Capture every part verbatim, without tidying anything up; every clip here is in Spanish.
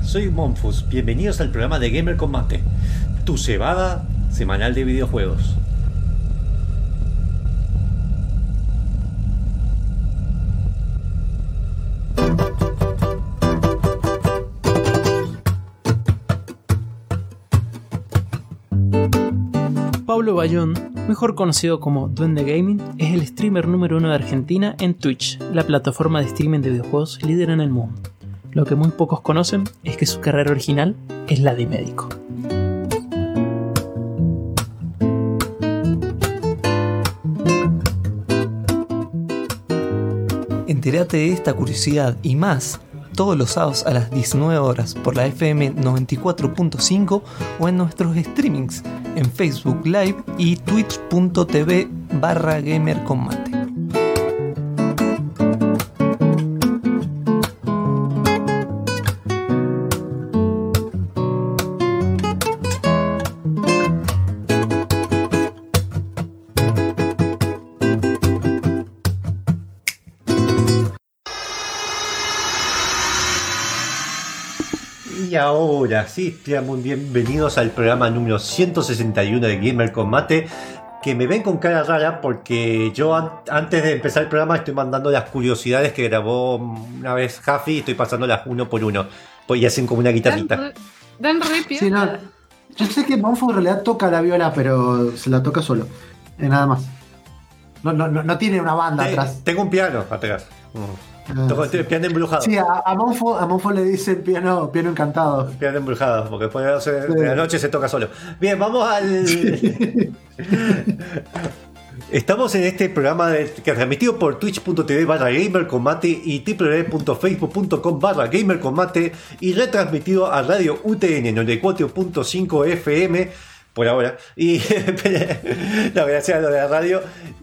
soy Monfus, bienvenidos al programa de Gamer Combate, tu cebada semanal de videojuegos. Pablo Bayón, mejor conocido como Duende Gaming, es el streamer número uno de Argentina en Twitch, la plataforma de streaming de videojuegos líder en el mundo. Lo que muy pocos conocen es que su carrera original es la de médico. Entérate de esta curiosidad y más todos los sábados a las diecinueve horas por la F M noventa y cuatro punto cinco o en nuestros streamings en Facebook Live y twitch.tv barra gamercombate. Y ahora sí, sean muy bienvenidos al programa número ciento sesenta y uno de Gamer Combate. Que me ven con cara rara porque yo an- antes de empezar el programa estoy mandando las curiosidades que grabó una vez Jaffi y estoy pasándolas uno por uno. Pues y hacen como una guitarrita. Dan, dan re piola. Sí, no, yo sé que Monfo en realidad toca la viola, pero se la toca solo. Eh, nada más. No, no, no, no tiene una banda Te- atrás. Tengo un piano atrás. Mm. Ah, Toco sí. piano embrujado. Sí, a, a, Monfo, a Monfo le dicen piano, piano encantado. Piano embrujado, porque después de las doce Sí. de la noche se toca solo. Bien, vamos al. Estamos en este programa de, que es transmitido por twitch.tv barra gamercombate y www.facebook.com barra gamercombate y retransmitido a Radio U T N noventa y cuatro punto cinco F M por ahora. Y no, gracias a lo de la radio.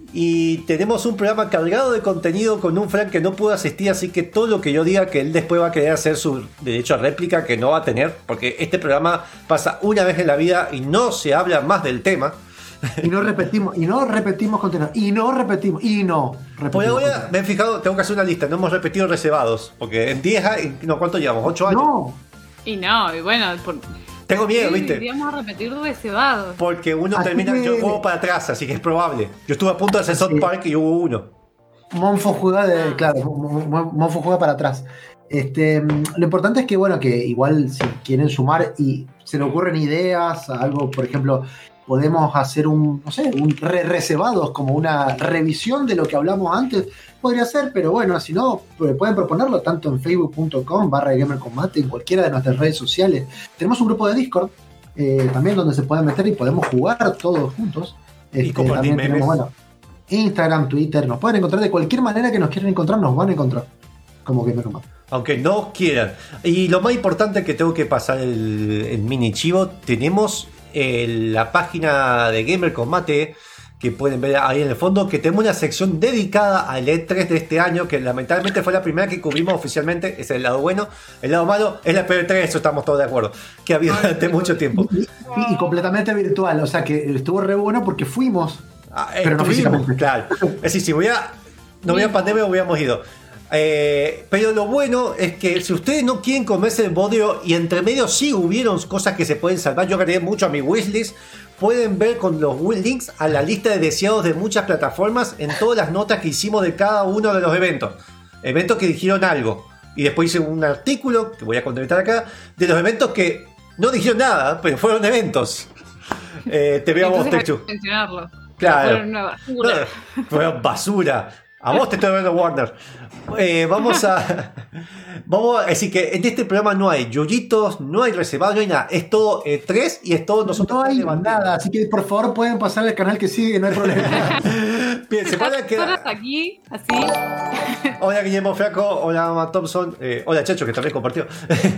Y tenemos un programa cargado de contenido con un Frank que no pudo asistir, así que todo lo que yo diga que él después va a querer hacer su derecho a réplica, que no va a tener, porque este programa pasa una vez en la vida y no se habla más del tema. Y no repetimos, y no repetimos contenido. Y no repetimos, y no repetimos. Por ahora contenido. me he fijado, tengo que hacer una lista, no hemos repetido reservados, porque en diez años, no, ¿cuánto llevamos? ¿ocho años? No, Y no, y bueno, por, Tengo miedo, sí, ¿viste? deberíamos repetir reservados. Porque uno Así termina, que- yo juego para atrás, así que es probable. Yo estuve a punto de hacer South Sí. Park y hubo uno. Monfo juega de, claro, Mon- Mon- Monfo juega para atrás. Este, lo importante es que, bueno, que igual si quieren sumar y se le ocurren ideas, algo, por ejemplo, podemos hacer un, no sé, un re reservados, como una revisión de lo que hablamos antes, podría ser, pero bueno, si no, pu- pueden proponerlo tanto en facebook.com barra gamercombate, en cualquiera de nuestras redes sociales. Tenemos un grupo de Discord, eh, también donde se pueden meter y podemos jugar todos juntos. Este, compartir también memes. tenemos, bueno, Instagram, Twitter, nos pueden encontrar de cualquier manera que nos quieran encontrar, nos van a encontrar como Gamer Combate. Aunque no quieran. Y lo más importante que tengo que pasar el, el mini chivo, tenemos eh, la página de Gamer Combate, que pueden ver ahí en el fondo, que tenemos una sección dedicada al E tres de este año, que lamentablemente fue la primera que cubrimos oficialmente. Ese es el lado bueno. El lado malo es la P tres, eso estamos todos de acuerdo, que ha habido durante mucho tiempo. Y, y- y completamente virtual, o sea que estuvo re bueno porque fuimos. Ah, Pero no estuvimos, físicamente. claro. Es decir, si hubiera, no hubiera pandemia, hubiéramos ido. Eh, pero lo bueno es que si ustedes no quieren comerse el bodrio y entre medio sí hubieron cosas que se pueden salvar, yo agregué mucho a mi wishlist, pueden ver con los links a la lista de deseados de muchas plataformas en todas las notas que hicimos de cada uno de los eventos. Eventos que dijeron algo. Y después hice un artículo, que voy a complementar acá, de los eventos que no dijeron nada, pero fueron eventos. Eh, te veo a vos, Entonces hay Techu. que mencionarlo. Claro. Fueron una basura. No, fue basura. A vos te estoy viendo, Warner. Eh, vamos a. Vamos a decir que en este programa no hay yoyitos, no hay reservados, no hay nada. Es todo E tres y es todo nosotros. No hay debatiendo. nada, así que por favor pueden pasar al canal que sigue, no hay problema. Bien, se van a Horas quedar. aquí, así. Hola, Guillermo Flaco. Hola, Matt Thompson. Eh, hola, Chacho, que también compartió.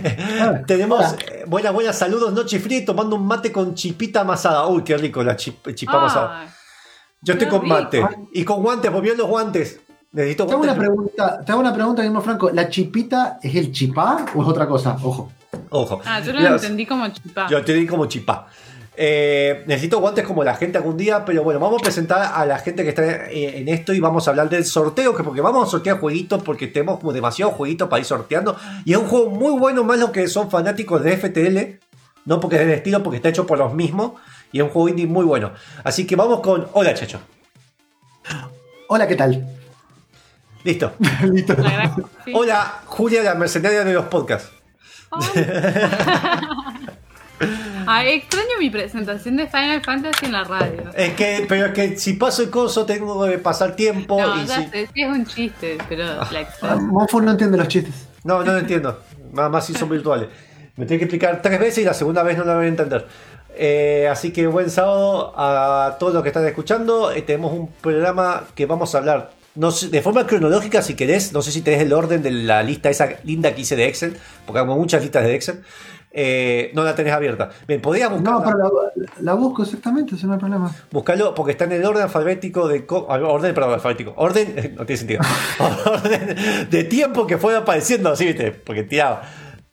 Tenemos hola. eh, buenas, buenas saludos. Noche fría y tomando un mate con chipita amasada. Uy, qué rico la chip- chipa amasada. Ay, Yo estoy qué con rico. mate. Y con guantes, volvió los guantes. Necesito Te hago guantes. una pregunta, te hago una pregunta, mismo Franco. ¿La chipita es el chipá o es otra cosa? Ojo. Ojo. Ah, yo lo Las- entendí como chipá. Yo te di como chipá. Eh, necesito guantes como la gente algún día, pero bueno, vamos a presentar a la gente que está en esto y vamos a hablar del sorteo, que porque vamos a sortear jueguitos porque tenemos como demasiados jueguitos para ir sorteando. Y es un juego muy bueno, más los que son fanáticos de F T L, no porque es del estilo, porque está hecho por los mismos. Y es un juego indie muy bueno. Así que vamos con... Hola, Checho. Hola, ¿qué tal? Listo. Listo. Sí. Hola, Julia, la mercenaria de los podcasts. Oh. Ah, extraño mi presentación de Final Fantasy en la radio. Es que, pero es que si paso el coso tengo que pasar tiempo. No, y ya si... sé, sí es un chiste, pero la Ah, extraño. Monfo no entiende los chistes. No, no lo entiendo. Nada más si son virtuales. Me tengo que explicar tres veces y la segunda vez no lo voy a entender. Eh, así que buen sábado a todos los que están escuchando. Eh, tenemos un programa que vamos a hablar no sé, de forma cronológica si querés. No sé si tenés el orden de la lista esa linda que hice de Excel, porque hago muchas listas de Excel. Eh, no la tenés abierta. Bien, podrías buscarla. No, pero la, la busco exactamente, eso no hay problema. Buscarlo porque está en el orden alfabético de co- orden, perdón, alfabético. Orden, no tiene sentido. Orden de tiempo que fue apareciendo así, ¿viste? Porque tiraba.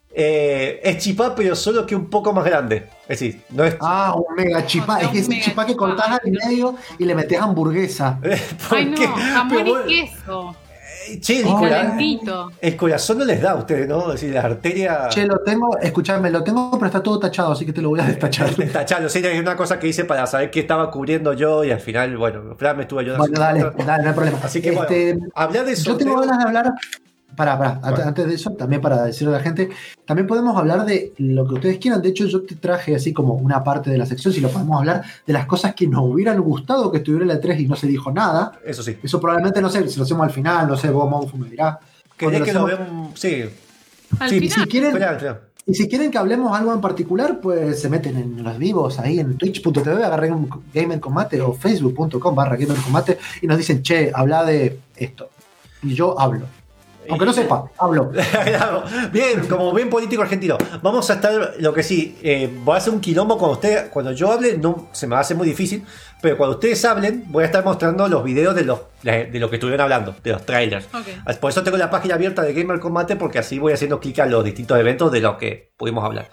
Eh, es chipá, pero solo que un poco más grande. Es decir, no es. Ah, un mega chipá. O sea, Es que un ese mega chipá que chipá. cortás al medio y le metés hamburguesa. ¿Por Ay no, qué? jamón Pero y vos- queso. Che, el, Oh, cora- Calentito. el corazón no les da a ustedes, ¿no? Es decir, las arterias. Che, lo tengo, escuchame, lo tengo, pero está todo tachado, así que te lo voy a destachar. Tachalo, sí, es una cosa que hice para saber qué estaba cubriendo yo y al final, bueno, Fran me estuvo ayudando. Bueno, dale, dale, no hay problema. Así que Este, bueno, hablar de yo sorteo. tengo ganas de hablar. Pará, pará, antes, Bueno. antes de eso, también para decirle a la gente, también podemos hablar de lo que ustedes quieran. De hecho, yo te traje así como una parte de la sección, si lo podemos hablar, de las cosas que nos hubieran gustado que estuviera en la E tres y no se dijo nada. Eso sí. Eso probablemente, no sé, si lo hacemos al final, no sé, vos, Monfu, me dirá. Quería Cuando que lo hacemos- vean. Sí. Al Sí, final. Si quieren, Final, final. y si quieren que hablemos algo en particular, pues se meten en los vivos ahí en twitch punto tv, agarren un Gamer Combate o facebook punto com barra Gamer Combate y nos dicen, che, habla de esto. Y yo hablo. Aunque no sepa, hablo. Claro. Bien, como bien político argentino. Vamos a estar, lo que sí, eh, voy a hacer un quilombo cuando usted, cuando yo hable, no se me va a hacer muy difícil, pero cuando ustedes hablen, voy a estar mostrando los videos de los de lo que estuvieron hablando, de los trailers. Ok. Por eso tengo la página abierta de Gamer Combate, porque así voy haciendo clic a los distintos eventos de los que pudimos hablar.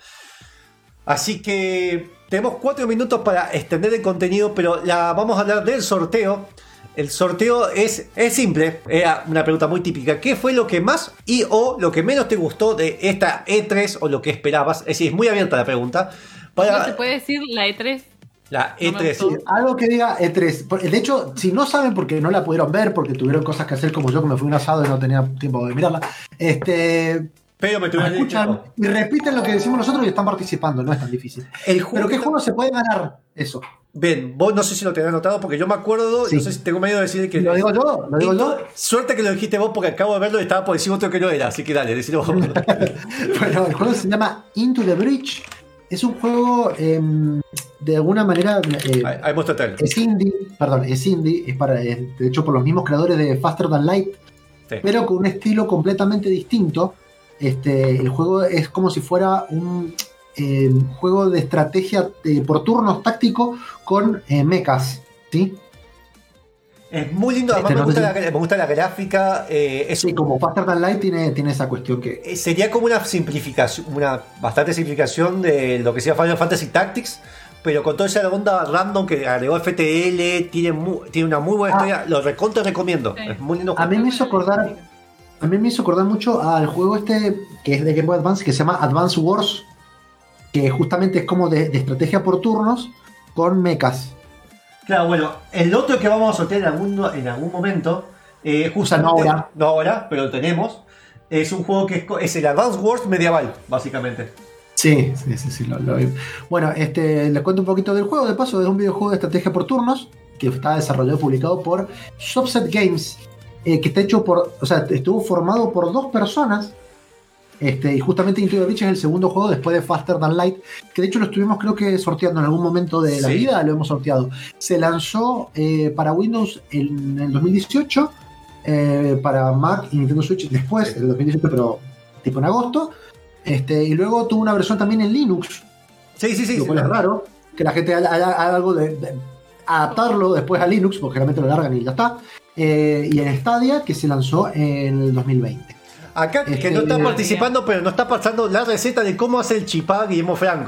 Así que tenemos cuatro minutos para extender el contenido, pero la, vamos a hablar del sorteo. El sorteo es, es simple, era una pregunta muy típica. ¿Qué fue lo que más y o lo que menos te gustó de esta E tres o lo que esperabas? Es decir, es muy abierta la pregunta. Para ¿No se puede decir la E tres? la No E me tres. gustó. Algo que diga E tres. Por- De hecho, si no saben porque no la pudieron ver, porque tuvieron cosas que hacer como yo, que me fui a un asado y no tenía tiempo de mirarla, este, Pero me nos tuvieron escuchan y repiten lo que decimos nosotros y están participando, no es tan difícil. el juego. Pero ¿qué juego se puede ganar? Eso. Bien, vos no sé si lo tenés anotado porque yo me acuerdo, Sí. no sé si tengo medio de decir que. ¿Lo digo yo? ¿Lo digo Y yo? no- Suerte que lo dijiste vos porque acabo de verlo y estaba por decir otro que no era, así que dale, decilo vos. Bueno, el juego se llama Into the Breach. Es un juego, em, de alguna manera, eh, Ahí, ahí muestra el trailer. es indie, perdón, es indie, es para, es de hecho por los mismos creadores de Faster Than Light, Sí. pero con un estilo completamente distinto. Este, el juego es como si fuera un eh, juego de estrategia eh, por turnos táctico con eh, mechas, ¿sí? Es muy lindo, además Este, me, no gusta sé la, si- me gusta la gráfica. eh, es Sí, como Faster Than Light tiene, tiene esa cuestión que... Eh, Sería como una simplificación, una bastante simplificación de lo que sea Final Fantasy Tactics, pero con toda esa onda random que agregó F T L, tiene, mu- tiene una muy buena Ah. historia, lo recontra recomiendo, Sí. es muy lindo. A mí me hizo acordar, a mí me hizo acordar mucho al juego este que es de Game Boy Advance, que se llama Advance Wars, que justamente es como de, de estrategia por turnos con mechas. Claro, bueno, el otro que vamos a sortear en algún, en algún momento, eh, justamente, O sea, no ahora. no ahora, pero lo tenemos, es un juego que es, co- es el Advance Wars medieval, básicamente. Sí, sí, sí, sí, lo, lo vi. Bueno, este, les cuento un poquito del juego. De paso, es un videojuego de estrategia por turnos que está desarrollado y publicado por Subset Games, eh, que está hecho por, o sea, estuvo formado por dos personas. Este, y justamente Into the Breach es el segundo juego después de Faster Than Light, que de hecho lo estuvimos creo que sorteando en algún momento de la Sí. vida, lo hemos sorteado. Se lanzó eh, para Windows en el dos mil dieciocho, eh, para Mac y Nintendo Switch después, Sí. en el dos mil dieciocho, pero tipo en agosto. Este, y luego tuvo una versión también en Linux, Sí, sí, sí. lo sí, cual es no. raro, que la gente haga, haga- haga algo de, de adaptarlo después a Linux, porque generalmente lo largan y ya está. Eh, y en Stadia, que se lanzó en el dos mil veinte. Acá que Este, no está eh, participando, pero nos está pasando la receta de cómo hace el chipá Guillermo Franco.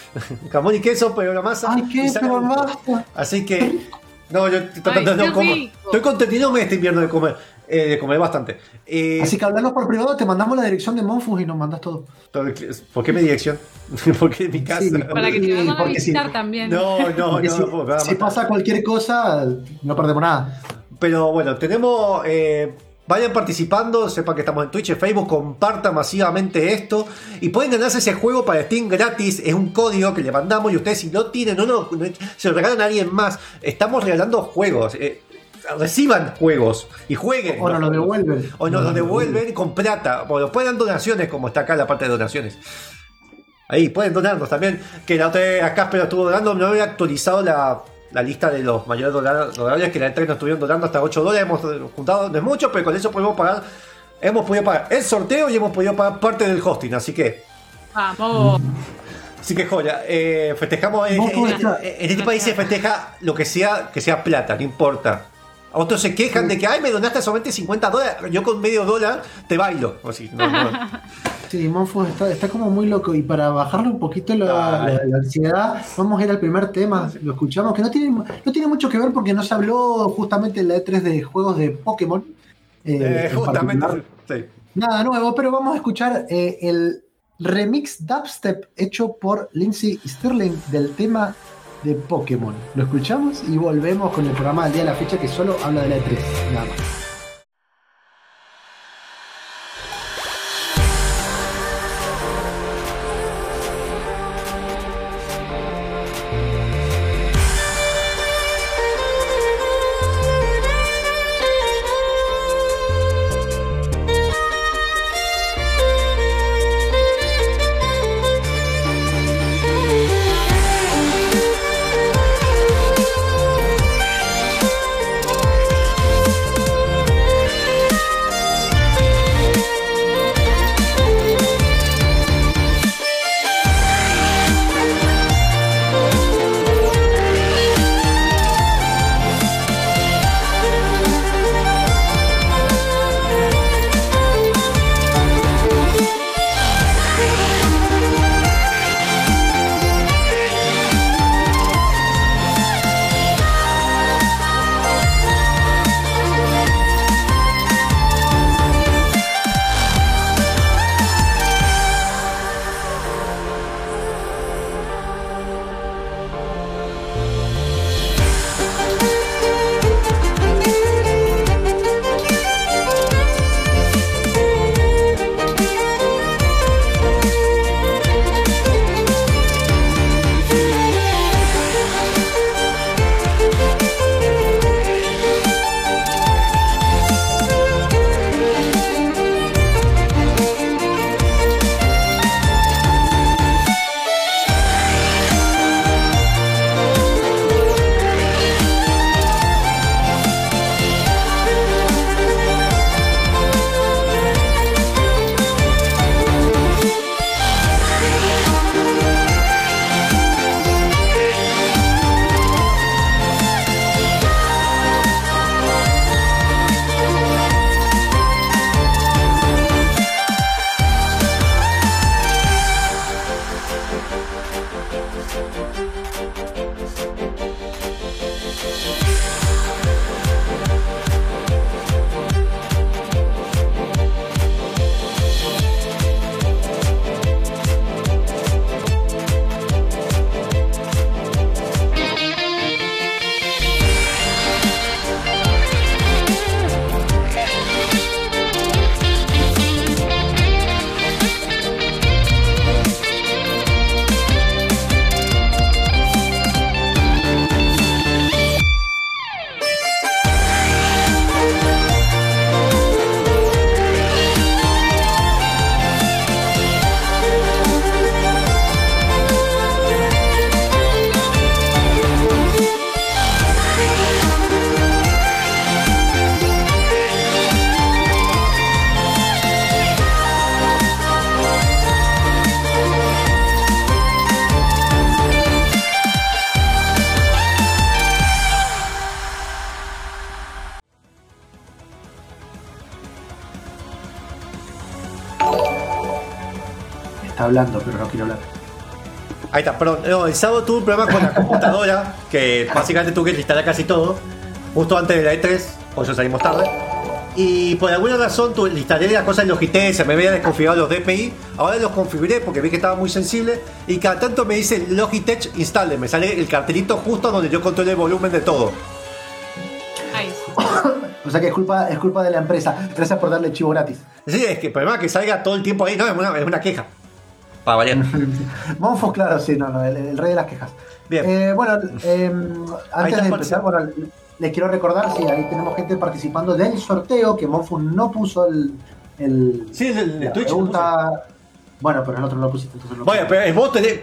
Jamón y queso, pero la masa. Ay, qué, y saca pero un- basta. Así que. No, yo estoy tratando Ay, de qué no comer. rico. Estoy conteniéndome este invierno de comer. eh, de comer bastante. Eh, Así que hablarnos por privado, te mandamos la dirección de Monfus y nos mandas todo. ¿Por qué mi dirección? ¿Por qué mi casa? Sí, Para que te Sí, vengan a porque sí. visitar también. No, no, Porque no, si, no puedo, me van a si matar. pasa cualquier cosa, no perdemos nada. Pero bueno, tenemos. eh, vayan participando, sepan que estamos en Twitch, en Facebook, compartan masivamente esto y pueden ganarse ese juego para Steam gratis. Es un código que le mandamos y ustedes, si no tienen, no, no, no, se lo regalan a alguien más. Estamos regalando juegos. eh, reciban juegos y jueguen. O nos lo devuelven. O nos lo devuelven con plata. O nos pueden dar donaciones, como está acá la parte de donaciones. Ahí pueden donarnos también. Que la otra vez acá pero estuvo donando, no había actualizado la. La lista de los mayores donadores que la E tres nos estuvieron donando hasta ocho dólares. Hemos juntado, no es mucho, pero con eso podemos pagar. Hemos podido pagar el sorteo y hemos podido pagar parte del hosting. Así que, Vamos. así que joya. Eh, festejamos. En, Vos, en- en- está- en este país se festeja lo que sea, que sea plata, no importa. Otros se quejan de que, ay, me donaste solamente cincuenta dólares. Yo con medio dólar te bailo. O así, no, no. Sí, Monfus está, está como muy loco. Y para bajarle un poquito la, Dale. la- la ansiedad, vamos a ir al primer tema. Lo escuchamos, que no tiene, no tiene mucho que ver porque no se habló justamente en la E tres de juegos de Pokémon. eh, Eh, en justamente. particular. Sí. Nada nuevo, pero vamos a escuchar eh, el remix dubstep hecho por Lindsey Sterling del tema de Pokémon. Lo escuchamos y volvemos con el programa del día de la fecha que solo habla de la E tres. Nada más. Está hablando, pero no quiero hablar. Ahí está, perdón. No, el sábado tuve un problema con la computadora, que básicamente tuve que instalar casi todo, justo antes de la E tres, por eso salimos tarde. Y por alguna razón tuve, instalé las cosas en Logitech, se me habían desconfigurado los D P I, ahora los configuré porque vi que estaba muy sensible, y cada tanto me dice Logitech instale, me sale el cartelito justo donde yo controlo el volumen de todo. Ahí. O sea que es culpa, es culpa de la empresa. Gracias por darle chivo gratis. Sí, es que el problema es que salga todo el tiempo ahí, no, es una, es una queja. Para variar. Monfos, claro, sí, no, no, el, el rey de las quejas. Bien. Eh, bueno, eh, antes de empezar, bueno, les quiero recordar, sí, ahí tenemos gente participando del sorteo, que Monfus no puso el... el sí, el, el, el Twitch. Pregunta... Bueno, pero el otro no lo pusiste, entonces no. Bueno, pero el vos tenés...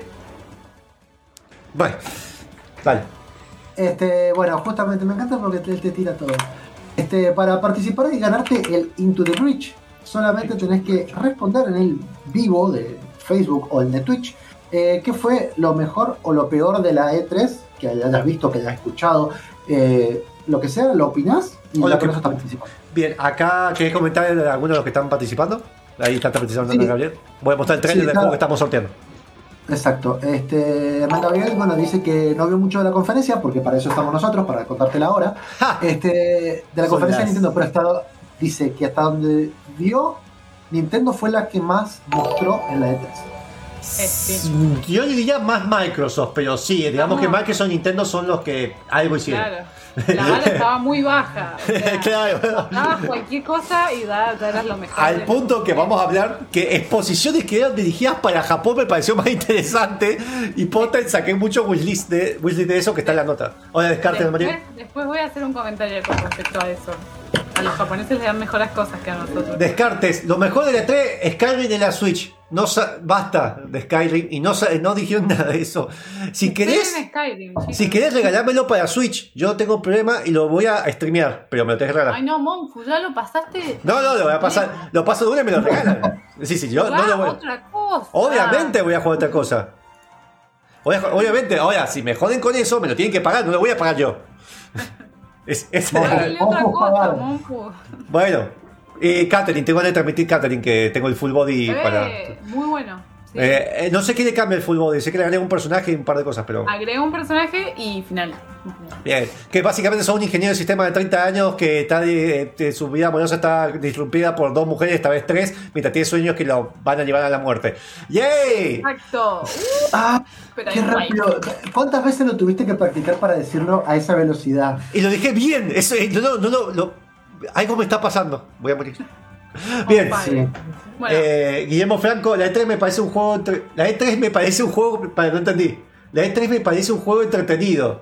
Bueno, dale. Este, bueno, justamente me encanta porque él te tira todo. Este, para participar y ganarte el Into the Breach, solamente tenés que responder en el vivo de Facebook o el de Twitch eh, qué fue lo mejor o lo peor de la E tres, que hayas visto, que hayas escuchado, eh, lo que sea, lo opinás y o la lo que persona está participando. Bien, acá querés comentar a algunos de los que están participando. Ahí está participando Sí. Gabriel. Voy a mostrar el trailer Sí, del claro. juego que estamos sorteando. Exacto. Este, Hernán Gabriel, bueno, dice que no vio mucho de la conferencia, porque para eso estamos nosotros, para contártela ahora. ¡Ja! Este, de la Son conferencia las- de Nintendo, pero hasta, dice que hasta donde vio, Nintendo fue la que más mostró en la E tres. Eh, sí. Yo diría más Microsoft, pero sí, digamos No. que Microsoft y Nintendo son los que algo hicieron. Claro. La vara estaba muy baja. O sea, Claro. dabas cualquier cosa y da- eras lo mejor. Al punto que vamos a hablar que exposiciones que eran dirigidas para Japón me pareció más interesante y poten saqué mucho wishlist de, wishlist de eso que está en la nota. Ahora descarten, Después, María. después voy a hacer un comentario con respecto a eso. A los japoneses les dan mejores cosas que a nosotros. Descartes, lo mejor de la tres, Skyrim en la Switch. No sa- basta de Skyrim y no, sa- no dijeron nada de eso. Si querés, Esperen Skyrim, chicos. si querés regalármelo para Switch, yo no tengo problema y lo voy a streamear, pero me lo tenés que regalar. Ay no, Monfu, ya lo pasaste. No, no, lo voy a pasar, lo paso de una y me lo regalan. Sí, sí, yo no Jugá lo voy. otra cosa. Obviamente voy a jugar otra cosa. Obvia- Obviamente, ahora, si me joden con eso, me lo tienen que pagar, no lo voy a pagar yo. Es, es- Dale otra Monfu, cosa, pagalo. Monfu. Bueno, y Catherine, tengo que transmitir Catherine que tengo el full body para. Eh, muy bueno. Sí. Eh, eh, no sé qué le cambia el full body, sé que le agregué un personaje y un par de cosas, pero. Agrega un personaje y final. Bien, que básicamente son un ingeniero de sistema de treinta años que está de, de su vida amorosa está disrumpida por dos mujeres, esta vez tres, mientras tiene sueños que lo van a llevar a la muerte. ¡Yay! Exacto. Uh, Ah, pero qué hay rápido. ¿Cuántas veces lo tuviste que practicar para decirlo a esa velocidad? Y lo dije bien, eso, eh, no, no, no, no, no, algo me está pasando, voy a morir. Bien. Opa. Sí. Bueno, Eh, Guillermo Franco, la E tres me parece un juego. entre- La E tres me parece un juego. Para no entendí. La E tres me parece un juego entretenido.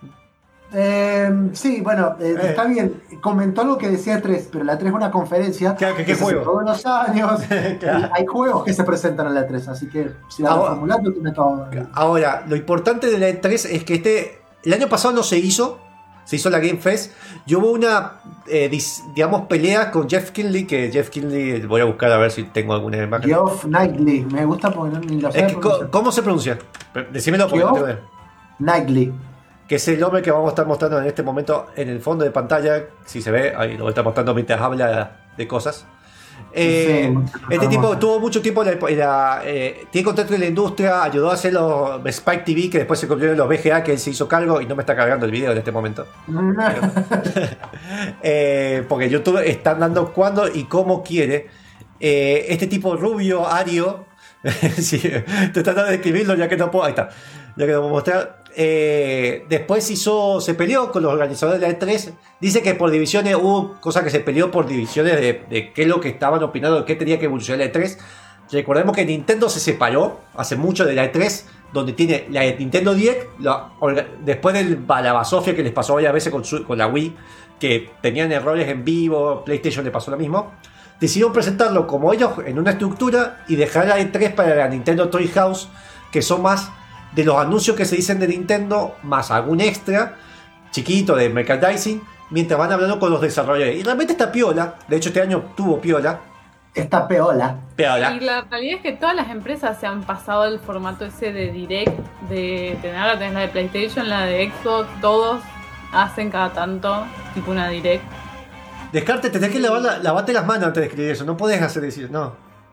Eh, sí, bueno, eh, Eh. está bien. Comentó algo que decía tres, pero la tres es una conferencia. Claro, ¿qué- qué que se hace juego? todos los años. Claro. Y hay juegos que se presentan en la tres, así que si la Ahora- formulando tiene todo. Ahora, lo importante de la E tres es que este. El año pasado no se hizo. Se hizo la Game Fest. Y hubo una, eh, dis- digamos, pelea con Jeff Kinley. Que Jeff Kinley, voy a buscar a ver si tengo alguna imagen. Geoff Knightley, me gusta porque no, ni lo sé. Es que, co- ¿Cómo se pronuncia? Decímelo porque no Geoff tengo idea. Knightley. Que es el hombre que vamos a estar mostrando en este momento en el fondo de pantalla. Si se ve, ahí lo voy a estar mostrando mientras habla de cosas. Eh, Sí, este tipo hermoso. tuvo mucho tiempo en la, en la, eh, tiene contacto en la industria, ayudó a hacer los Spike T V, que después se convirtió en los V G A, que él se hizo cargo y no me está cargando el video en este momento. Eh, porque YouTube está dando cuándo y cómo quiere. Eh, este tipo rubio, ario, sí, estoy tratando de escribirlo ya que no puedo. Ahí está, ya que no puedo mostrar. Eh, después hizo, se peleó con los organizadores de la E tres. Dice que por divisiones hubo cosas que se peleó por divisiones de, de qué es lo que estaban opinando, de qué tenía que evolucionar la E tres. Recordemos que Nintendo se separó hace mucho de la E tres, donde tiene la Nintendo Direct, la orga- después del balabasofia que les pasó varias veces con, su- con la Wii, que tenían errores en vivo, PlayStation le pasó lo mismo. Decidieron presentarlo como ellos en una estructura y dejar la E tres para la Nintendo Treehouse, que son más de los anuncios que se dicen de Nintendo, más algún extra chiquito de merchandising, mientras van hablando con los desarrolladores. Y realmente está piola, de hecho este año tuvo piola, Está peola. piola. y la realidad es que todas las empresas se han pasado el formato ese de direct, de tener ahora tenés la de PlayStation, la de Xbox, todos hacen cada tanto tipo una direct. Descarte, tenés que lavar la- lavarte las manos antes de escribir eso, no podés hacer decir, no.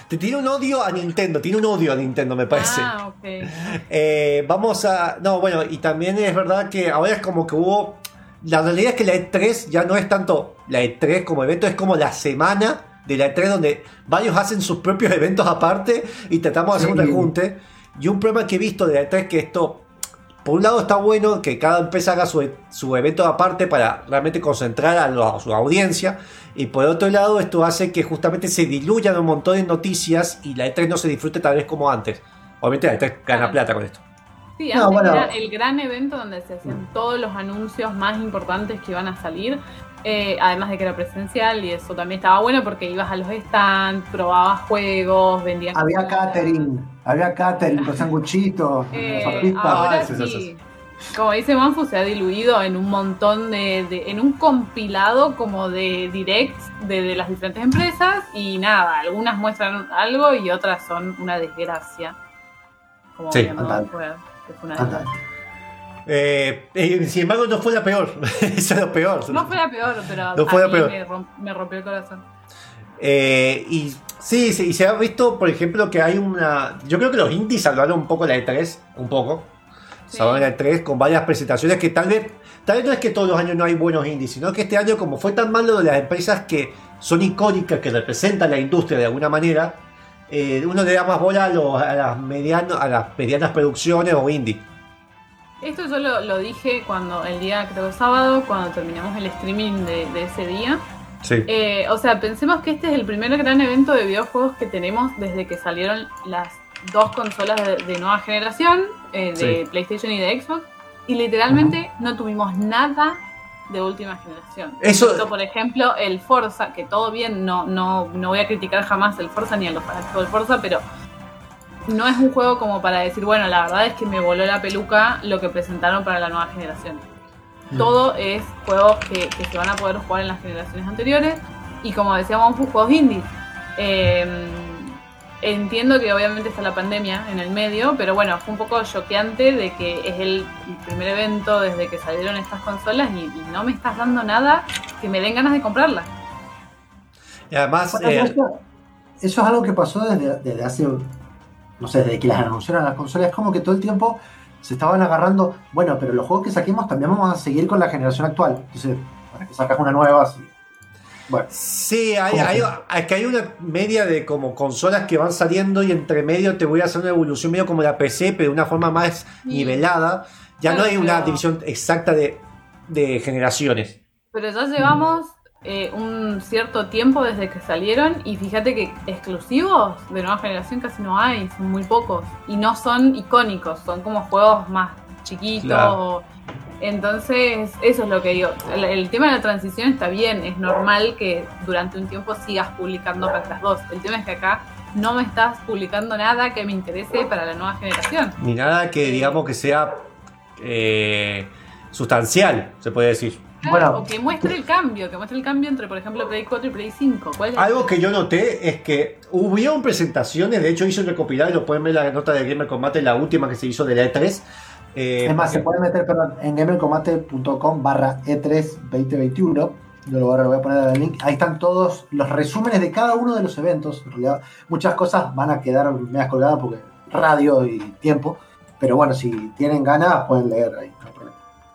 Te tiene un odio a Nintendo, tiene un odio a Nintendo, me parece. Ah, ok. Eh, vamos a... No, bueno, y también es verdad que ahora es como que hubo... La realidad es que la E tres ya no es tanto la E tres como evento, es como la semana de la E tres donde varios hacen sus propios eventos aparte y tratamos de hacer Sí. un rejunte. Y un problema que he visto de la E tres que esto... Por un lado está bueno que cada empresa haga su, su evento aparte para realmente concentrar a, lo, a su audiencia, y por otro lado esto hace que justamente se diluyan un montón de noticias y la E tres no se disfrute tal vez como antes. Obviamente la E tres gana plata con esto. Sí, No, antes bueno. era el gran evento donde se hacían todos los anuncios más importantes que iban a salir, eh, además de que era presencial, y eso también estaba bueno porque ibas a los stands, probabas juegos, vendían... Había catering, había catering con sanguchitos, Eh, papitas. ahora Ah, eso, eso, sí, como dice Manfu, se ha diluido en un montón de, de- en un compilado como de directs de, de las diferentes empresas, y nada, algunas muestran algo y otras son una desgracia, como Sí, viendo anda. fue, que fue una Anda. desgracia. Eh, eh, sin embargo no fue la peor. Eso es lo peor. No fue la peor, pero No fue a la mí peor. Me, romp- me rompió el corazón. Eh, y sí, sí, y se ha visto, por ejemplo, que hay una... Yo creo que los indies salvaron un poco la E tres, un poco. Sí. Salvaron la E tres con varias presentaciones que tal vez... Tal vez no es que todos los años no hay buenos indies, sino que este año, como fue tan malo de las empresas que son icónicas, que representan la industria de alguna manera, eh, uno le da más bola a, los- a las mediano- a las medianas producciones o indie. Esto yo lo, lo dije cuando el día, creo que sábado, cuando terminamos el streaming de, de ese día. Sí. Eh, o sea, pensemos que este es el primer gran evento de videojuegos que tenemos desde que salieron las dos consolas de, de nueva generación, eh, de Sí. PlayStation y de Xbox, y literalmente no tuvimos nada de última generación. Eso- Excepto, por ejemplo, el Forza, que todo bien, no, no, no voy a criticar jamás el Forza ni a los fanáticos del Forza, pero no es un juego como para decir, bueno, la verdad es que me voló la peluca lo que presentaron para la nueva generación. Todo es juegos que, que se van a poder jugar en las generaciones anteriores, y como decíamos, juegos indies. Eh, entiendo que obviamente está la pandemia en el medio, pero bueno, fue un poco choqueante de que es el primer evento desde que salieron estas consolas y, y no me estás dando nada que me den ganas de comprarlas. Y además... Bueno, eh, eso, eso es algo que pasó desde, desde hace, no sé, desde que las anunciaron las consolas. Es como que todo el tiempo se estaban agarrando, bueno, pero los juegos que saquemos también vamos a seguir con la generación actual. Entonces, para que sacas una nueva, sí. Bueno, Sí, hay, ¿Cómo hay, que? hay que hay una media de como consolas que van saliendo y entre medio te voy a hacer una evolución medio como la P C, pero de una forma más Sí. nivelada. Ya Claro, no hay una pero- división exacta de, de generaciones. Pero ya llevamos eh, un cierto tiempo desde que salieron, y fíjate que exclusivos de nueva generación casi no hay, son muy pocos. Y no son icónicos, son como juegos más chiquitos. Claro. Entonces, eso es lo que digo. El, el tema de la transición está bien, es normal que durante un tiempo sigas publicando para las dos. El tema es que acá no me estás publicando nada que me interese para la nueva generación. Ni nada que digamos que sea eh, sustancial, se puede decir. Claro, Bueno. o que muestre el cambio, que muestre el cambio entre, por ejemplo, Play cuatro y Play cinco. ¿Cuál es el- Algo que yo noté es que hubieron presentaciones, de hecho hice un recopilado y lo pueden ver en la nota de Gamer Combate, la última que se hizo de la E tres. Eh, es más, se porque- puede meter perdón, en gamercombate.com barra E tres veinte veintiuno. Yo lo, ahora lo voy a poner en el link. Ahí están todos los resúmenes de cada uno de los eventos. En realidad, muchas cosas van a quedar medias colgadas porque radio y tiempo. Pero bueno, si tienen ganas, pueden leer ahí. No hay problema.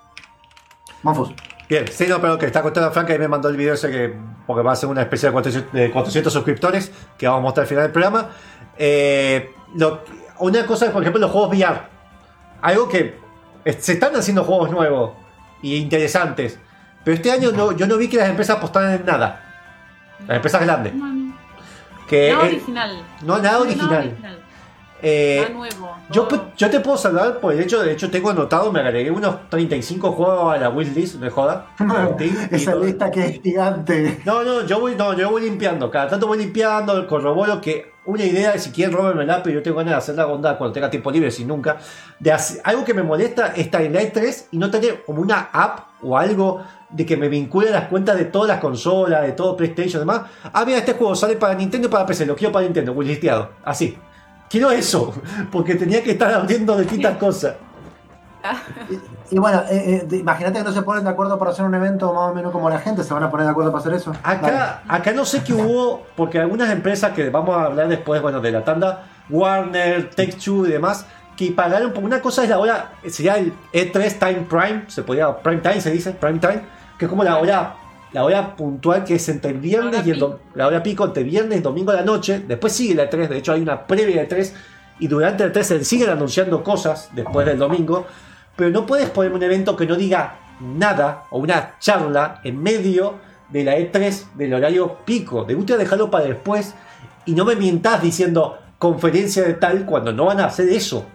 Manfus. Bien, sí, no, pero que está contando Franca y me mandó el video ese que, porque va a ser una especie de cuatrocientos, de cuatrocientos suscriptores que vamos a mostrar al final del programa. Eh, lo- una cosa, por ejemplo, los juegos V R. Algo que eh, se están haciendo juegos nuevos y interesantes, pero este año no, yo no vi que las empresas apostaran en nada. Las empresas grandes. No, no. Que, Nada eh, original. no, nada original. Eh, Nada nuevo. Yo, todo. yo te puedo salvar por el hecho, de hecho tengo anotado, me agregué unos treinta y cinco juegos a la wishlist, no es joda. Steam y Esa todo. lista que es gigante. No, no, yo voy, no, yo voy limpiando, cada tanto voy limpiando, corroboro que una idea de si quieren robarme pero yo tengo ganas de hacer la bondad cuando tenga tiempo libre, si nunca, de hacer, algo que me molesta es estar en la E tres y no tener como una app o algo de que me vincule a las cuentas de todas las consolas, de todo PlayStation y demás. Ah, mira, este juego sale para Nintendo y para P C, lo quiero para Nintendo, wishlisteado, así. Quiero eso, porque tenía que estar abriendo distintas cosas. Y, y bueno, eh, eh, imagínate que no se ponen de acuerdo para hacer un evento más o menos como la gente, ¿se van a poner de acuerdo para hacer eso? Acá, acá no sé qué hubo, porque algunas empresas que vamos a hablar después, bueno, de la tanda, Warner, Take-Two y demás, que pagaron por una cosa es la hora, sería el E tres Time Prime, se podía, Prime Time se dice, Prime Time, que es como la hora, la hora puntual que es entre el viernes y el domingo, la hora pico entre viernes y domingo a la noche, después sigue la E tres, de hecho hay una previa de E tres, y durante el E tres se siguen anunciando cosas después del domingo, pero no puedes poner un evento que no diga nada, o una charla en medio de la E tres del horario pico, te gusta dejarlo para después, y no me mientas diciendo conferencia de tal cuando no van a hacer eso.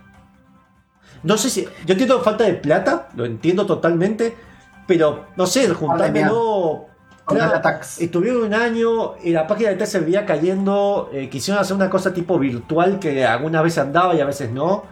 No sé si. Yo entiendo falta de plata, lo entiendo totalmente, pero no sé, juntármelo. Claro, estuvieron un año, y la página de T se veía cayendo. Eh, quisieron hacer una cosa tipo virtual que algunas veces andaba y a veces no.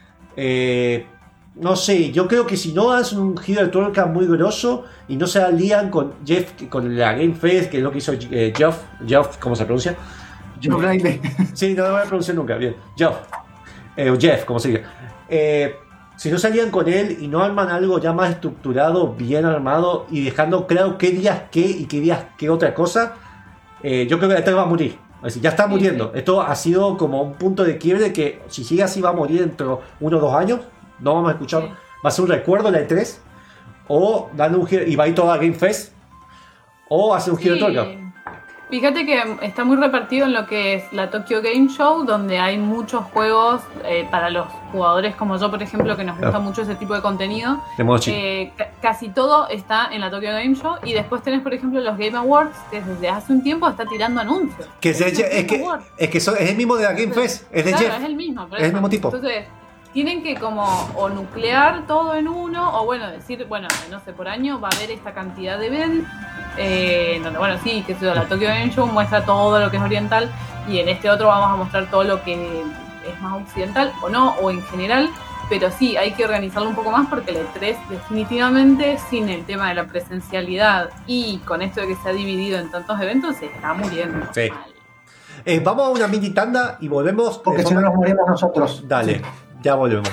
Eh, no sé, yo creo que si no hacen un giro de tuerca muy grosso y no se alían con Jeff, con la Game Fest, que es lo que hizo eh, Jeff, Jeff, ¿cómo se pronuncia? Jeff Riley. Sí, no lo voy a pronunciar nunca, bien. Jeff, eh, Jeff, como se diga. Eh, si no salían con él y no arman algo ya más estructurado, bien armado y dejando claro qué días qué y qué días qué otra cosa, eh, yo creo que la E tres va a morir. Es decir, ya está muriendo. Esto ha sido como un punto de quiebre que si sigue así va a morir dentro de uno o dos años. No vamos a escuchar. Va a ser un recuerdo de la E tres o dando un giro y va a ir toda Game Fest o hacer un giro sí. de tuerca. Fíjate que está muy repartido en lo que es la Tokyo Game Show, donde hay muchos juegos eh, para los jugadores como yo, por ejemplo, que nos gusta Claro. mucho ese tipo de contenido. De modo chico. Eh, ca- casi todo está en la Tokyo Game Show. Y después tenés, por ejemplo, los Game Awards, que desde hace un tiempo está tirando anuncios. Que es, Los es, Game que, Awards. es que son- es el mismo de la Game Fest. Es de Claro, Jeff. es el mismo. por Es el eso. mismo tipo. Entonces, tienen que como o nuclear todo en uno, o bueno, decir, bueno, no sé, por año va a haber esta cantidad de eventos, eh, donde, bueno, sí, que sé yo, la Tokyo Game Show muestra todo lo que es oriental, y en este otro vamos a mostrar todo lo que es más occidental, o no, o en general, pero sí, hay que organizarlo un poco más, porque la E tres definitivamente, sin el tema de la presencialidad, y con esto de que se ha dividido en tantos eventos, se está muriendo. Sí. mal. Eh, vamos a una mini tanda y volvemos. Porque de si no forma- nos morimos nosotros. Dale, Sí. ya volvemos.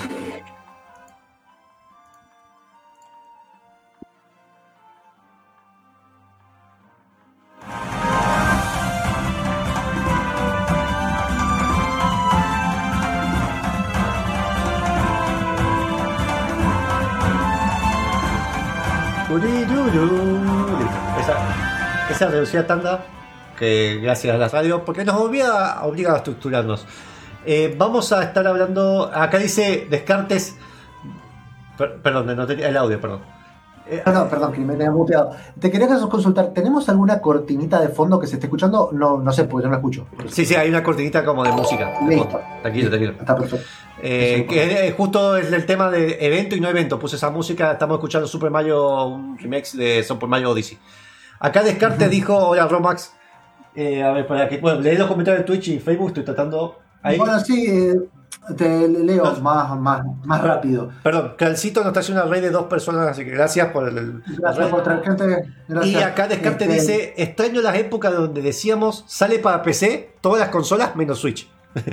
Esa, esa reducida tanda, que gracias a la radio, porque nos obliga, obliga a estructurarnos. Eh, vamos a estar hablando. Acá dice Descartes. Per- perdón, no tenía el audio, perdón. Eh, No, no, perdón, que me tenía muteado. Te quería consultar, ¿tenemos alguna cortinita de fondo que se esté escuchando? No, no sé, porque yo no la escucho. sí, sí, hay una cortinita como de música. Listo. Tranquilo, tranquilo. Está perfecto. Eh, que es justo es el tema de evento y no evento. Puse esa música, estamos escuchando Super Mario, un remix de Super Mario Odyssey. Acá Descartes dijo, hola Romax. Eh, a ver, para que bueno, leí los comentarios de Twitch y Facebook, estoy tratando. Ahí. Bueno, sí, eh, te leo No. más, más, más rápido. Perdón, Calcito nos está haciendo una red de dos personas, así que gracias por el. el- Gracias por traer gente. Gracias. Y acá Descartes Este, dice, extraño las épocas donde decíamos, sale para P C, todas las consolas menos Switch.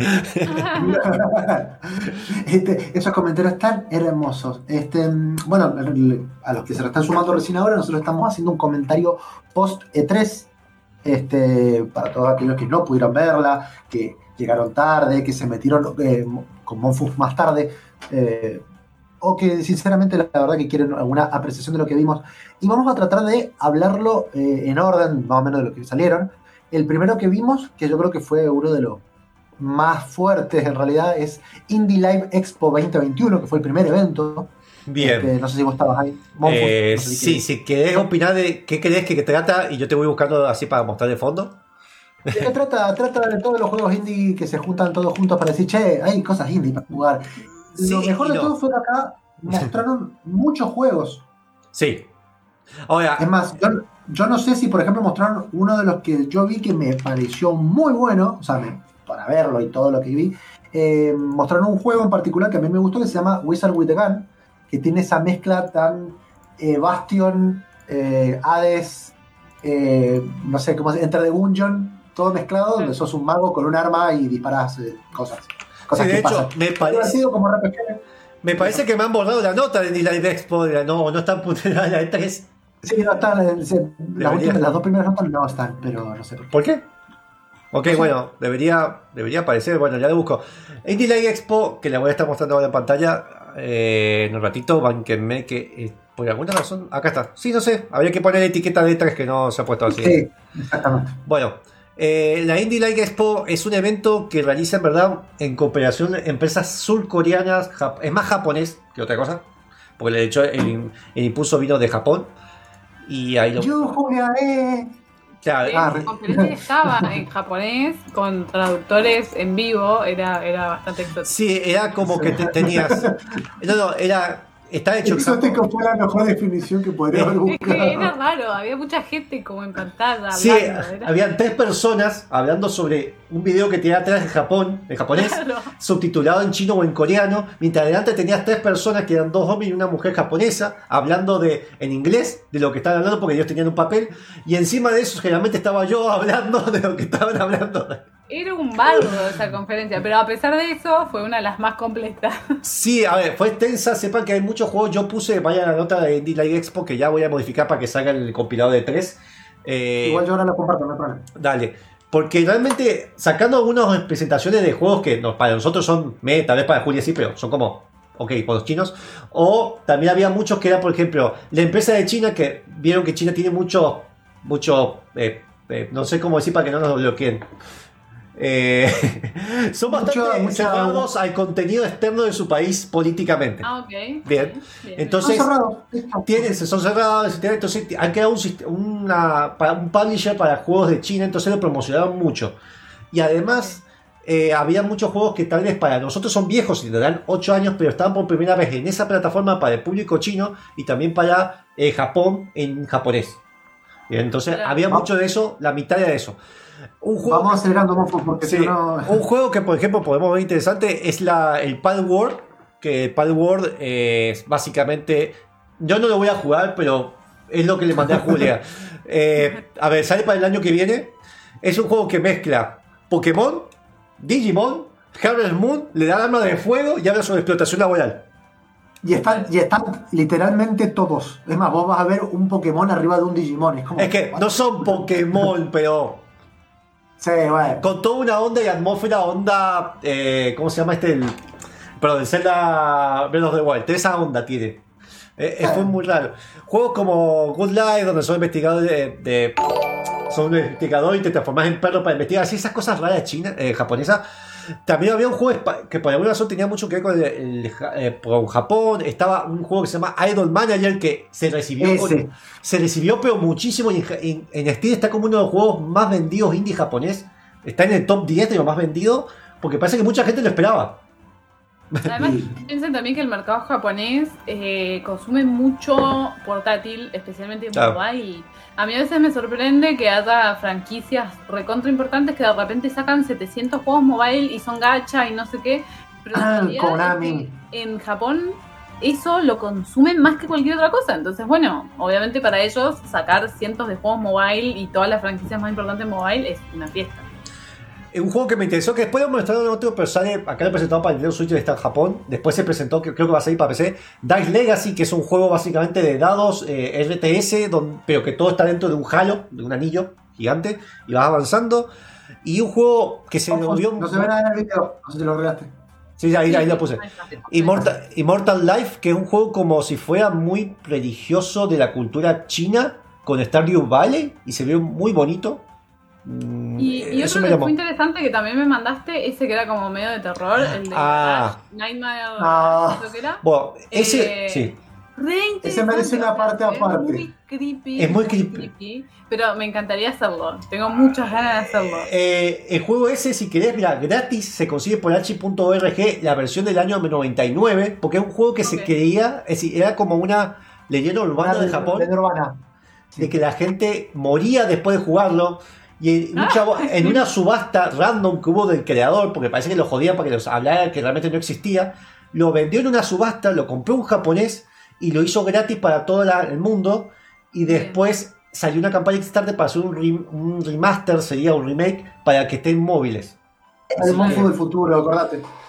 este, esos comentarios tan hermosos. Este, bueno, a los que se lo están sumando recién ahora, nosotros estamos haciendo un comentario post E tres. Este, para todos aquellos que no pudieron verla, que llegaron tarde, que se metieron eh, con Monfus más tarde, eh, o que sinceramente la verdad que quieren alguna apreciación de lo que vimos. Y vamos a tratar de hablarlo eh, en orden, más o menos de lo que salieron. El primero que vimos, que yo creo que fue uno de los más fuertes en realidad, es Indie Live Expo veinte veintiuno, que fue el primer evento. Bien. Este, no sé si vos estabas ahí. Monfus, Eh, no sé si sí, querés. si querés opinar de qué crees que trata y yo te voy buscando así para mostrar de fondo. ¿De qué trata? Trata de todos los juegos indie que se juntan todos juntos para decir, che, hay cosas indie para jugar. Sí Lo mejor y de no. todo fue que acá mostraron muchos juegos. Sí. Ahora, Es más, yo, yo no sé si, por ejemplo, mostraron uno de los que yo vi que me pareció muy bueno, o sea, me- para verlo y todo lo que vi. Eh, mostraron un juego en particular que a mí me gustó que se llama Wizard with a Gun, que tiene esa mezcla tan eh, Bastion, eh, Hades, eh, no sé cómo se Enter the Gungeon, todo mezclado, donde sos un mago con un arma y disparás eh, cosas. Cosas sí, de que hecho, pasan. me Ha parece, sido como R P G. Me parece que me han borrado la nota de Indie Live Expo. De la, no, no están puteando la E tres. Sí, no están. Se, las, últimas, las dos primeras notas no están, pero no sé por qué. ¿Por qué? Ok, no sé. Bueno, debería, debería aparecer. Bueno, ya lo busco. Indie Live Expo, que la voy a estar mostrando ahora en pantalla. Eh, en un ratito, banquenme que eh, por alguna razón. Acá está. Sí, no sé. Habría que poner etiqueta de E tres que no se ha puesto así. Sí, exactamente. Bueno. Eh, la Indie Live Expo es un evento que realiza en verdad en cooperación empresas surcoreanas, es más japonés que otra cosa, porque de hecho el, el impulso vino de Japón y ahí lo... Yujuya, eh. Claro, ah, la conferencia estaba en japonés con traductores en vivo, era, era bastante exótico. Sí, era como que te, tenías... No, no, era... Está hecho exótico fue la mejor definición que podría haber buscado. Es que era raro, había mucha gente como en pantalla. Sí, hablando, era... habían tres personas hablando sobre un video que tenía atrás en Japón, en japonés, claro. Subtitulado en chino o en coreano, mientras delante tenías tres personas que eran dos hombres y una mujer japonesa, hablando de en inglés, de lo que estaban hablando porque ellos tenían un papel, y encima de eso generalmente estaba yo hablando de lo que estaban hablando. Era un bardo esa conferencia, pero a pesar de eso fue una de las más completas. Sí, a ver, fue extensa, sepan que hay muchos juegos, yo puse, vaya la nota de Indie Live Expo que ya voy a modificar para que salga el compilado de tres. Eh, Igual yo ahora lo comparto, no hay problema. Dale, porque realmente sacando algunas presentaciones de juegos que no, para nosotros son, me, tal vez para Julia sí, pero son como, ok, por los chinos, o también había muchos que era, por ejemplo, la empresa de China, que vieron que China tiene mucho, mucho, eh, eh, no sé cómo decir para que no nos bloqueen. Eh, son bastante mucho, cerrados mucho... al contenido externo de su país políticamente. Ah, ok. Bien. Bien. Entonces, son cerrados. Tienen, son cerrados. Entonces, han creado un, una, un publisher para juegos de China. Entonces, lo promocionaron mucho. Y además, eh, había muchos juegos que tal vez para nosotros son viejos y tendrán ocho años, pero estaban por primera vez en esa plataforma para el público chino y también para eh, Japón en japonés. Bien, entonces, claro. Había mucho de eso, la mitad de eso. Un juego Vamos acelerando un poco porque sí, si no... Un juego que por ejemplo podemos ver interesante es la, el Palworld, que el Palworld eh, es básicamente, yo no lo voy a jugar, pero es lo que le mandé a Julia. eh, a ver, sale para el año que viene. Es un juego que mezcla Pokémon, Digimon, Harvest Moon, le da arma de fuego y habla sobre explotación laboral. Y están, y están literalmente todos. Es más, vos vas a ver un Pokémon arriba de un Digimon. Es, como, es que no son Pokémon, pero... Sí, bueno. Con toda una onda y atmósfera, onda. Eh, ¿Cómo se llama este? El, perdón, el Zelda Breath of the Wild. Esa onda tiene. Eh, fue muy raro. Juegos como Good Life, donde son investigadores de. de son un investigador y te transformas en perro para investigar. Así, esas cosas raras chinas, eh, japonesas. También había un juego que por alguna razón tenía mucho que ver con, el, el, eh, con Japón. Estaba un juego que se llama Idol Manager que se recibió con, se recibió pero muchísimo. Y en, en Steam está como uno de los juegos más vendidos indie japonés. Está en el top diez de los más vendidos porque parece que mucha gente lo esperaba. Además, piensen también que el mercado japonés eh, consume mucho portátil, especialmente claro. mobile. A mí a veces me sorprende que haya franquicias recontra importantes que de repente sacan setecientos juegos mobile y son gacha y no sé qué. Pero ah, en, Konami. en Japón eso lo consumen más que cualquier otra cosa. Entonces, bueno, obviamente para ellos sacar cientos de juegos mobile y todas las franquicias más importantes mobile es una fiesta. Un juego que me interesó, que después lo mostraron en otro, pero sale, acá lo presentado para el Nintendo Switch, está en Japón. Después se presentó, que creo que va a salir para P C, Dice Legacy, que es un juego básicamente de dados, eh, R T S, donde, pero que todo está dentro de un halo, de un anillo gigante, y vas avanzando. Y un juego que se volvió... No se ve nada en el video, no sé si lo arreglaste. Sí, ahí, ahí lo puse. Immortal, Immortal Life, que es un juego como si fuera muy religioso de la cultura china, con Stardew Valley, y se ve muy bonito. Y, y otro que fue interesante que también me mandaste, ese que era como medio de terror, el de ah. Nightmare, ah. ¿lo que era? Bueno, ese, eh, sí. Ese merece una parte aparte. Es muy creepy. Es muy, muy creepy. creepy. Pero me encantaría hacerlo. Tengo muchas ganas de hacerlo. Eh, el juego ese, si querés, mira, gratis, se consigue por H punto org, la versión del año noventa y nueve, porque es un juego que okay. se creía, es decir, era como una leyenda urbana una de Japón. Leyenda urbana. Sí. De que la gente moría después de jugarlo. Y en, mucha, en una subasta random que hubo del creador, porque parece que lo jodían para que los hablara que realmente no existía, lo vendió en una subasta, lo compró un japonés y lo hizo gratis para todo la, el mundo. Y después salió una campaña Kickstarter para hacer un, re, un remaster, sería un remake, para que estén móviles. El monstruo del futuro, acordate.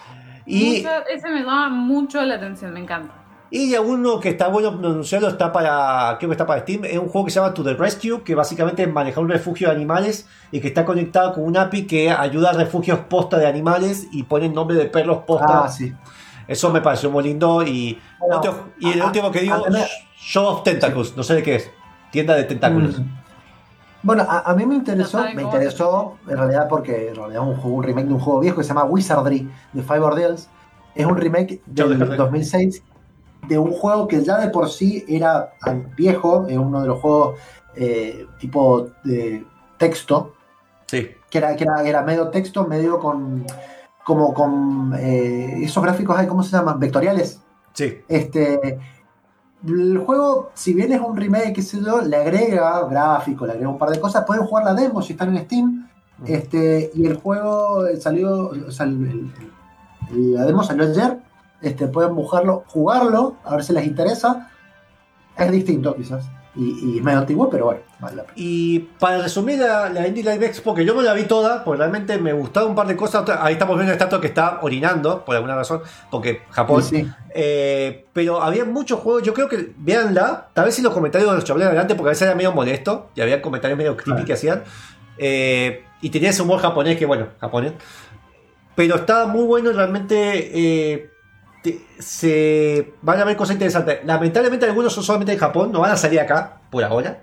Y, Mucho- ese me llama mucho la atención, me encanta. y uno que está bueno anunciarlo, está para, creo que está para Steam, es un juego que se llama To The Rescue, que básicamente es manejar un refugio de animales y que está conectado con un A P I que ayuda a refugios posta de animales y pone el nombre de perros posta. Ah, sí. Eso me pareció muy lindo. Y, Bueno, otro- y el a- último que digo, a tener- Show of Tentacles, no sé de qué es. Tienda de tentáculos. Mm. Bueno, a, a mí me No interesó, saben me cómo interesó en realidad porque en realidad es un, juego, un remake de un juego viejo que se llama Wizardry de Five Ordeals. Es un remake Ya lo del descargué. dos mil seis de un juego que ya de por sí era viejo, es uno de los juegos eh, tipo de texto, Sí. que era, que era, era medio texto, medio con como con eh, esos gráficos hay, ¿cómo se llaman? Vectoriales. Sí. Este, el juego, si bien es un remake, qué sé yo, le agrega gráfico, le agrega un par de cosas. Pueden jugar la demo si están en Steam. Este, y el juego salió, o sea, el- el- el- la demo salió ayer. Este, pueden buscarlo, jugarlo, a ver si les interesa. Es distinto quizás. Y, y es medio antiguo, pero bueno, vale la pena. Y para resumir la, la Indie Live Expo, que yo no la vi toda, porque realmente me gustaron un par de cosas. Otra- Ahí estamos viendo una estatua que está orinando, por alguna razón, porque Japón. Sí, sí. Eh, pero había muchos juegos, yo creo que véanla, tal vez si los comentarios los chablé adelante, porque a veces era medio molesto, y había comentarios medio creepy Ah. que hacían. Eh, y tenía ese humor japonés, que bueno, japonés. Pero estaba muy bueno y realmente eh, te- se van a ver cosas interesantes. Lamentablemente algunos son solamente de Japón, no van a salir acá, por ahora.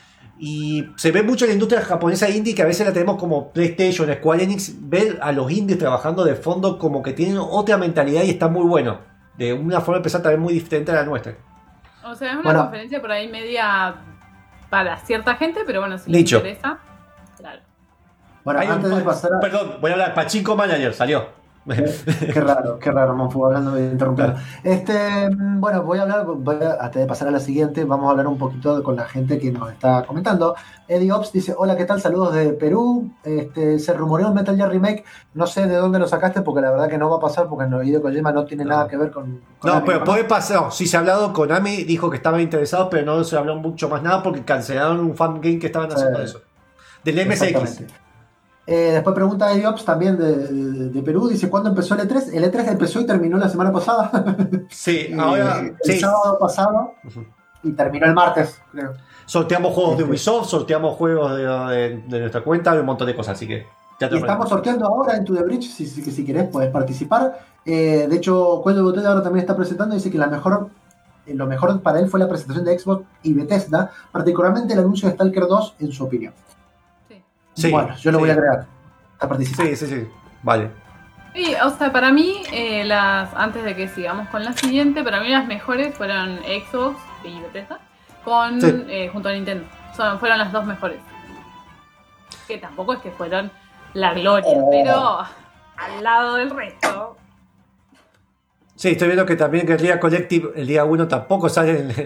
Y se ve mucho en la industria japonesa indie, que a veces la tenemos como PlayStation, Square Enix, ver a los indies trabajando de fondo como que tienen otra mentalidad y está muy bueno. De una forma de pensar también muy diferente a la nuestra. O sea, es una Bueno. conferencia por ahí media para cierta gente, pero bueno, si Nicho. les interesa, claro. Bueno, Hay un antes de pa- pasar a... Perdón, voy a hablar. Pachinko Manager salió. Qué raro, qué raro, Monfu, hablando de interrumpir. Este, mm, bueno, voy a hablar, voy a- antes de pasar a la siguiente, vamos a hablar un poquito de- con la gente que nos está comentando. Eddie Ops dice, hola, ¿qué tal? Saludos de Perú. Este, se rumoreó un Metal Gear Remake, no sé de dónde lo sacaste, porque la verdad que no va a pasar, porque el Hideo Kojima no tiene No. nada que ver con... con No, anime, pero puede pasar. No, sí se ha hablado, Konami dijo que estaban interesados, pero no se habló mucho más nada porque cancelaron un fan game que estaban haciendo Sí. de eso. Del M S X. Exactamente. Eh, después pregunta Eddie Ops también de, de- de Perú, dice, ¿cuándo empezó el E tres? El E tres empezó y terminó la semana pasada. Sí, Eh, ahora el sí. sábado pasado Ujú. y terminó el martes, creo. Sorteamos juegos de Este. Ubisoft, sorteamos juegos de, de- de nuestra cuenta y un montón de cosas, así que ya te Y lo estamos sorteando ahora en To The Bridge, si, si, si querés puedes participar. Eh, de hecho, Cuello de Botella ahora también está presentando, dice que la mejor, eh, lo mejor para él fue la presentación de Xbox y Bethesda, particularmente el anuncio de Stalker dos, en su opinión. Sí. Sí, bueno, yo lo sí. voy a agregar a participar. Sí, sí, sí. Vale. Y, o sea, para mí, eh, las antes de que sigamos con la siguiente, para mí las mejores fueron Xbox y Bethesda con, Sí. eh, junto a Nintendo. Son, fueron las dos mejores. Que tampoco es que fueron la gloria, Oh. pero al lado del resto. Sí, estoy viendo que también Guerrilla Collective el día uno tampoco sale en,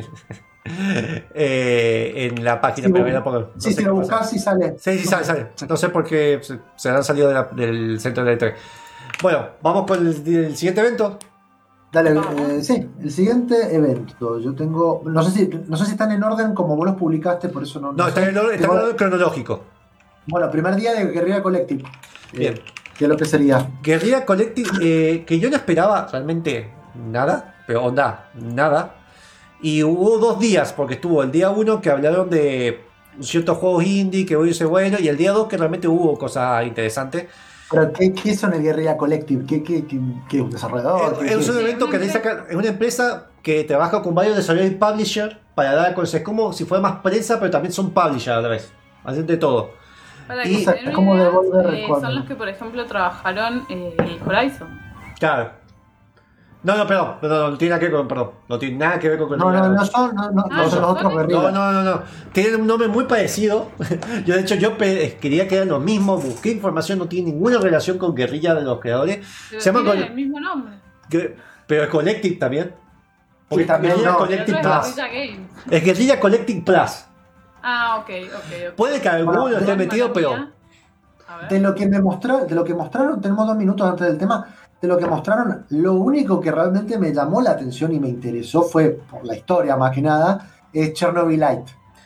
eh, en la página. Sí, pero bu- mira, por- no Sí, sé si qué lo pasa. buscas, sí sale. Sí, sí, sale, sale. No sé por qué se, se han salido de la- del centro de E tres. Bueno, vamos con el, el siguiente evento. Dale, Vamos. eh, sí, el siguiente evento. Yo tengo. No sé si, no sé si están en orden como vos los publicaste, por eso no. No, está sé. en el orden, está en el orden cronológico. Bueno, primer día de Guerrilla Collective. Eh, Bien. ¿Qué es lo que sería? Guerrilla Collective, eh, que yo no esperaba realmente nada, pero onda, nada. Y hubo dos días, porque estuvo el día uno que hablaron de ciertos juegos indie que voy a decir bueno, y el día dos que realmente hubo cosas interesantes. Pero, ¿qué, qué son el Guerrilla Collective? ¿Qué, qué, qué, qué es un desarrollador? ¿Qué- Es qué- un evento que le saca, es una empresa que trabaja con varios desarrolladores y publishers para dar a conocer. Es como si fuera más prensa, pero también son publishers a la vez. Hacen de todo. Para Y- que se den es como una idea, Devolver eh, cuando- son los que, por ejemplo, trabajaron eh, el Horizon. Claro. No, no, perdón, no, no, no tiene nada que ver con, perdón, no tiene nada que ver con No, no, no son, no, no, Ah, no son ¿no los otros son? Guerrilla. No, no, no, no. Tienen un nombre muy parecido. Yo, de hecho, yo pe- quería que eran los mismos. Busqué información, no tiene ninguna relación con Guerrilla de los creadores. Pero Se llama tienen Col- el mismo nombre. que- pero es Collective también. Porque Sí, también, Guerrilla no. Pero Collective no es Plus. Guerrilla Games. Es Guerrilla Collective Plus. Ah, ok, ok, ok. Puede que alguno Bueno, esté de- metido, pero. A ver. De lo que me mostraron, de lo que mostraron, tenemos dos minutos antes del tema. De lo que mostraron, lo único que realmente me llamó la atención y me interesó fue por la historia más que nada, es Chernobylite.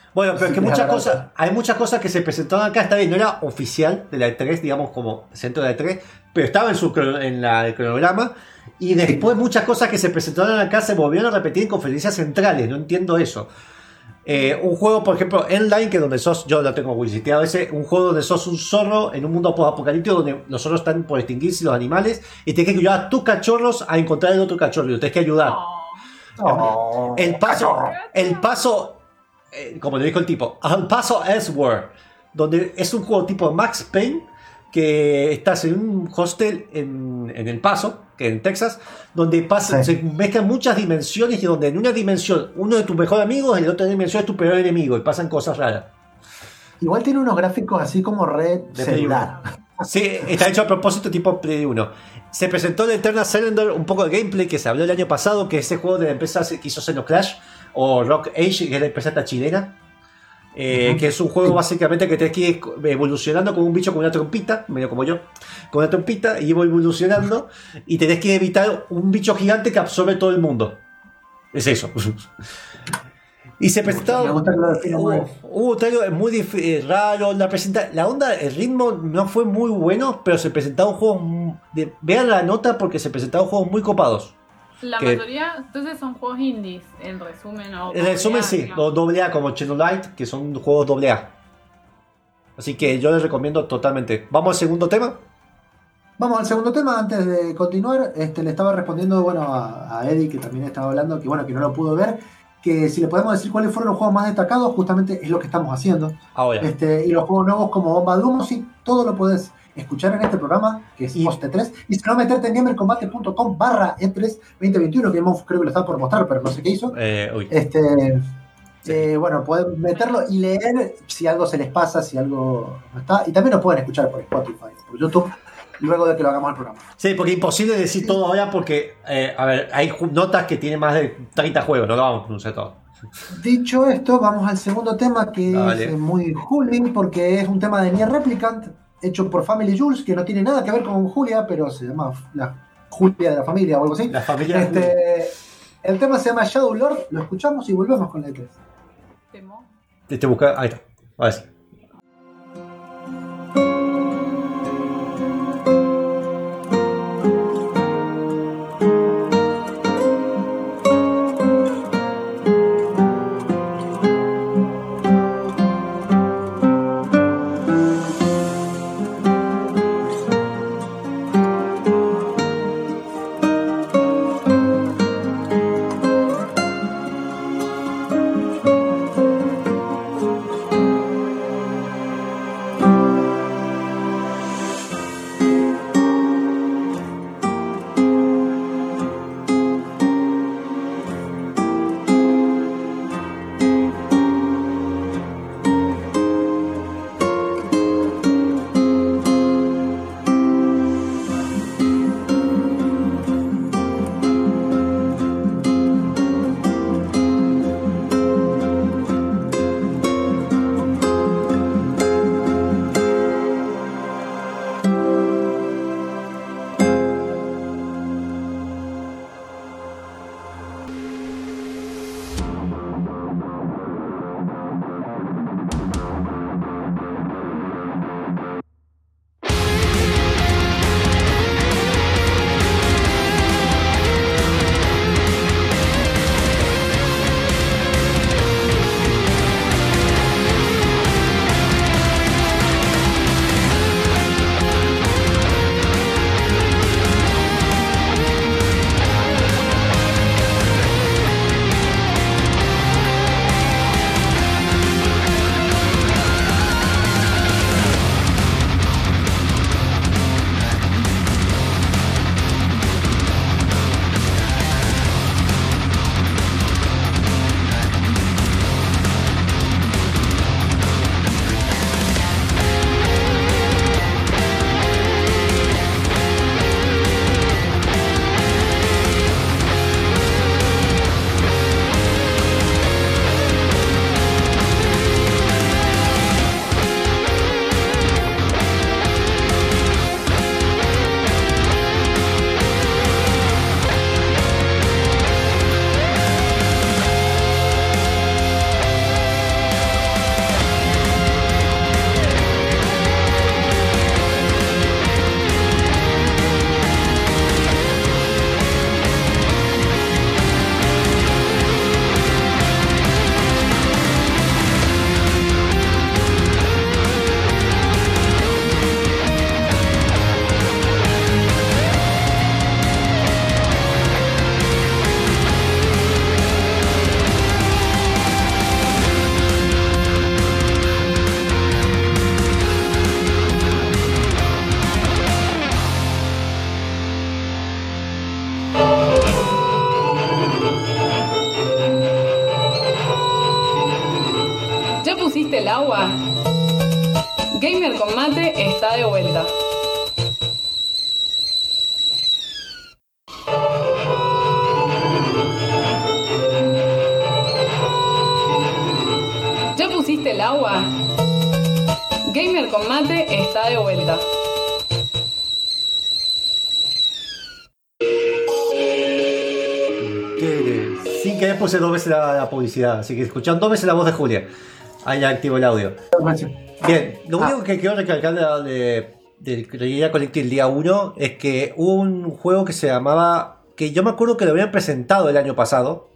Bueno, pero es que Sí, muchas la verdad. cosas, hay muchas cosas que se presentaron acá, está bien, no era oficial de la E tres, digamos, como centro de la E tres, pero estaba en, su, crono- en la, el cronograma, y después muchas cosas que se presentaron acá se volvieron a repetir en conferencias centrales, no entiendo eso. Eh, un juego, por ejemplo, Endline, que donde sos, yo lo tengo visitado a veces, un juego donde sos un zorro en un mundo post-apocalíptico donde los zorros están por extinguirse, los animales, y tenés que ayudar a tus cachorros a encontrar el otro cachorro, y lo tenés que ayudar. Oh, Oh, El paso, el paso, eh, como le dijo el tipo, al paso Elsewhere, donde es un juego tipo Max Payne, que estás en un hostel en, en El Paso, que en Texas, donde pasa, Sí. se mezclan muchas dimensiones y donde en una dimensión uno de tus mejores amigos y en la otra dimensión es tu peor enemigo y pasan cosas raras. Igual tiene unos gráficos así como red De Play celular. Sí, está hecho a propósito tipo Play uno. Se presentó el Eternal Cylinder, un poco de gameplay que se habló el año pasado, que es ese juego de la empresa que hizo Xenoclash o Rock Age, que es la empresa esta chilena. Eh, Ujú. que es un juego Sí. básicamente que tenés que ir evolucionando como un bicho con una trompita, medio como yo, con una trompita, y voy evolucionando, y tenés que evitar un bicho gigante que absorbe todo el mundo. Es eso. Y se Me gusta- me presentó. gusta que lo defina muy Hubo, bien. hubo un trailer muy dif- eh, raro. La, presenta, la onda, el ritmo no fue muy bueno, pero se presentaron juegos. mu- De, vean la nota porque se presentaron juegos muy copados. la que- mayoría, entonces son juegos indies, en resumen. O En resumen, sí, digamos. los doble A como Light, que son juegos doble A. Así que yo les recomiendo totalmente. ¿Vamos al segundo tema? Vamos al segundo tema, antes de continuar, este, le estaba respondiendo bueno, a, a Eddie, que también estaba hablando, que bueno, que no lo pudo ver, que si le podemos decir cuáles fueron los juegos más destacados, justamente es lo que estamos haciendo. Ahora. Este, y los juegos nuevos como Bomba de Humo, sí, todo lo puedes escuchar en este programa, que es Y- Post E tres, y si no, meterte en gamercombate.com barra E tres veinte veintiuno, que Monf creo que lo estaba por mostrar, pero no sé qué hizo. Eh, uy. Este, Sí. eh, bueno, pueden meterlo y leer si algo se les pasa, si algo no está. Y también nos pueden escuchar por Spotify, por YouTube, luego de que lo hagamos el programa. Sí, porque es imposible decir todo ahora porque, eh, a ver, hay ju- notas que tienen más de treinta juegos, no lo vamos a pronunciar todo. Dicho esto, vamos al segundo tema que Dale. es eh, muy Juli, porque es un tema de Nier Replicant, hecho por Family Jules, que no tiene nada que ver con Julia, pero se llama la Julia de la familia o algo así. La familia. Este, el tema se llama Shadow Lord, lo escuchamos y volvemos con la E tres. Temo. Este busca, ahí está. Ahora sí. agua? Gamer con Mate está de vuelta. ¿Ya pusiste el agua? Gamer con Mate está de vuelta. Sin querer puse dos veces la, la publicidad, así que escucharon dos veces la voz de Julia. Ahí ya activo el audio. Bien, lo único que quiero recalcar de, de, de Realidad Collective el día uno es que hubo un juego que se llamaba, que yo me acuerdo que lo habían presentado el año pasado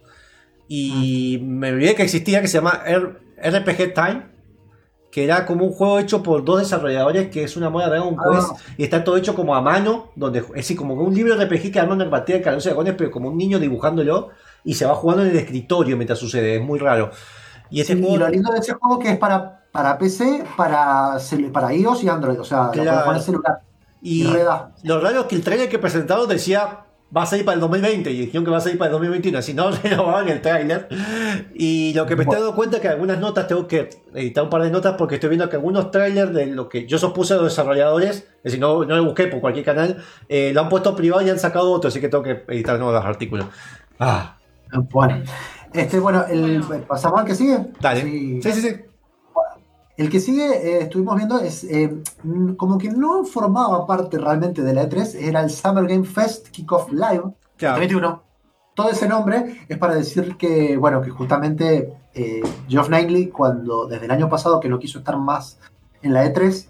y mm. me olvidé que existía, que se llama R P G Time, que era como un juego hecho por dos desarrolladores, que es una moda de Dragon Quest, ah. y está todo hecho como a mano, donde es decir, como un libro de R P G que arma una partida de Calabozos y Dragones, pero como un niño dibujándolo, y se va jugando en el escritorio mientras sucede, es muy raro. Y, ese sí, juego... y lo lindo de ese juego que es para, para P C, para, para iOS y Android, o sea, claro. lo puedes poner celular. Y, y lo raro es que el trailer que presentaron decía va a salir para el dos mil veinte y dijeron que va a salir para el dos mil veintiuno, así no renovaban el trailer. Y lo que me estoy dando cuenta es que algunas notas tengo que editar un par de notas porque estoy viendo que algunos trailers de lo que yo supuse de los desarrolladores, es decir, no, no lo busqué por cualquier canal, eh, lo han puesto privado y han sacado otro, así que tengo que editar nuevos artículos. Ah. Bueno, este, bueno, el, ¿pasamos al que sigue? Dale. Sí, sí, sí. sí. El que sigue, eh, estuvimos viendo, es eh, como que no formaba parte realmente de la E tres, era el Summer Game Fest Kickoff Live, claro. veintiuno. Todo ese nombre es para decir que, bueno, que justamente eh, Geoff Keighley, cuando desde el año pasado que no quiso estar más en la E tres,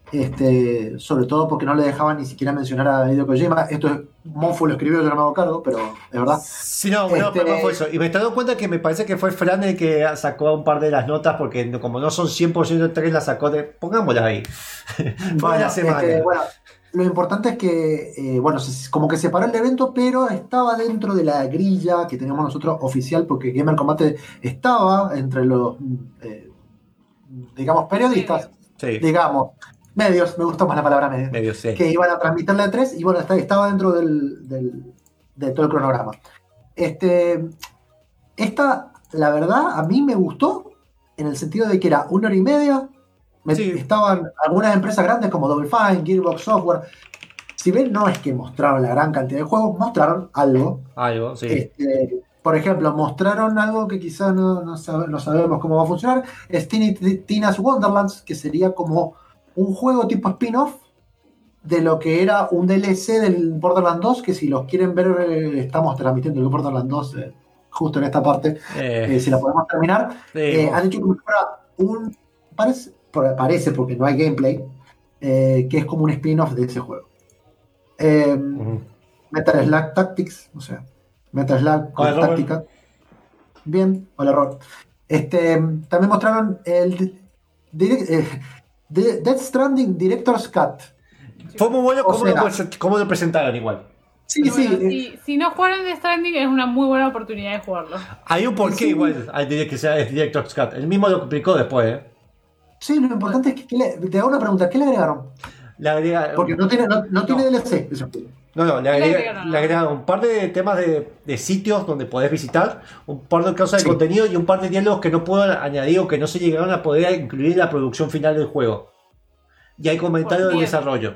este, sobre todo porque no le dejaban ni siquiera mencionar a Hideo Kojima. Esto es Monfo lo escribió, yo no me hago cargo, pero es verdad. Sí, no, bueno, este... pero no fue eso. Y me estoy dando cuenta que me parece que fue Fran el que sacó un par de las notas, porque como no son cien por ciento de tres, las sacó de... Pongámoslas ahí. Bueno, la semana. Este, bueno, lo importante es que, eh, bueno, como que separó el evento, pero estaba dentro de la grilla que teníamos nosotros oficial, porque Gamer Combate estaba entre los, eh, digamos, periodistas, sí. digamos, medios, me gustó más la palabra medios, medios sí. que iban a transmitir la E tres y bueno, estaba dentro del, del, de todo el cronograma. Este, esta, la verdad, a mí me gustó en el sentido de que era una hora y media, me, sí. estaban algunas empresas grandes como Double Fine, Gearbox Software. Si ven, no es que mostraron la gran cantidad de juegos, mostraron algo. Algo, sí. Este, por ejemplo, mostraron algo que quizás no, no, sabe, no sabemos cómo va a funcionar, es Tina's Wonderlands, que sería como un juego tipo spin-off de lo que era un D L C del Borderlands dos, que si los quieren ver, eh, estamos transmitiendo el Borderlands dos eh, justo en esta parte, eh, eh, si la podemos terminar. Eh, eh, han hecho como si fuera un... Parece, parece, porque no hay gameplay, eh, que es como un spin-off de ese juego. Eh, uh-huh. Metal Slug Tactics, o sea, Metal Slug con hola, táctica. Robert. Bien, hola Rod. Este, también mostraron el... Direct, eh, The Death Stranding Director's Cut. Fue muy bueno cómo, sea, lo, cómo lo presentaron igual. Sí, bueno, sí. Si, si no jugaron Death Stranding es una muy buena oportunidad de jugarlo. Hay un porqué sí. igual al que sea Director's Cut. El mismo lo explicó después, ¿eh? Sí, lo importante es que, que le, te hago una pregunta, ¿qué le agregaron? Le agregaron porque no tiene, no, no tiene no. D L C. Eso. No, no, le, agrega, le agregaron un par de temas de, de sitios donde podés visitar, un par de causas de sí. contenido y un par de diálogos que no puedo añadir o que no se llegaron a poder incluir en la producción final del juego. Y hay comentarios del desarrollo.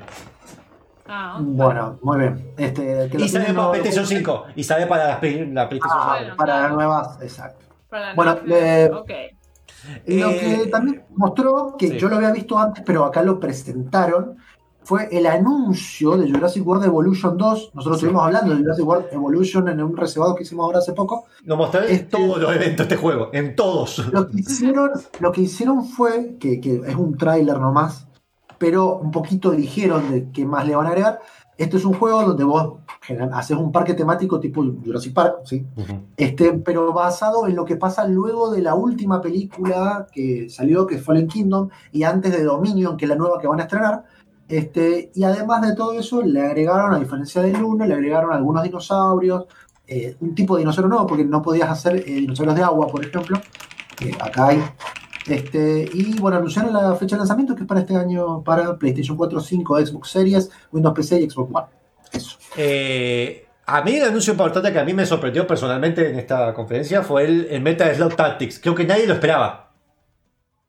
Ah, okay. Bueno, muy bien. Este, que y sale para PlayStation cinco. Y sale para la, la PlayStation ah, cinco. Para las nuevas, exacto. Para la bueno, nueva, eh, okay. Lo eh, que también mostró, que sí. yo lo había visto antes, pero acá lo presentaron, fue el anuncio de Jurassic World Evolution dos. Nosotros sí. estuvimos hablando de Jurassic World Evolution en un reservado que hicimos ahora hace poco. Lo mostraron en este, todos los eventos de este juego, en todos. Lo que hicieron, lo que hicieron fue, que, que es un tráiler nomás, pero un poquito dijeron de qué más le van a agregar. Este es un juego donde vos haces un parque temático tipo Jurassic Park, ¿sí? Uh-huh. este, pero basado en lo que pasa luego de la última película que salió, que es Fallen Kingdom, y antes de Dominion, que es la nueva que van a estrenar. Este, y además de todo eso, le agregaron, a diferencia del uno, le agregaron algunos dinosaurios, eh, un tipo de dinosaurio nuevo, porque no podías hacer eh, dinosaurios de agua, por ejemplo, que acá hay. Este, y bueno, anunciaron la fecha de lanzamiento que es para este año para PlayStation cuatro, cinco, Xbox Series, Windows P C y Xbox One. Eso. Eh, a mí el anuncio importante que a mí me sorprendió personalmente en esta conferencia fue el, el Metal Slug Tactics. Creo que nadie lo esperaba.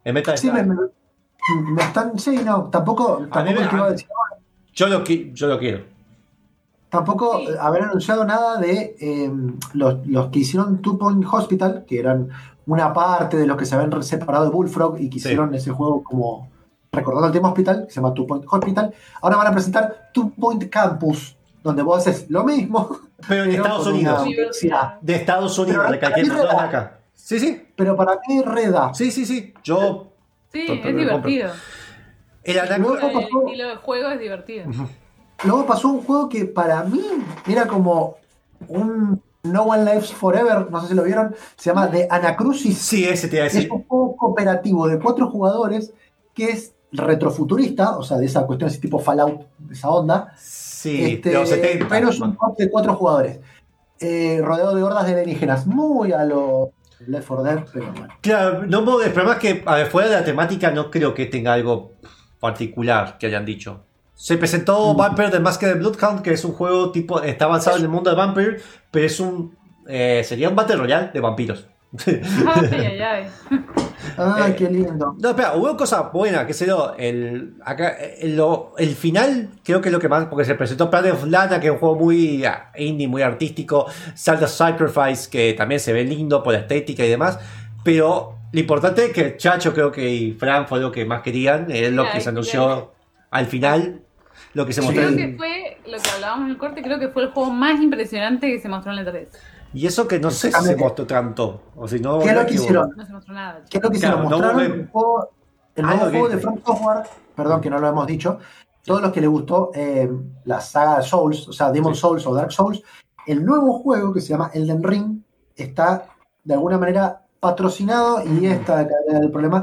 El Metal Sí, Slug. me, me- me están. Sí, no, tampoco. A mí Tampoco me- te iba a decir. Yo lo, qui- yo lo quiero. Tampoco Sí. haber anunciado nada de eh, los, los que hicieron Two Point Hospital, que eran una parte de los que se habían separado de Bullfrog y que Sí. hicieron ese juego como recordando el tema hospital, que se llama Two Point Hospital. Ahora van a presentar Two Point Campus, donde vos haces lo mismo, Pero en pero Estados con Unidos. una universidad. De Estados Unidos, Pero recalquemos, ahí no de reda. acá. Sí, sí. Pero para mí reda. Sí, sí, sí. Yo. Sí, Pero- es pero lo divertido. El Luego Anacro. El pasó- estilo de juego es divertido. Luego pasó un juego que para mí era como un No One Lives Forever, no sé si lo vieron, se llama The Anacrucis. Sí, ese te iba a Es decir. un juego cooperativo de cuatro jugadores que es retrofuturista, o sea, de esa cuestión, ese tipo Fallout, de esa onda. Sí, Este, de los setenta. pero es un juego de cuatro jugadores, eh, rodeado de hordas de alienígenas, muy a lo Left four Dead, pero bueno. Claro, no puedo. El problema es que, a ver, fuera de la temática, no creo que tenga algo particular que hayan dicho. Se presentó Mm. Vampire the Masked Bloodhound, que es un juego tipo. Está avanzado en el mundo de Vampire, pero es un. eh, sería un Battle Royale de vampiros. Ay, ay, ay. Ay, Eh, qué lindo. No, espera, hubo cosas buenas, que sé yo, el, acá, el, lo- el final creo que es lo que más, porque se presentó Planet of Lana, que es un juego muy ah, indie, muy artístico, Zelda Sacrifice, que también se ve lindo por la estética y demás, pero lo importante es que Chacho creo que y Fran fue lo que más querían, es lo Ya, que se ya. anunció al final, lo que se Sí. mostró. Creo en- que fue lo que hablábamos en el corte, creo que fue el juego más impresionante que se mostró en la E tres. Y eso que no sé si se Exactamente. mostró tanto, o si no... ¿Qué es lo me que equivoco. hicieron? No se mostró nada. ¿Qué es lo que hicieron? Claro, no Mostraron hubo- el, juego, el Ah, nuevo no, juego de gameplay. From Software, perdón que no lo hemos dicho, todos los que les gustó eh, la saga Souls, o sea, Demon Sí. Souls o Dark Souls, el nuevo juego que se llama Elden Ring está de alguna manera patrocinado, y esta es el problema,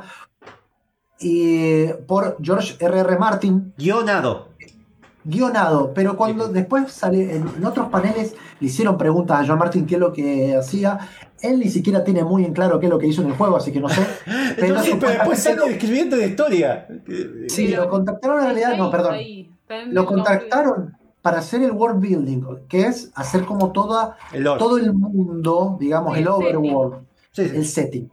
y por George R R. Martin, Guionado. guionado, pero cuando Sí. después sale en, en otros paneles le hicieron preguntas a John Martin qué es lo que hacía. Él ni siquiera tiene muy en claro qué es lo que hizo en el juego, así que no sé. Pero, Entonces, pero después contactaron- sale escribiendo la historia. sí, lo contactaron en realidad, no, perdón. Ahí, está en Lo el contactaron para hacer el world building, que es hacer como toda, El lore. todo el mundo, digamos, Sí, el el overworld, Sí, sí. el setting.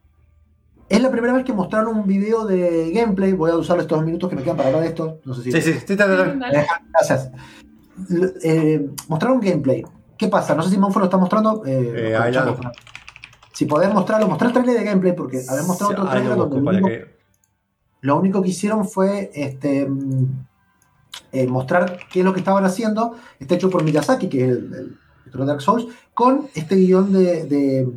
Es la primera vez que mostraron un video de gameplay. Voy a usar estos minutos que me quedan para hablar de esto. No sé si. Sí, sí, sí, está- está- está. Dale. Gracias. L- eh, mostraron gameplay. ¿Qué pasa? No sé si Monfo lo está mostrando. Eh, Eh, lo adelante. escuchamos. Si podés mostrarlo, mostrar el trailer de gameplay, porque habían mostrado otro Ahí trailer lo donde busco lo para único, que- lo único que hicieron fue este, mm, eh, mostrar qué es lo que estaban haciendo. Está hecho por Miyazaki, que es el, el director de Dark Souls, con este guión de, de,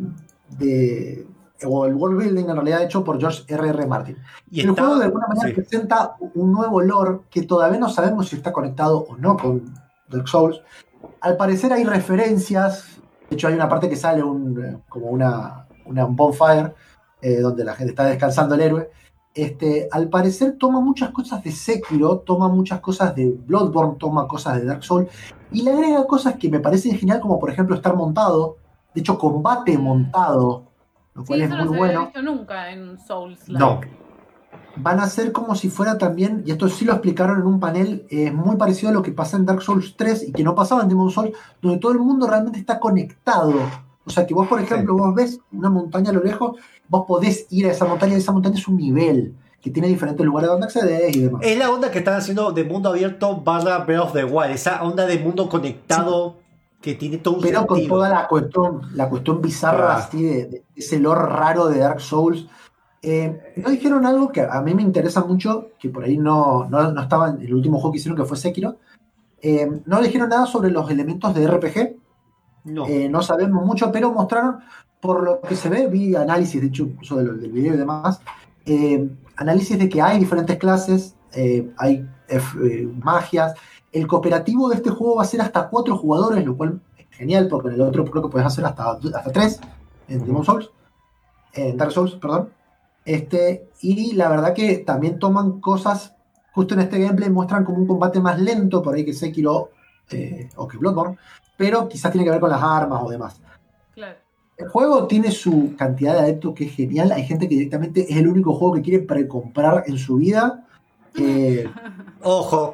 de- o el world building en realidad hecho por George R R. Martin. Y El estaba- juego de alguna manera sí. presenta un nuevo lore que todavía no sabemos si está conectado o no con Dark Souls. Al parecer hay referencias. De hecho, hay una parte que sale un, eh, como una, una bonfire, eh, donde la gente está descansando el héroe. Este, al parecer toma muchas cosas de Sekiro, toma muchas cosas de Bloodborne, toma cosas de Dark Souls, y le agrega cosas que me parecen genial, como por ejemplo estar montado. De hecho, combate montado, lo Sí, cual eso es no muy se había bueno. visto nunca en Souls. No. Van a ser como si fuera también, y esto sí lo explicaron en un panel, eh, muy parecido a lo que pasa en Dark Souls tres y que no pasaba en Demon Souls, donde todo el mundo realmente está conectado. O sea que vos, por ejemplo, vos ves una montaña a lo lejos, vos podés ir a esa montaña, y esa montaña es un nivel que tiene diferentes lugares donde accedes y demás. Es la onda que están haciendo de mundo abierto barra Breath of the Wild. Esa onda de mundo conectado que tiene todo un Pero con sentido. toda la cuestión, la cuestión bizarra, Ah. así de, de ese lore raro de Dark Souls. Eh, no dijeron algo que a mí me interesa mucho, que por ahí no, no, no estaba en el último juego que hicieron, que fue Sekiro. Eh, no dijeron nada sobre los elementos de R P G. No. Eh, no sabemos mucho, pero mostraron, por lo que se ve, vi análisis, de hecho, incluso de lo- del video y demás, eh, análisis de que hay diferentes clases, eh, hay eh, eh, magias. El cooperativo de este juego va a ser hasta cuatro jugadores, lo cual es genial, porque en el otro creo que puedes hacer hasta, hasta tres, en Demon Souls, en Dark Souls, perdón. Este, y la verdad que también toman cosas, justo en este gameplay muestran como un combate más lento, por ahí que Sekiro eh, o que Bloodborne, pero quizás tiene que ver con las armas o demás. Claro. El juego tiene su cantidad de adeptos que es genial. Hay gente que directamente es el único juego que quiere precomprar en su vida. Eh, Ojo.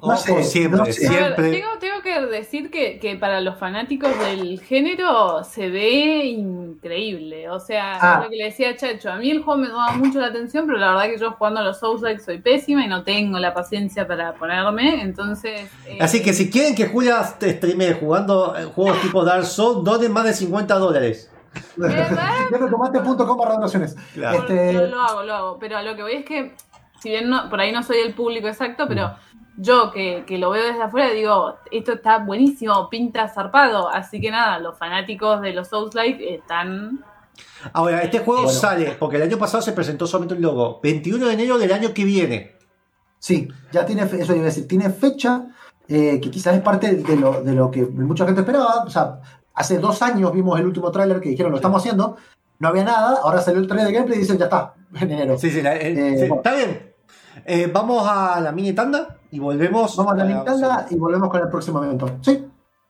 Ojo, sé, siempre, no sé. A ver, siempre. tengo, tengo que decir que, que para los fanáticos del género se ve increíble. O sea, Ah. es lo que le decía a Chacho. A mí el juego me llama mucho la atención, pero la verdad que yo jugando a los Souls-like soy pésima y no tengo la paciencia para ponerme. Entonces. eh, Así que si quieren que Julia streame jugando eh, juegos tipo Dark Souls, donen más de cincuenta dólares. ¿Verdad? Tomate punto com barra donaciones. Claro. Este, Lo, lo hago, lo hago. Pero a lo que voy es que, si bien no, por ahí no soy el público exacto, pero yo que, que lo veo desde afuera digo, esto está buenísimo, pinta zarpado. Así que nada, los fanáticos de los Souls-like están... Ahora, este juego Bueno. sale, porque el año pasado se presentó solamente un logo, veintiuno de enero del año que viene. Sí, ya tiene, fe- eso iba a decir, tiene fecha, eh, que quizás es parte de lo, de lo que mucha gente esperaba. O sea, hace dos años vimos el último tráiler que dijeron, lo estamos haciendo, no había nada, ahora salió el trailer de gameplay y dicen, ya está, en enero. Sí, sí, la- el- Eh, sí, bueno. está bien. Eh, vamos a la mini tanda y volvemos. Vamos a la para- Nintendo y volvemos con el próximo evento. Sí.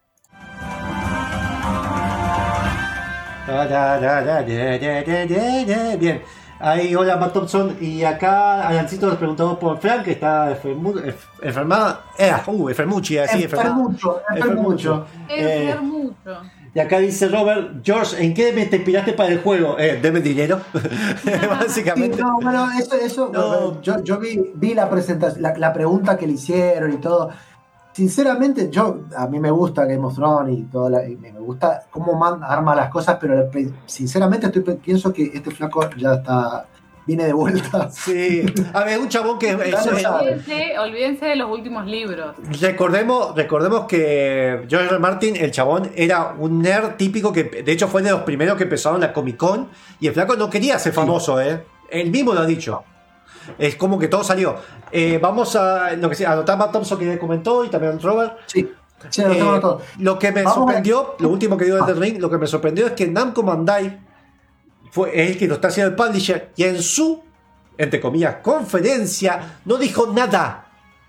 Bien. Ahí, hola Matt Thompson. Y acá Alancito nos preguntó por Frank, que está enfermu- enf- enfermada. Eh, uh, enfermuchi, así, enfermada. Enfermucho, enfermucho. Eh, Es mucho. Y acá dice Robert, George, ¿en qué me te inspiraste para el juego? Eh, deme dinero. Básicamente. Sí, no, bueno, eso, eso No. yo, yo vi, vi la presentación, la, la pregunta que le hicieron y todo. Sinceramente, yo a mí me gusta Game of Thrones y todo, la, y me me gusta cómo man, arma las cosas, pero pe- sinceramente estoy, pe- pienso que este flaco ya está, viene de vuelta. Sí. A ver, un chabón que. eh, Ya lo eh, sabe. Olvídense, olvídense de los últimos libros. Recordemos, recordemos que George R. R. Martin, el chabón, era un nerd típico que de hecho fue de los primeros que empezaron la Comic Con y el flaco no quería ser famoso, ¿eh? Él mismo lo ha dicho. Es como que todo salió. Eh, vamos a lo que sea, anotar Matt Thompson que comentó y también Robert. Sí, sí, lo tengo Eh, todo. lo que me Vamos a- sorprendió, lo último que digo del Ring, lo que me sorprendió es que Namco Bandai fue es el que lo está haciendo el publisher y en su, entre comillas, conferencia no dijo nada.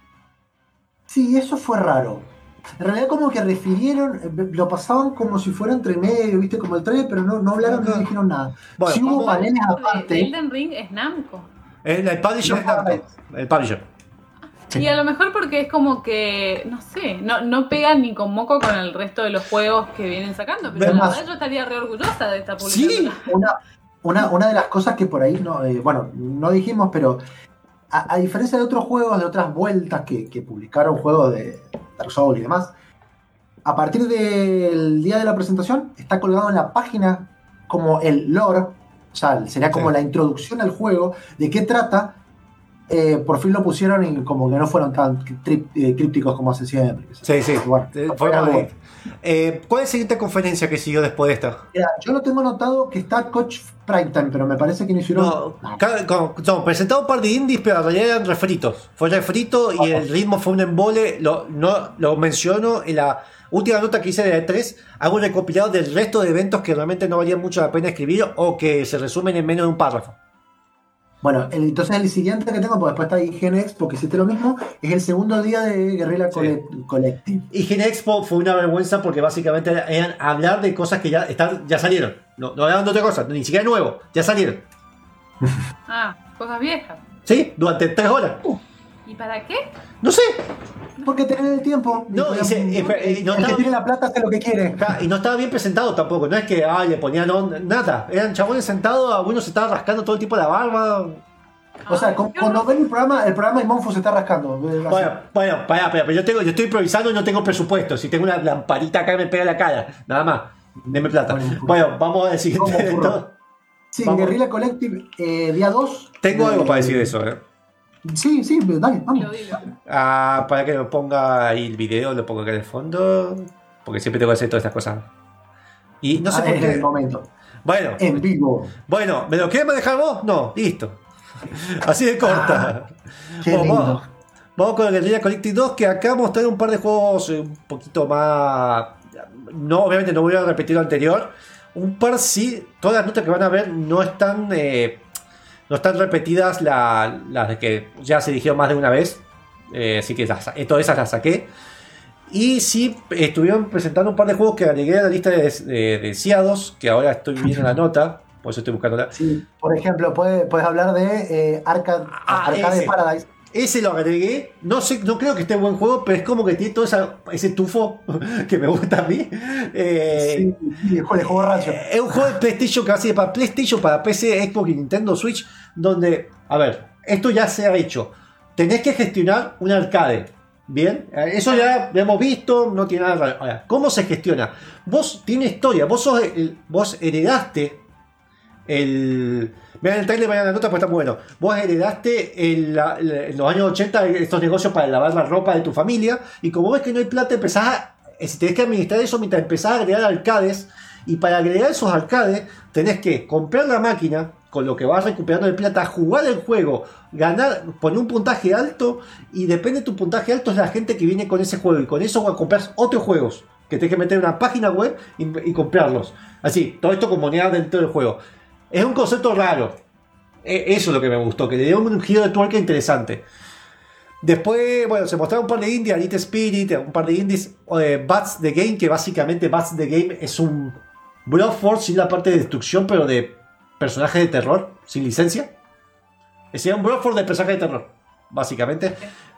Sí, eso fue raro. En realidad como que refirieron, eh, lo pasaban como si fuera entre medio, viste, como el trailer, pero no, no hablaron, no dijeron nada. Bueno, sí hubo vamos- paneles De aparte. Elden Ring es Namco. El, el publisher No, es Namco. El publisher. Sí. Y a lo mejor porque es como que, no sé, no, no pegan ni con moco con el resto de los juegos que vienen sacando. Pero Ven la más. verdad yo estaría re orgullosa de esta Sí. publicación. Una, una, una de las cosas que por ahí, no, eh, bueno, no dijimos, pero a, a diferencia de otros juegos, de otras vueltas que, que publicaron juegos de Dark Souls y demás, a partir del día de la presentación está colgado en la página como el lore, o sea, sería como Sí. la introducción al juego, de qué trata. Eh, por fin lo pusieron y como que no fueron tan tri- eh, crípticos como hace siempre. Sí, sí. Bueno, Eh, fue fue algo mal. bueno. Eh, ¿Cuál es la siguiente conferencia que siguió después de esta? Mira, yo lo tengo notado que está Coach Prime Time, pero me parece que no hicieron. No, nada. ca- con- no, presentado un par de indies, pero en realidad eran refritos. Fue refrito y el ritmo fue un embole. Lo, no, lo menciono en la última nota que hice de E tres. Hago un recopilado del resto de eventos que realmente no valían mucho la pena escribir o que se resumen en menos de un párrafo. Bueno, el- entonces el siguiente que tengo, porque después está I G N Expo, que hiciste lo mismo, es el segundo día de Guerrilla Sí. Colle- Collective. Y Gen Expo fue una vergüenza porque básicamente era- eran hablar de cosas que ya están, ya salieron. No, no hablaban de otra cosa, ni siquiera nuevo, ya salieron. Ah, cosas viejas. ¿Sí? Durante tres horas. ¿Y para qué? No sé. Porque tener el tiempo. No, y se- eh, eh, no el que estaba- tiene la plata hace lo que quiere. Ja, Y no estaba bien presentado tampoco, no es que ah, le ponían on- nada, eran chabones sentados, algunos se estaban rascando todo el tipo la barba. O sea, Ah, con- qué cuando horror. ven el programa, el programa y Monfo se está rascando. Eh, así. Bueno, bueno, pará, pará, pero yo tengo, yo estoy improvisando y no tengo presupuesto. Si tengo una lamparita acá me pega la cara, nada más. Deme plata. Bueno, vamos al siguiente ¿Cómo, evento. burro? Sí, Vamos. Guerrilla Collective, eh, día dos. Tengo Eh, algo para decir de eso, eh. Sí, sí, dale, Dilo, vamos. dilo. Ah, para que me ponga ahí el video, lo pongo acá en el fondo. Porque siempre tengo que hacer todas estas cosas. Y no sé Ah, por es el qué. momento. Bueno, En vivo. bueno, ¿me lo quieres manejar vos? No, listo. Así de corta. Qué Vamos, lindo. vamos. Vamos con el Guerrilla Collective dos, que acá mostrar un par de juegos eh, un poquito más. No, obviamente no voy a repetir lo anterior. Un par sí, todas las notas que van a ver no están. eh, no están repetidas la- las de que ya se dijeron más de una vez. Eh, así que las- eh, todas esas las saqué. Y sí, estuvieron presentando un par de juegos que agregué a la lista de, de deseados, que ahora estoy viendo la nota, por eso estoy buscándola. Sí, por ejemplo, puedes, puedes hablar de eh, Arcade, Ah, Arcade ese. Paradise. ese lo agregué. No sé, no creo que esté buen juego, pero es como que tiene todo esa, ese tufo que me gusta a mí. Eh, Sí, sí, el juego borracho. es un juego de PlayStation que va a ser para PlayStation, para P C, Xbox y Nintendo Switch, donde, a ver, esto ya se ha hecho. Tenés que gestionar un arcade. Bien, eso ya lo hemos visto, no tiene nada raro. Ahora, ¿cómo se gestiona? Vos tiene historia, vos sos el, vos heredaste el. Vean el trailer, vayan a la nota porque está muy bueno. Vos heredaste el- la- el- en los años ochenta estos negocios para lavar la ropa de tu familia. Y como ves que no hay plata, empezás a. eh, Si tenés que administrar eso mientras empezás a agregar arcades. Y para agregar esos arcades, tenés que comprar la máquina con lo que vas recuperando de plata, jugar el juego, ganar, poner un puntaje alto. Y depende de tu puntaje alto, es la gente que viene con ese juego. Y con eso vas a comprar otros juegos. Que tenés que meter en una página web y, y comprarlos. Así, todo esto con moneda dentro del juego. Es un concepto raro. E- Eso es lo que me gustó, que le dio un giro de tuerca interesante. Después, bueno, se mostraron un par de indies, Elite Spirit, un par de indies, eh, Bats the Game, que básicamente Bats the Game es un Broforce sin la parte de destrucción, pero de personajes de terror, sin licencia. Es decir, un Broforce de personajes de terror, básicamente.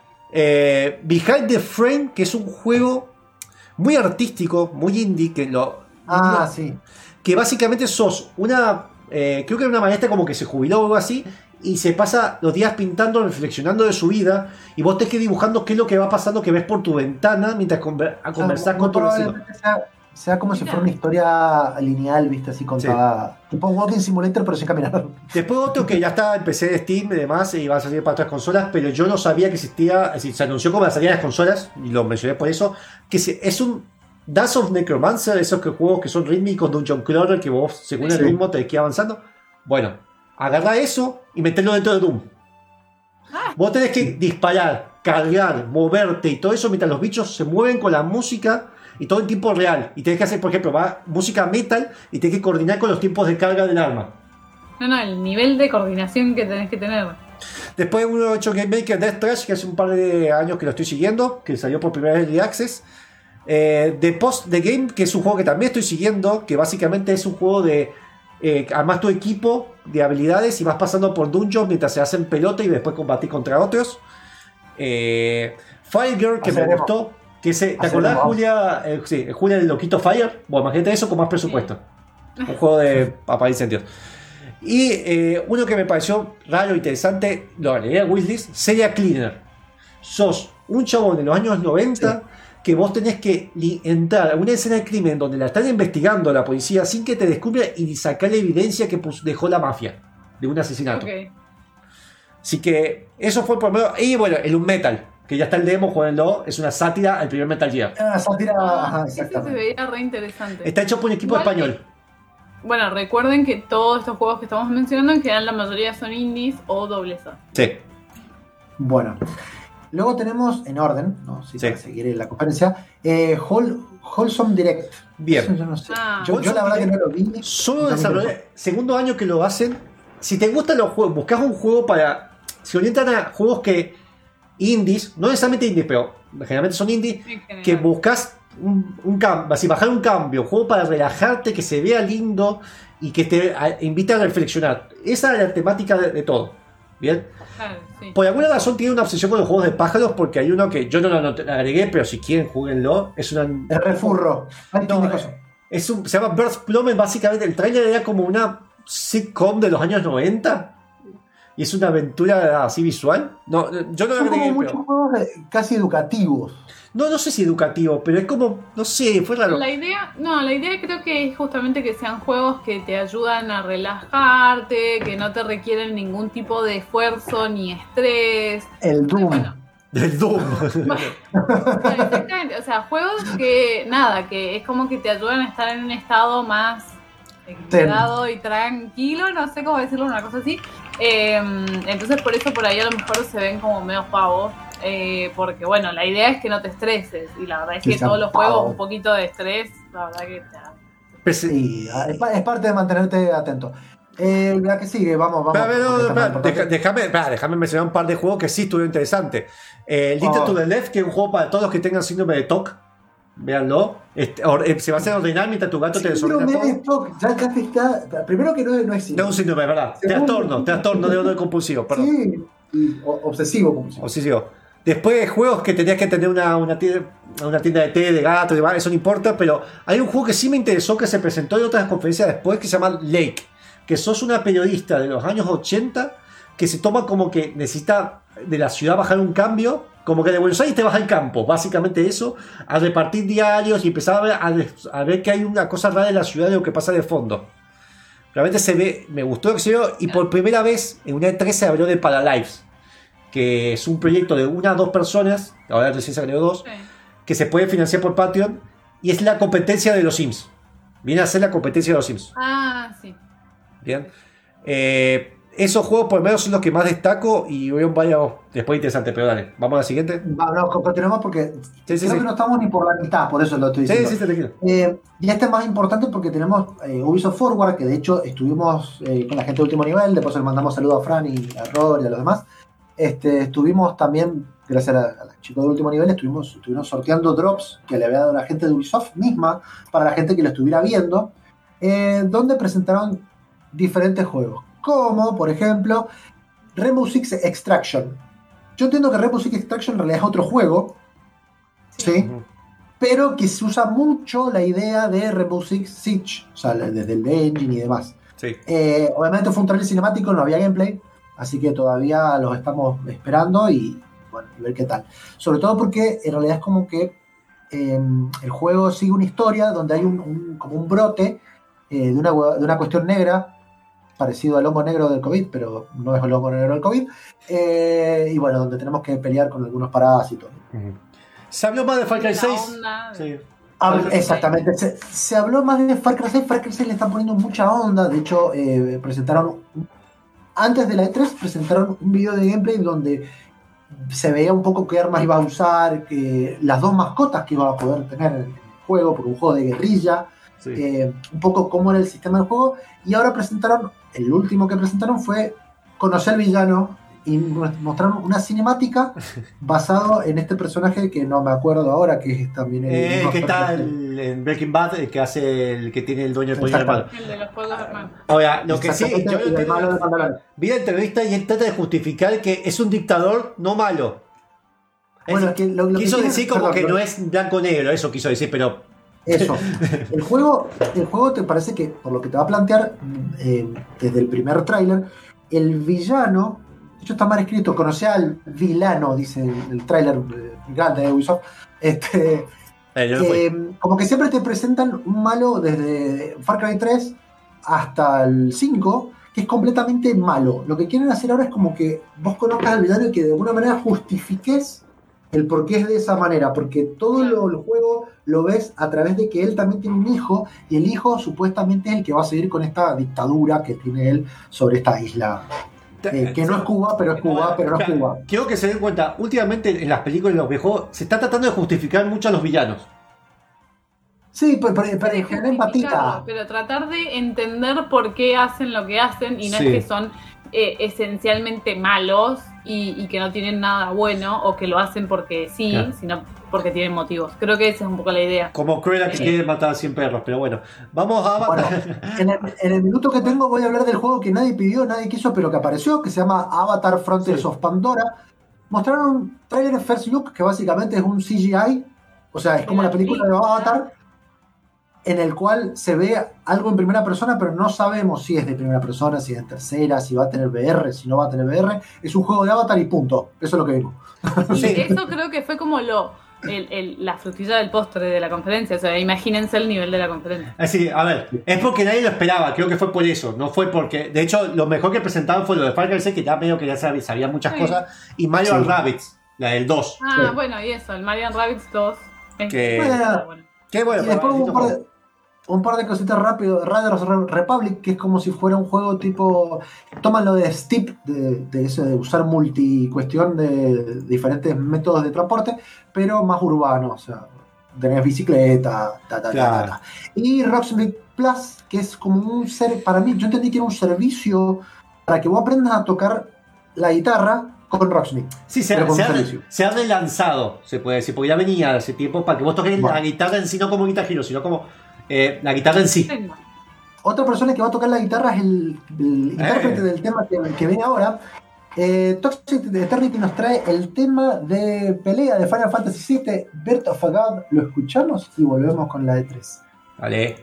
Eh, Behind the Frame, que es un juego muy artístico, muy indie, que lo... Ah, no- sí. que básicamente sos una, eh, creo que era una maestra como que se jubiló o algo así, y se pasa los días pintando, reflexionando de su vida, y vos tenés que ir dibujando qué es lo que va pasando, que ves por tu ventana mientras conver- a conversar Ah, con muy tu vecino. probablemente sea, sea como si fuera una historia lineal, viste, así contada. Tipo Walking Simulator, pero sin caminar. Después otro que ya está en P C de Steam y demás, y va a salir para otras consolas, pero yo no sabía que existía, es decir, se anunció como la salida de las consolas, y lo mencioné por eso, que se- es un Dance of Necromancer, esos que juegos que son rítmicos, Dungeon Crawler, que vos según el Sí. ritmo tenés que ir avanzando. Bueno, agarrá eso y meterlo dentro de Doom. Vos tenés que disparar, cargar, moverte y todo eso mientras los bichos se mueven con la música y todo en tiempo real. Y tenés que hacer, por ejemplo, va música metal y tenés que coordinar con los tiempos de carga del arma. No, no, el nivel de coordinación que tenés que tener. Después uno hecho Game Maker Death Trash, que hace un par de años que lo estoy siguiendo, que salió por primera vez en Early Access. Eh, The Post The Game, que es un juego que también estoy siguiendo, que básicamente es un juego de eh, armas tu equipo de habilidades y vas pasando por dungeons mientras se hacen pelota y después combatir contra otros. Eh, Fire Girl, que me Haceremos. gustó, que se, ¿te Haceremos. acordás, Julia? Eh, sí, Julia del Loquito Fire. Bueno, imagínate eso con más presupuesto. Un juego de apagar incendios. Y eh, uno que me pareció raro e interesante, lo agregué a wishlist, Serial Cleaner. Sos un chabón de los años noventa que vos tenés que li- entrar a una escena de crimen donde la están investigando la policía sin que te descubra y sacar la evidencia que pus- dejó la mafia de un asesinato. Ok. Así que eso fue por medio. Y bueno, el Unmetal, que ya está el demo, jueguenlo, es una sátira al primer Metal Gear. Era una sátira. Ajá, Ah, ese se exactamente. veía re interesante. Está hecho por un equipo Igual español. Bueno, recuerden que todos estos juegos que estamos mencionando, en general la mayoría son indies o dobles A. Sí. Bueno. Luego tenemos, en orden, ¿no? Si Sí. para seguir en la conferencia, eh, Whole- Wholesome Direct. Bien. Eso yo no sé. Ah. Yo, yo la verdad que no lo vi. Solo También desarrollar, segundo año que lo hacen. Si te gustan los juegos, buscas un juego para. Si orientan a juegos que. Indies, no necesariamente indies, pero generalmente son indies. En general. Que buscas un, un cambio, así bajar un cambio, un juego para relajarte, que se vea lindo y que te a- invita a reflexionar. Esa es la temática de, de todo. Bien. Claro, sí. Por alguna razón tiene una obsesión con los juegos de pájaros, porque hay uno que yo no lo anoté- agregué, pero si quieren, jueguenlo. Es una. Es refurro. Ay, No, tiene eh, cosas. Es un, se llama Birth Plummet, básicamente. El trailer era como una sitcom de los años noventa. Y es una aventura así visual. No, yo no lo Son como agregué, muchos pero. juegos de- casi educativos. No, no sé si educativo, pero es como. No sé, fue raro. La idea, no, la idea creo que es justamente que sean juegos que te ayudan a relajarte, que no te requieren ningún tipo de esfuerzo ni estrés. El Doom. Bueno, Del Doom. Bueno, exactamente, o sea, juegos que nada, que es como que te ayudan a estar en un estado más equilibrado y tranquilo, no sé cómo decirlo, una cosa así. Eh, entonces por eso por ahí a lo mejor se ven como medio pavos, eh, porque bueno, la idea es que no te estreses y la verdad es que Sí, son todos los juegos pavos. un poquito de estrés, la verdad que te... Pese- Sí, es, pa- es parte de mantenerte atento. Eh, la que sigue, vamos, vamos. Espera, no, porque no, está más espera, importante. deja- déjame, espera, déjame mencionar un par de juegos que sí estuvieron interesantes. Eh, Little Oh. to the Left, que es un juego para todos los que tengan síndrome de T O C. Véanlo. Este, or- eh, se va a hacer ordenar mientras tu gato te desordena Síndrome de todo. TOC, ya casi está. Primero que no, no existe. No es un síndrome, ¿verdad? Segundo. Trastorno, trastorno de dolor compulsivo, perdón. Sí, Y, o- obsesivo compulsivo. Obsesivo. Después juegos que tenías que tener una, una, tienda, una tienda de té, de gato, de bar, eso no importa, pero hay un juego que sí me interesó que se presentó en otras conferencias después que se llama Lake, que sos una periodista de los años ochenta que se toma como que necesita de la ciudad bajar un cambio, como que de Buenos Aires te vas al campo, básicamente eso, a repartir diarios y empezar a ver, a, a ver que hay una cosa rara en la ciudad de lo que pasa de fondo. Realmente se ve, me gustó lo que se vio, y por primera vez en una E tres se habló de Paralives, que es un proyecto de una a dos personas, ahora recién se agregó dos, Sí. que se puede financiar por Patreon, y es la competencia de los Sims. Viene a ser la competencia de los Sims. Ah, sí. Bien. Eh, esos juegos por lo menos son los que más destaco y veo varios después interesantes, pero dale, vamos a la siguiente. Va, no, continuamos porque Sí, sí, creo sí. que no estamos ni por la mitad, por eso lo estoy Sí, diciendo. sí, te quiero. Eh, y este es más importante porque tenemos eh, Ubisoft Forward, que de hecho estuvimos eh, con la gente de último nivel, después le mandamos saludos a Fran y a Robert y a los demás. Este, estuvimos también, gracias a, a los chicos de último nivel, estuvimos, estuvimos sorteando drops que le había dado la gente de Ubisoft misma para la gente que lo estuviera viendo, eh, donde presentaron diferentes juegos, como por ejemplo Rainbow Six Extraction. Yo entiendo que Rainbow Six Extraction en realidad es otro juego, ¿sí? Ujú. Pero que se usa mucho la idea de Rainbow Six Siege, o sea, desde el engine y demás. Sí. Eh, obviamente fue un trailer cinemático, no había gameplay, así que todavía los estamos esperando y bueno, ver qué tal. Sobre todo porque en realidad es como que eh, el juego sigue una historia donde hay un, un- como un brote eh, de, una, hue- de una cuestión negra, parecido al hongo negro del COVID, pero no es el hongo negro del COVID, eh, y bueno, donde tenemos que pelear con algunos parásitos. Ujú. Se habló más de Far Cry La seis. onda de- Sí. Habl- Far Cry exactamente, se, se habló más de Far Cry seis. Far Cry seis le están poniendo mucha onda. De hecho, eh, presentaron antes de la E tres, presentaron un video de gameplay donde se veía un poco qué armas iba a usar, que las dos mascotas que iba a poder tener en el juego, por un juego de guerrilla, Sí. eh, un poco cómo era el sistema del juego. Y ahora presentaron, el último que presentaron fue conocer al villano y mostraron una cinemática basado en este personaje que no me acuerdo ahora, que es también el Eh, mismo que está personaje. el- en Breaking Bad, el que hace el que tiene el dueño del poder Exacto. hermano. El de los juegos hermanos. Ahora, lo que sí, Exactamente, yo y el tengo- malo de Mandalorian. vi la entrevista y él trata de justificar que es un dictador no malo. Es Bueno, decir, es que lo- lo que quiso tiene- decir como perdón, que lo- no es blanco-negro, eso quiso decir, pero Eso. El juego, el juego te parece que, por lo que te va a plantear eh, desde el primer tráiler, el villano, de hecho está mal escrito, conoce al vilano, dice el, el tráiler eh, grande de Ubisoft, este, eh, yo no fui. eh, como que siempre te presentan un malo desde Far Cry tres hasta el cinco, que es completamente malo. Lo que quieren hacer ahora es como que vos conozcas al villano y que de alguna manera justifiques el por qué es de esa manera, porque todo lo, el juego lo ves a través de que él también tiene un hijo, y el hijo supuestamente es el que va a seguir con esta dictadura que tiene él sobre esta isla. Eh, que no es Cuba, pero es Cuba, pero no es Cuba. Quiero que se den cuenta, últimamente en las películas y los videojuegos se está tratando de justificar mucho a los villanos. Sí, pero, pero, pero De genera empatía. justificarlo, pero tratar de entender por qué hacen lo que hacen y no Sí. es que son eh, esencialmente malos y, y que no tienen nada bueno o que lo hacen porque sí, Claro. sino porque tienen motivos. Creo que esa es un poco la idea. Como Cruella que Sí. quiere matar a cien perros, pero bueno. Vamos a Bueno, Avatar. en el, en el minuto que tengo voy a hablar del juego que nadie pidió, nadie quiso, pero que apareció, que se llama Avatar Frontiers Sí. of Pandora. Mostraron un trailer First Look que básicamente es un C G I, o sea, es como La la película de película. Avatar, en el cual se ve algo en primera persona, pero no sabemos si es de primera persona, si es de tercera, si va a tener V R, si no va a tener V R. Es un juego de Avatar y punto. Eso es lo que vimos. Y Sí. eso creo que fue como lo el- el- la frutilla del postre de la conferencia. O sea, imagínense el nivel de la conferencia. Así, a ver, es porque nadie lo esperaba, creo que fue por eso, no fue porque, de hecho, lo mejor que presentaban fue lo de Far Cry seis, que ya medio que ya sabía, sabía muchas Sí. cosas, y Mario Sí. and Rabbids, la del dos. Ah, Sí. bueno, y eso, el Marian Rabbids dos. Es- Que- está bueno. Qué bueno, Y después para- un par, de, un par de cositas rápido. Riders Republic, que es como si fuera un juego tipo. Toman lo de Steep, de, de eso de usar multicuestión de diferentes métodos de transporte, pero más urbano. O sea, tenés bicicleta, ta, ta, ta, Claro. ta, ta. Y Rocksmith Plus, que es como un ser. Para mí, yo entendí que era un servicio para que vos aprendas a tocar la guitarra con Rocksmith. Sí, se, pero con se un ha, servicio. se ha relanzado, se puede decir, porque ya venía hace tiempo para que vos toques Bueno. la guitarra en sí, no como Guitar Hero, sino como eh, la guitarra en sí. Venga. Otra persona que va a tocar la guitarra es el, el intérprete del tema que, que viene ahora, Eh, Toxic Eternity nos trae el tema de pelea de Final Fantasy siete, Birth of a God. Lo escuchamos y volvemos con la E tres. Vale.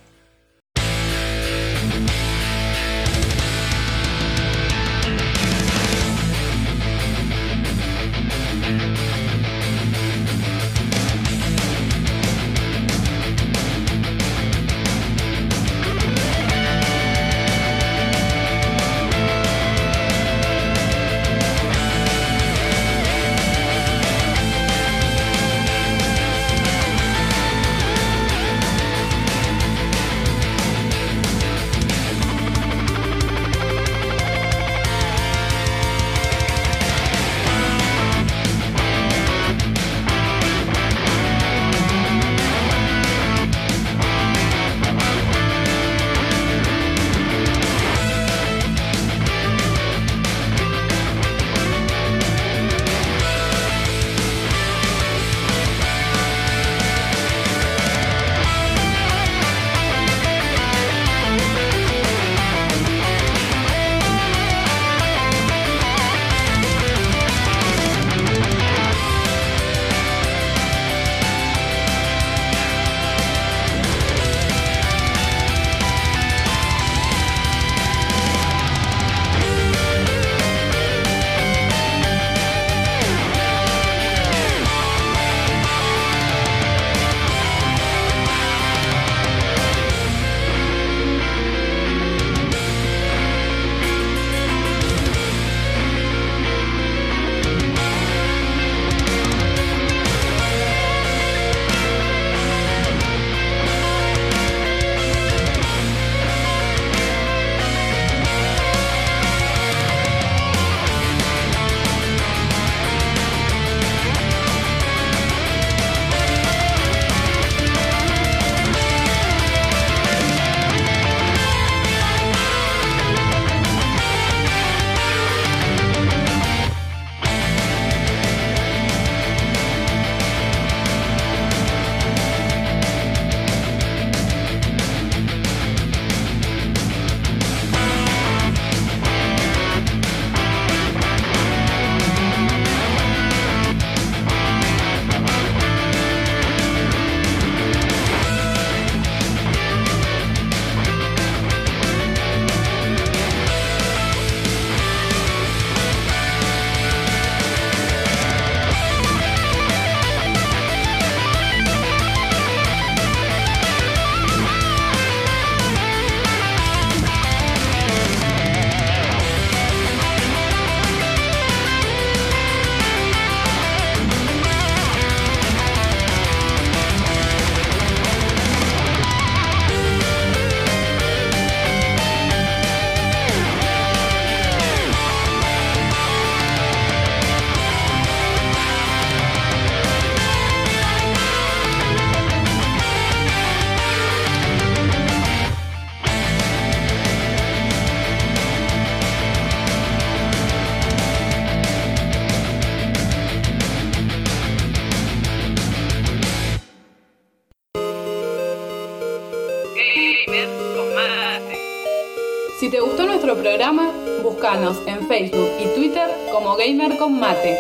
Si te gustó nuestro programa, búscanos en Facebook y Twitter como Gamer con Mate.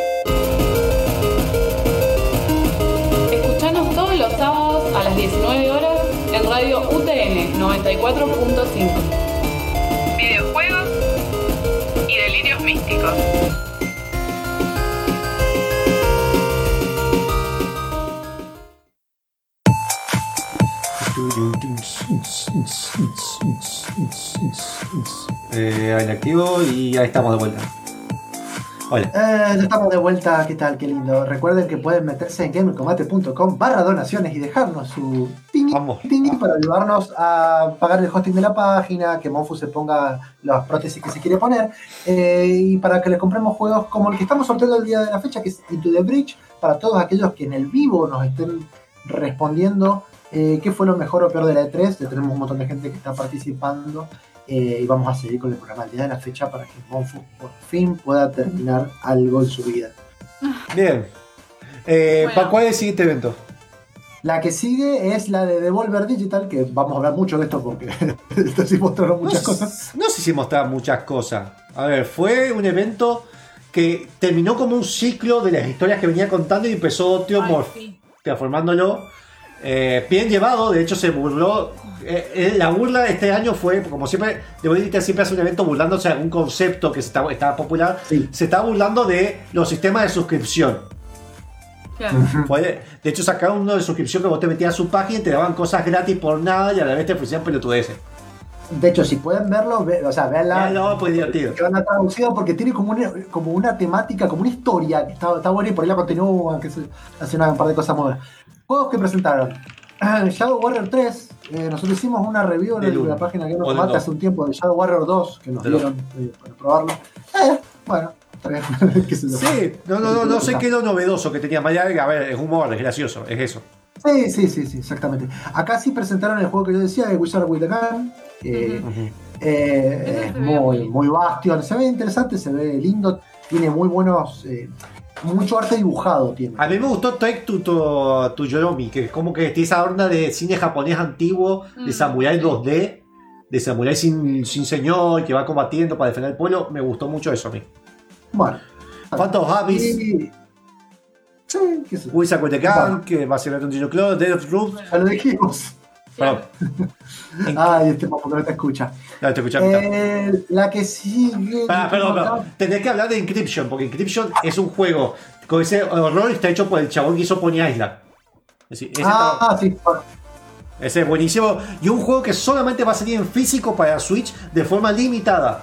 Escuchanos todos los sábados a las diecinueve horas en Radio U T N noventa y cuatro punto cinco. Videojuegos y delirios místicos. Eh, ahí activo y ahí estamos de vuelta. Hola. Eh, ya estamos de vuelta, ¿qué tal? Qué lindo. Recuerden que pueden meterse en gamercombate.com barra donaciones y dejarnos su tingui, tingui para ayudarnos a pagar el hosting de la página, que Monfu se ponga las prótesis que se quiere poner, eh, y para que le compremos juegos como el que estamos sorteando el día de la fecha, que es Into the Breach, para todos aquellos que en el vivo nos estén respondiendo eh, qué fue lo mejor o peor de la E tres. Ya tenemos un montón de gente que está participando. Eh, y vamos a seguir con el programa el día de la fecha para que Monfu por fin pueda terminar algo en su vida. Bien. Eh, Bueno. ¿Para cuál es el siguiente evento? La que sigue es la de Devolver Digital, que vamos a hablar mucho de esto porque esto sí mostraron muchas no, cosas. No sé si mostraron muchas cosas. A ver, fue un evento que terminó como un ciclo de las historias que venía contando y empezó Tío Ay, Morph sí. transformándolo. Eh, bien llevado, de hecho se burló. Eh, eh, la burla este año fue, como siempre, Devolver Digital siempre hace un evento burlándose de algún concepto que está, está popular. Sí. Se está burlando de los sistemas de suscripción. Claro. Fue- De hecho, sacaron uno de suscripción que vos te metías a su página y te daban cosas gratis por nada y a la vez te ofrecían pelotudeces. De hecho, si pueden verlo, ve- o sea, veanla. No, pues divertido. Que van a traducido porque tiene como una, como una temática, como una historia que está, está buena y por ahí la continúan, que se hace una, un par de cosas muy buenas. Juegos que presentaron. Shadow Warrior tres. Eh, nosotros hicimos una review en Del el- uno. la página que O nos del mata dos. hace un tiempo de Shadow Warrior dos, que nos Del dieron eh, para probarlo. Eh, bueno, está bien. Qué sé yo. Sí, no, no, no, no sé qué es lo novedoso que tenía Maya. A ver, es humor, es gracioso, es eso. Sí, sí, sí, sí, exactamente. Acá sí presentaron el juego que yo decía, de Wizard with the Gun. que, Ujú. eh, Ese es se ve muy, muy- muy Bastion. Se ve interesante, se ve lindo. Tiene muy buenos. eh, mucho arte dibujado tiene. A mí me gustó Trek to, to, to Yoromi, que es como que tiene esa onda de cine japonés antiguo, de Mm, samurái sí. dos D, de samurái sin, sin señor, que va combatiendo para defender el pueblo. Me gustó mucho eso a mí. Bueno. Phantom Abyss, Y- Sí, qué sé yo. Wizard with the Gun, Bueno. que va a ser un Dungeon Cloud, Dead of Roots. Ya lo dijimos. Perdón. Claro. Ay, este papo que no te escucha. No, te escuché a mitad. Eh, la que sigue. Pará, perdón, perdón. Tendré que hablar de Encryption, porque Encryption es un juego con ese horror, está hecho por el chabón que hizo Pony Island. Es decir, ese, está- Ah, sí. bueno. ese es buenísimo. Y un juego que solamente va a salir en físico para Switch de forma limitada.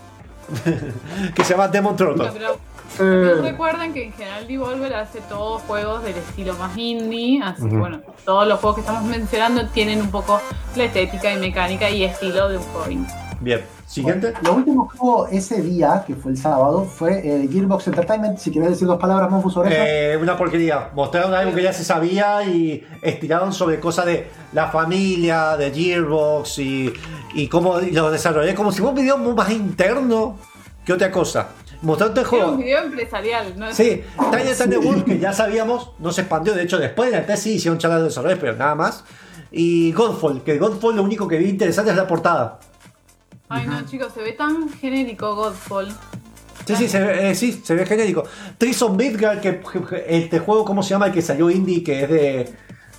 Que se llama Demon No, Turtle. pero Eh, no recuerden que en general Devolver hace todos juegos del estilo más indie, así que Ujú. bueno, todos los juegos que estamos mencionando tienen un poco la estética y mecánica y estilo de un juego indie. Bien, siguiente. Lo último que hubo ese día, que fue el sábado, fue eh, Gearbox Entertainment. Si quieres decir dos palabras, Monfu, sobre eso. Eh, una porquería. Mostraron algo que ya se sabía y estiraron sobre cosas de la familia, de Gearbox y, y cómo los desarrolladores, como si fuera un video más interno que otra cosa. Mostraron este Era juego. un video empresarial, ¿no? Sí, Tiny Thunderbolt, que ya sabíamos, no se expandió. De hecho, después de la T sí hicieron charlas de desarrolladores, pero nada más. Y Godfall, que Godfall lo único que vi interesante es la portada. Ay no, chicos, se ve tan genérico Godfall. Sí, sí, se ve, eh, sí, se ve genérico. Trison Midgard, que este juego, ¿cómo se llama? El que salió indie, que es de,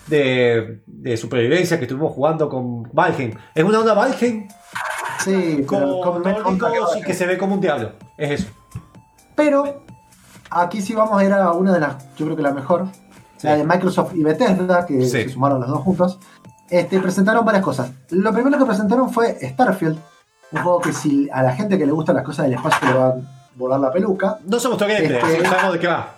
de, de supervivencia, que estuvimos jugando con Valheim. Es una onda Valheim Sí, pero, con con- nórdicos y que se ve como un diablo. Es eso. pero aquí sí vamos a ir a una de las, yo creo que la mejor, Sí. la de Microsoft y Bethesda, que Sí. se sumaron los dos juntos. Este, presentaron varias cosas. Lo primero que presentaron fue Starfield, un juego que si a la gente que le gustan las cosas del espacio le va a volar la peluca. No se mostró gameplay, Este- así que sabemos de qué va.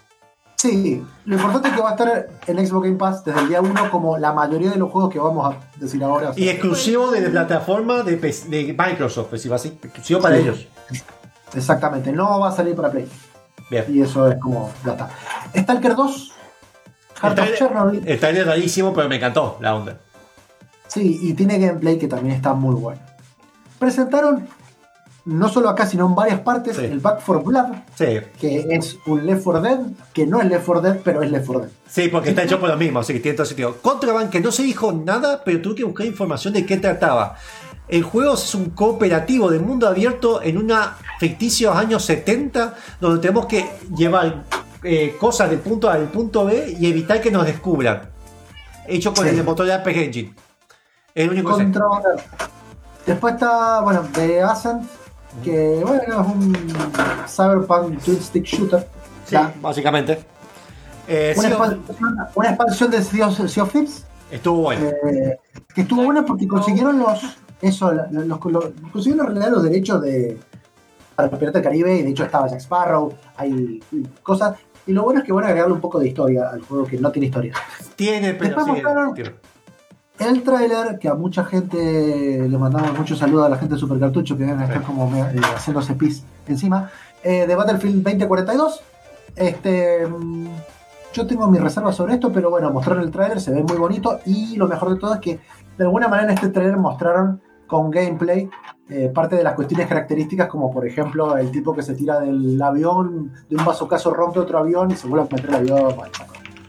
Sí, lo importante es que va a estar en Xbox Game Pass desde el día uno, como la mayoría de los juegos que vamos a decir ahora. Y exclusivo de la plataforma de, P C de Microsoft, es decir, va a ser exclusivo para Sí. ellos. Exactamente, no va a salir para Play. Bien. Y eso es como, ya está. Stalker dos, El Heart of trailer, Chernobyl. el trailer rarísimo, pero me encantó la onda. Sí, y tiene gameplay que también está muy bueno. Presentaron, no solo acá, sino en varias partes, Sí. el Back for Blood, Sí, que es un Left four Dead, que no es Left four Dead, pero es Left four Dead. sí, porque está hecho por lo mismo, así que tiene todo sentido. Contraband, que no se dijo nada, pero tuve que buscar información de qué trataba. El juego es un cooperativo de mundo abierto en una ficticios años setenta, donde tenemos que llevar eh, cosas del punto A al punto B y evitar que nos descubran. Hecho con Sí. el motor de R P G Engine. Es el único que sé. Contra... Después está, bueno, The Ascent, que bueno, es un Cyberpunk Twin Stick Shooter. Sí, Ya. básicamente. Eh, Una, sí, expansión, una expansión de Sea of, Sea of Thieves, estuvo bueno. eh, que estuvo buena porque consiguieron los eso la- los, los- los- consiguieron en realidad los derechos de para los Piratas del Caribe, y de hecho estaba Jack Sparrow, hay cosas, y lo bueno es que van a agregarle un poco de historia al juego que no tiene historia. Tiene, pero Después sí, mostraron- tiene. El tráiler, que a mucha gente le mandamos muchos saludos a la gente de Super Cartucho, que deben estar como me- eh, haciéndose pis encima, eh, de Battlefield veinte cuarenta y dos. Este, mm, yo tengo mis reservas sobre esto, pero bueno, mostraron el tráiler, se ve muy bonito, y lo mejor de todo es que de alguna manera en este tráiler mostraron con gameplay eh, parte de las cuestiones características, como por ejemplo el tipo que se tira del avión, de un bazocazo rompe otro avión y se vuelve a meter el avión. Bueno,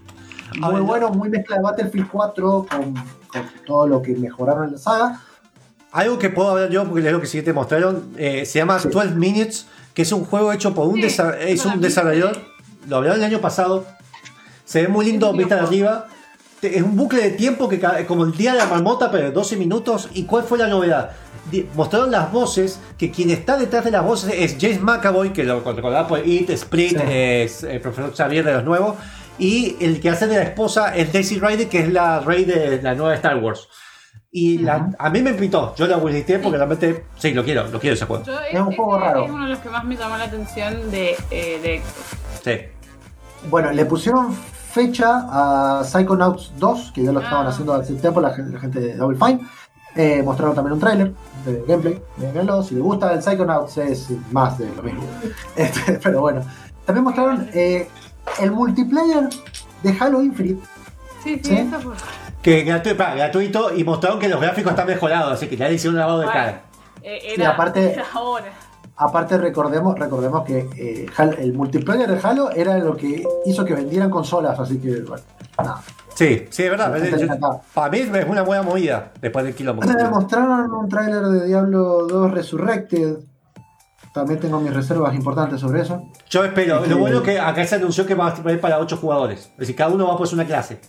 A Muy ver, bueno, muy mezcla de Battlefield cuatro con, con todo lo que mejoraron en la saga. Algo que puedo hablar yo, porque es lo que sí te mostraron, eh, se llama Sí. doce Minutes, que es un juego hecho por un, Sí, desa- es para un mí desarrollador. sí. Lo hablaron el año pasado. Se ve muy lindo, Sí, vista de lo arriba. Te- Es un bucle de tiempo que ca- como el día de la marmota, pero de doce minutos. ¿Y cuál fue la novedad? Di- Mostraron las voces, que quien está detrás de las voces es James McAvoy, que lo recordaba por It, Split, Sí. eh, es el profesor Xavier de los nuevos. Y el que hace de la esposa es Daisy Ridley, que es la rey de la nueva Star Wars. Y la- Ujú. a mí me pintó, yo la visité porque Sí. realmente, sí, lo quiero, lo quiero ese juego. Yo, Es un juego raro. Es uno de los que más me llamó la atención de, eh, de Xbox. Sí. Bueno, le pusieron fecha a Psychonauts dos, que ya lo estaban Ah. haciendo hace tiempo la gente, la gente de Double Fine. Eh, mostraron también un tráiler de gameplay. Véanlo, si les gusta el Psychonauts es más de lo mismo. Este, pero bueno. También mostraron eh, el multiplayer de Halo Infinite. Sí, sí, ¿Sí? eso fue. Que gratu- pa, gratuito y mostraron que los gráficos están mejorados, así que ya le hicieron un lavado de Bueno, cara. eh, Sí, era, aparte- era ahora. Aparte recordemos, recordemos que eh, Halo- el multiplayer de Halo era lo que hizo que vendieran consolas, así que bueno, nada. Sí, sí, es verdad. Sí, Yo- acá. para mí es una buena movida después del quilombo. Eh, mostraron un tráiler de Diablo dos Resurrected. También tengo mis reservas importantes sobre eso. Yo espero. Este- Lo bueno que acá se anunció que va a ser para ocho jugadores. Es decir, cada uno va a poner una clase.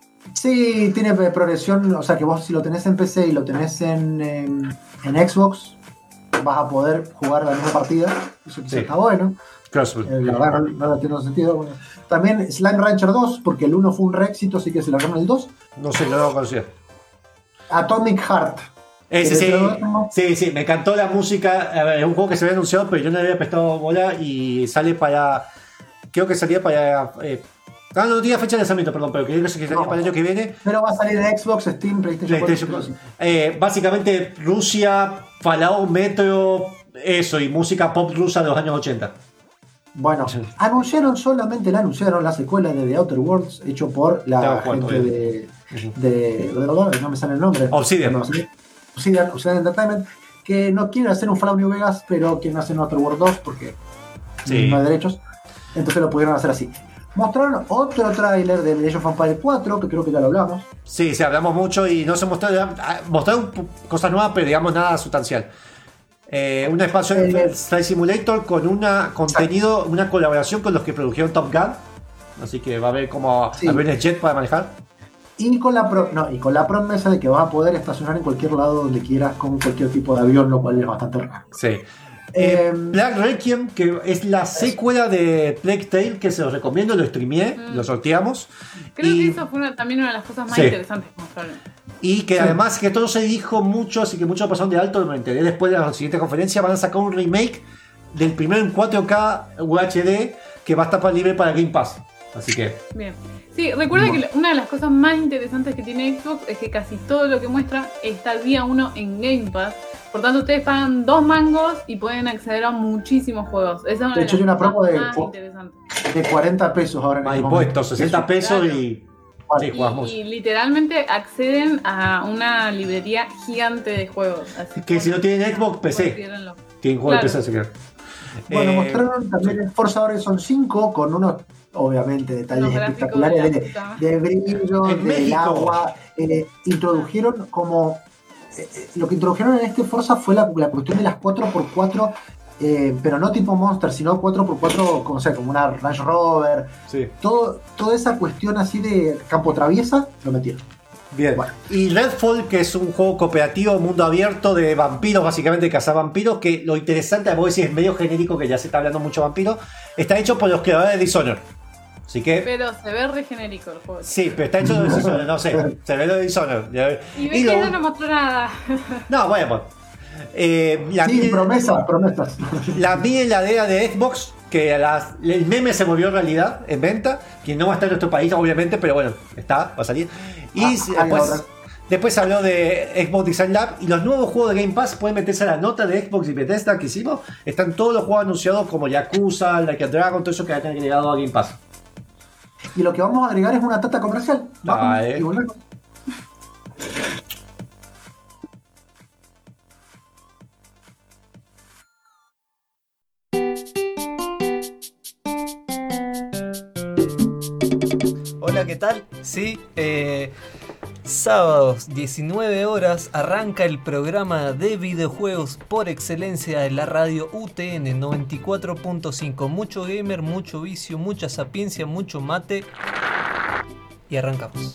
Sí, tiene eh, progresión, o sea que vos si lo tenés en P C y lo tenés en, en, en Xbox, vas a poder jugar la misma partida. Eso quizás Sí. está bueno. Crossbow. Eh, la verdad no, no tiene sentido. Bueno, también Slime Rancher dos, porque el uno fue un re éxito, así que se largaron el dos. No sé, no lo conocía. Atomic Heart. Ese sí, ¿Querés verlo? sí, sí, me encantó la música. A ver, es un juego que se había anunciado, pero yo no le había prestado bola y sale para. Creo que salía para. Eh, ah, no tenía fecha de lanzamiento, perdón, pero creo que salía No. para el año que viene. Pero va a salir en Xbox, Steam, PlayStation PlayStation cuatro. Eh, básicamente, Rusia, Fallout, Metro, eso, y música pop rusa de los años ochenta. Bueno, anunciaron solamente la anunciaron la secuela de The Outer Worlds, hecho por la Estaba jugando, gente bien. de, de, de- no me sale el nombre. Obsidian. No, sí. Obsidian, Obsidian Entertainment, que no quieren hacer un Fallout New Vegas, pero quieren hacer un Outer Worlds dos porque Sí. no hay derechos. Entonces lo pudieron hacer así. Mostraron otro tráiler de Age of Empires cuatro, que creo que ya lo hablamos. Sí, sí, hablamos mucho y no se mostraron, ah, mostraron p- cosas nuevas, pero digamos nada sustancial. Eh, una expansión Eh, de Flight Simulator con una contenido, una colaboración con los que produjeron Top Gun. Así que va a ver cómo Sí. aviones jet para manejar. Y con, la pro- no, y con la promesa de que vas a poder estacionar en cualquier lado donde quieras con cualquier tipo de avión, lo cual es bastante raro. Sí. Eh, Em, Black Requiem, que es la secuela de Plague Tale, que se los recomiendo, lo streameé, Mm. lo sorteamos. Creo y, que eso fue una- también una de las cosas más Sí. interesantes que mostraron. y que Sí. además que todo se dijo mucho, así que mucho pasaron de alto, me enteré después de la siguiente conferencia, van a sacar un remake del primero en cuatro K U H D que va a estar para- libre para Game Pass. Así que, Bien. Sí, recuerda que una de las cosas más interesantes que tiene Xbox es que casi todo lo que muestra está el día uno en Game Pass. Por tanto, ustedes pagan dos mangos y pueden acceder a muchísimos juegos. Esa es una De de, hecho, hay las una promo cosas de- más interesantes. de cuarenta pesos ahora en más este impuestos, momento. sesenta pesos Claro. y. Sí, Y, jugamos. y literalmente acceden a una librería gigante de juegos. Así Que si no tienen Xbox, P C. considérenlo. Tienen juego de Claro. P C, así que. Bueno, Eh, mostraron también el Forza Horizon cinco con unos, obviamente, detalles Los gráficos espectaculares de de, la puta. de brillo, En del México. agua. Eh, introdujeron como. eh, eh, lo que introdujeron en este Forza fue la, la cuestión de las cuatro por cuatro, eh, pero no tipo Monster, sino cuatro por cuatro, como, sea, como una Range Rover. Sí. Todo, toda esa cuestión así de campo traviesa, lo metieron. Bien. Bueno. Y Redfall, que es un juego cooperativo, mundo abierto de vampiros, básicamente de cazar vampiros, que lo interesante, vos decís, es medio genérico, que ya se está hablando mucho de vampiros, está hecho por los creadores de Dishonored. Así que, Pero se ve re genérico el juego. sí, pero está hecho de Dishonored, no sé, se ve lo de Dishonored. Y Y ve lo- que no nos mostró nada. no, bueno. Eh, la, Sí, mini, promesas, promesas. la mini heladera de Xbox, que las- el meme se volvió realidad en venta, que no va a estar en nuestro país, obviamente, pero bueno, está, va a salir. Y Ah, después, ay, ahora. después se habló de Xbox Design Lab y los nuevos juegos de Game Pass pueden meterse a la nota de Xbox y Bethesda que hicimos. Están todos los juegos anunciados como Yakuza, Like a Dragon, todo eso que han agregado a Game Pass. Y lo que vamos a agregar es una tata comercial. Vamos Dale. y volvemos. Hola, ¿qué tal? Sí, eh, sábados, diecinueve horas, arranca el programa de videojuegos por excelencia de la radio U T N noventa y cuatro punto cinco. Mucho gamer, mucho vicio, mucha sapiencia, mucho mate. Y arrancamos.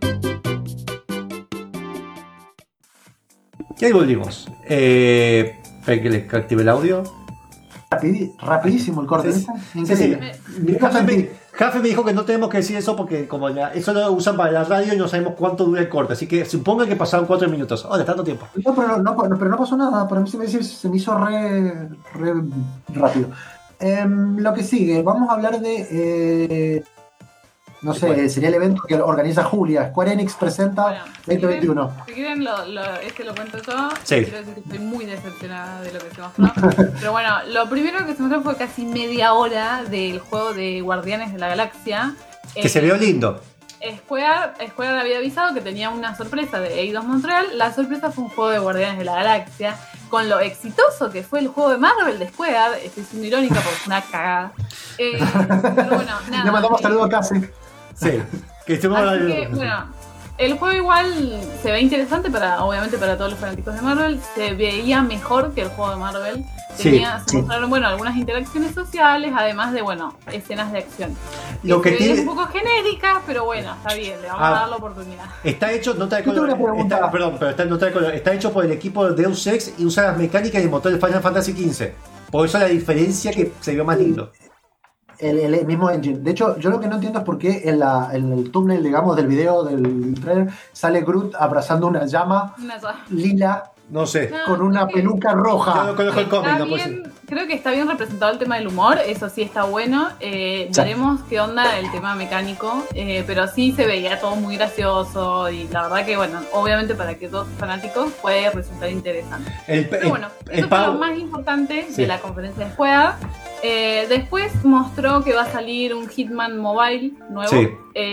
Y ahí volvimos. Eh, espera que les active el audio. Rapidi- rapidísimo el corte. Sí, ¿Viste? Increíble. Mi Jafe me, Jafe me dijo que no tenemos que decir eso porque como la- eso lo usan para la radio y no sabemos cuánto dura el corte. Así que supongan que pasaron cuatro minutos. Hola, tanto tiempo. No, pero no, no, pero no pasó nada. Para mí se me, se me hizo re, re rápido. Em, lo que sigue, vamos a hablar de. eh, no sé, ¿Cuál? sería el evento que organiza Julia. Square Enix presenta Bueno, veinte veintiuno. Si quieren, lo, lo, este lo cuento yo. Sí. Quiero decir que estoy muy decepcionada de lo que se mostró. Pero bueno, lo primero que se mostró fue casi media hora del juego de Guardianes de la Galaxia. Que Eh, se vio lindo. Square, Square había avisado que tenía una sorpresa de Eidos Montreal. La sorpresa fue un juego de Guardianes de la Galaxia. Con lo exitoso que fue el juego de Marvel de Square, estoy siendo irónica porque es una cagada. Eh, pero bueno, nada. Le mandamos eh, saludos a Casi. Sí. Que estuvimos Así hablando- que, bueno, el juego igual se ve interesante para, obviamente, para todos los fanáticos de Marvel. Se veía mejor que el juego de Marvel. Sí, Tenía, se sí. mostraron, bueno, algunas interacciones sociales, además de, bueno, escenas de acción. Lo que se veían tiene- un poco genéricas, pero bueno, está bien, le vamos Ah. a dar la oportunidad. Está hecho, no trae Yo tengo color, una pregunta. está, perdón, pero está, no trae color, está hecho por el equipo de Deus Ex y usa las mecánicas y el motor de Final Fantasy quince. Por eso la diferencia que se vio más lindo. El, el mismo engine. De hecho, yo lo que no entiendo es por qué en, la, en el thumbnail, digamos, del video, del trailer, sale Groot abrazando una llama Una sola. lila No sé. No, con una creo que- peluca Yo no roja. conozco el cómic, Está no puede bien, ser. creo que está bien representado el tema del humor, eso sí está bueno. Eh, Sí. veremos qué onda el tema mecánico, eh, pero sí se veía todo muy gracioso y la verdad que, bueno, obviamente para que todos fanáticos puede resultar interesante. El, Pero el- bueno, el eso fue lo pavo- más importante Sí. de la conferencia de Square. Eh, después mostró que va a salir un Hitman Mobile nuevo. Sí.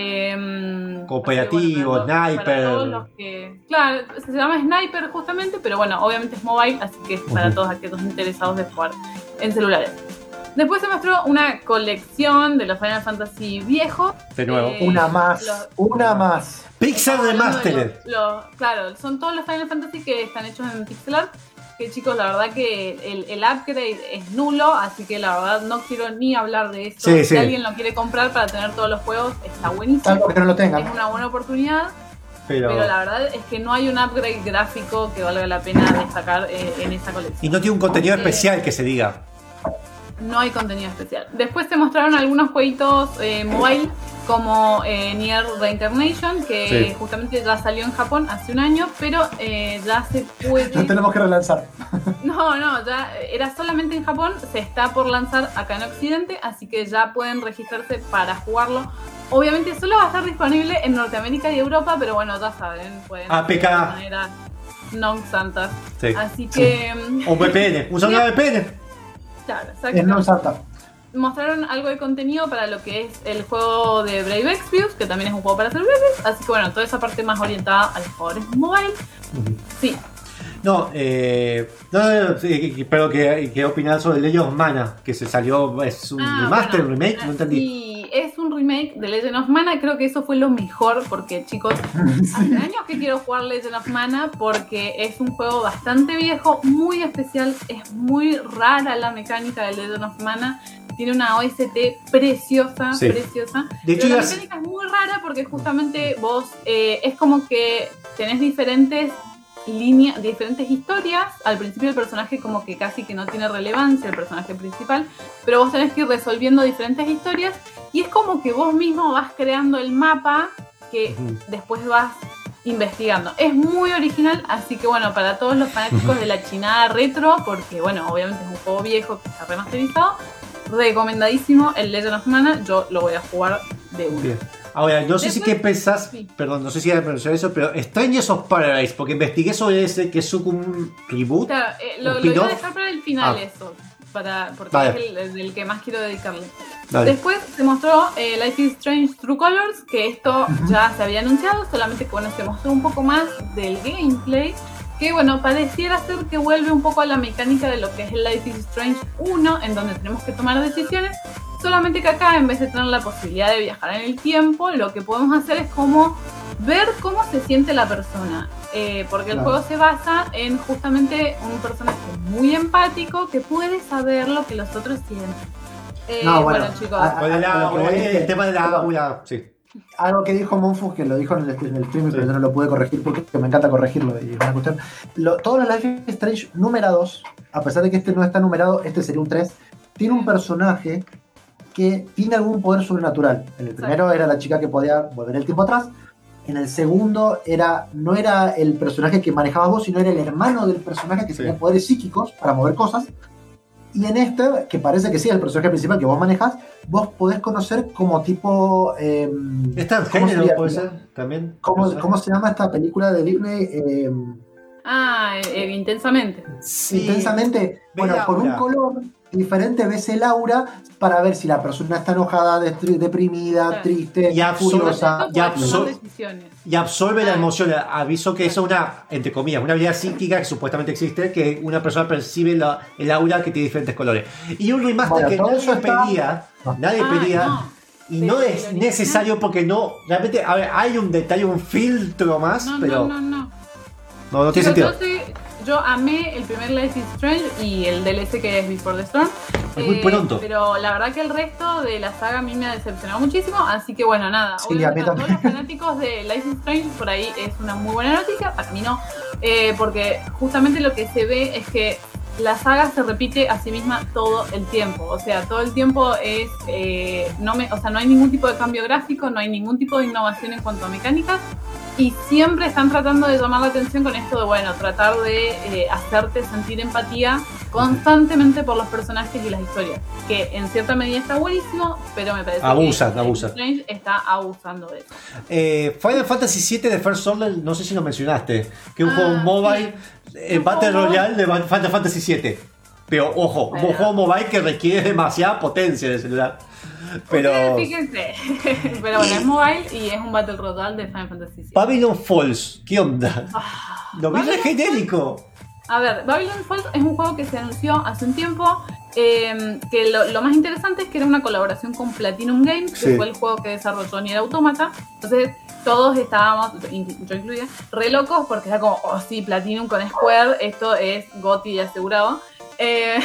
Eh, Cooperativo, así que, para Sniper. todos los que- claro, se llama Sniper justamente, pero bueno, obviamente es mobile, así que es para Ujú. todos aquellos interesados de jugar en celulares. Después se mostró una colección de los Final Fantasy viejos. De nuevo. Eh, Una más. los- Una más. Pixar Estamos hablando de Remastered. los- los- claro, son todos los Final Fantasy que están hechos en pixel art. Que chicos, la verdad que el, el upgrade es nulo, así que la verdad no quiero ni hablar de esto. Sí, si sí. alguien lo quiere comprar para tener todos los juegos, está buenísimo. Salvo que no lo Es tengan. una buena oportunidad, Pero, pero la verdad es que no hay un upgrade gráfico que valga la pena destacar eh, en esa colección. y no tiene un contenido Eh, especial que se diga. No hay contenido especial. Después se mostraron algunos jueguitos eh, mobile como eh, Nier Reincarnation, que Sí. justamente ya salió en Japón hace un año, pero eh, ya se puede... Lo tenemos que relanzar. No, no, ya era solamente en Japón, se está por lanzar acá en Occidente, así que ya pueden registrarse para jugarlo. Obviamente solo va a estar disponible en Norteamérica y Europa, pero bueno, ya saben, pueden A P K. de manera non santa. Sí. Así que, O V P N. Usa una V P N. claro, Es no exacto. Santa. Mostraron algo de contenido para lo que es el juego de Brave Exvius, que también es un juego para celulares, así que bueno, toda esa parte más orientada a los jugadores mobile. Sí, No, eh, no, no, no, sí, pero que, que opinar sobre Legend of Mana, que se salió, es un Ah, remaster, bueno, remake, no ah, entendí. Sí, es un remake de Legend of Mana. Creo que eso fue lo mejor porque, chicos, hace años que quiero jugar Legend of Mana porque es un juego bastante viejo, muy especial. Es muy rara la mecánica de Legend of Mana. Tiene una O S T preciosa, Sí. preciosa. De hecho, Pero la ya- mecánica es muy rara porque justamente vos eh, es como que tenés diferentes líneas, diferentes historias. Al principio el personaje como que casi que no tiene relevancia, el personaje principal, pero vos tenés que ir resolviendo diferentes historias y es como que vos mismo vas creando el mapa que Ujú. después vas investigando. Es muy original, así que bueno, para todos los fanáticos de la chinada retro, porque bueno, obviamente es un juego viejo que está remasterizado, recomendadísimo el Legend of Mana, yo lo voy a jugar de uno. Bien. Ahora, no sé si Después- qué pensás, sí. perdón, no sé si hay que pronunciar eso, pero Strangers of Paradise, porque investigué sobre ese que es un reboot. Claro, eh, lo, ¿Un lo iba a spin-off? dejar para el final Ah. eso, para, porque Vale. es el, el- el que más quiero dedicarle. Dale. Después se mostró eh, Life is Strange True Colors, que esto ya se había anunciado, solamente que bueno, se mostró un poco más del gameplay, que bueno, pareciera ser que vuelve un poco a la mecánica de lo que es el Life is Strange uno, en donde tenemos que tomar decisiones. Solamente que acá, en vez de tener la posibilidad de viajar en el tiempo, lo que podemos hacer es como ver cómo se siente la persona. Eh, porque el Claro. juego se basa en justamente un personaje muy empático que puede saber lo que los otros sienten. Eh, No, bueno, bueno, chicos, a- Con el, a lo que voy es el que- tema de la perdón. aura, sí. Algo que dijo Monfus, que lo dijo en el, en el stream, Sí. pero yo no lo pude corregir porque me encanta corregirlo. Y es una cuestión. Lo- todos los Life is Strange numerados, a pesar de que este no está numerado, este sería un tres, tiene un personaje que tiene algún poder sobrenatural. En el primero era la chica que podía volver el tiempo atrás. En el segundo era no era el personaje que manejabas vos, sino era el hermano del personaje que Sí. tenía poderes psíquicos para mover cosas. Y en este, que parece que sí, el personaje principal que vos manejás, vos podés conocer como tipo... eh, ¿Es ¿cómo transgénero, sería? puede ser? También. ¿Cómo, ¿Cómo se llama esta película de Disney? Eh, ah, eh, eh, intensamente. Sí. Intensamente. Bueno, el con un aura. color diferente ves el aura para ver si la persona está enojada, destri- deprimida, Claro. triste, Y absorbe- furiosa. Esto ya puede tomar absor- decisiones. Y absorbe la Ah. emoción. Aviso que eso es una, entre comillas, una habilidad psíquica que supuestamente existe, que una persona percibe la- el aura que tiene diferentes colores. Y un remaster Bueno, que todo nadie eso está- pedía, nadie Ah, pedía, no. y Pero no el es original- necesario porque no, realmente, a ver, hay un detalle, un filtro más, No, pero no, no, no. no, no tiene Chicos, sentido. yo, sé- yo amé el primer Life is Strange y el D L C que es Before the Storm. Es muy pronto. Pero la verdad que el resto de la saga a mí me ha decepcionado muchísimo. Así que bueno, nada. Sí, Obviamente a mí para todos también. los fanáticos de Life is Strange, por ahí es una muy buena noticia. Para mí no. Eh, porque justamente lo que se ve es que la saga se repite a sí misma todo el tiempo. O sea, todo el tiempo es. Eh, no me, o sea, no hay ningún tipo de cambio gráfico, no hay ningún tipo de innovación en cuanto a mecánicas. Y siempre están tratando de llamar la atención con esto de, bueno, tratar de eh, hacerte sentir empatía constantemente por los personajes y las historias. Que en cierta medida está buenísimo, pero me parece Abusan, que abusan. Strange está abusando de eso. Eh, Final Fantasy siete de First Order, no sé si lo mencionaste, que es un Ah, juego mobile, eh, Un Battle juego- Royale de Final Fantasy siete. Pero ojo, un Bueno. juego mobile que requiere demasiada potencia de celular. Pero Ustedes fíjense. Pero bueno, es mobile y es un Battle Royale de Final Fantasy siete. Babylon Falls, ¿qué onda? Ah, Lo vi re Babylon genérico. A ver, Babylon Falls es un juego que se anunció hace un tiempo, eh, que lo, lo más interesante es que era una colaboración con Platinum Games, que Sí. fue el juego que desarrolló Nier Automata. Entonces todos estábamos, inclu- yo incluida, re locos porque era como, oh sí, Platinum con Square, esto es GOTY asegurado. Eh,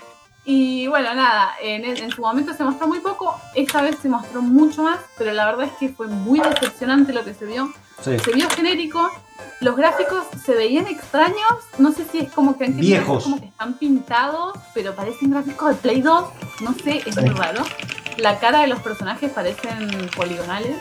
y bueno, nada, en, en su momento se mostró muy poco, esta vez se mostró mucho más, pero la verdad es que fue muy decepcionante lo que se vio. Sí. Se vio genérico, los gráficos se veían extraños, no sé si es como que, Viejos. como que están pintados, pero parecen gráficos de Play dos, no sé, es muy raro. La cara de los personajes parecen poligonales.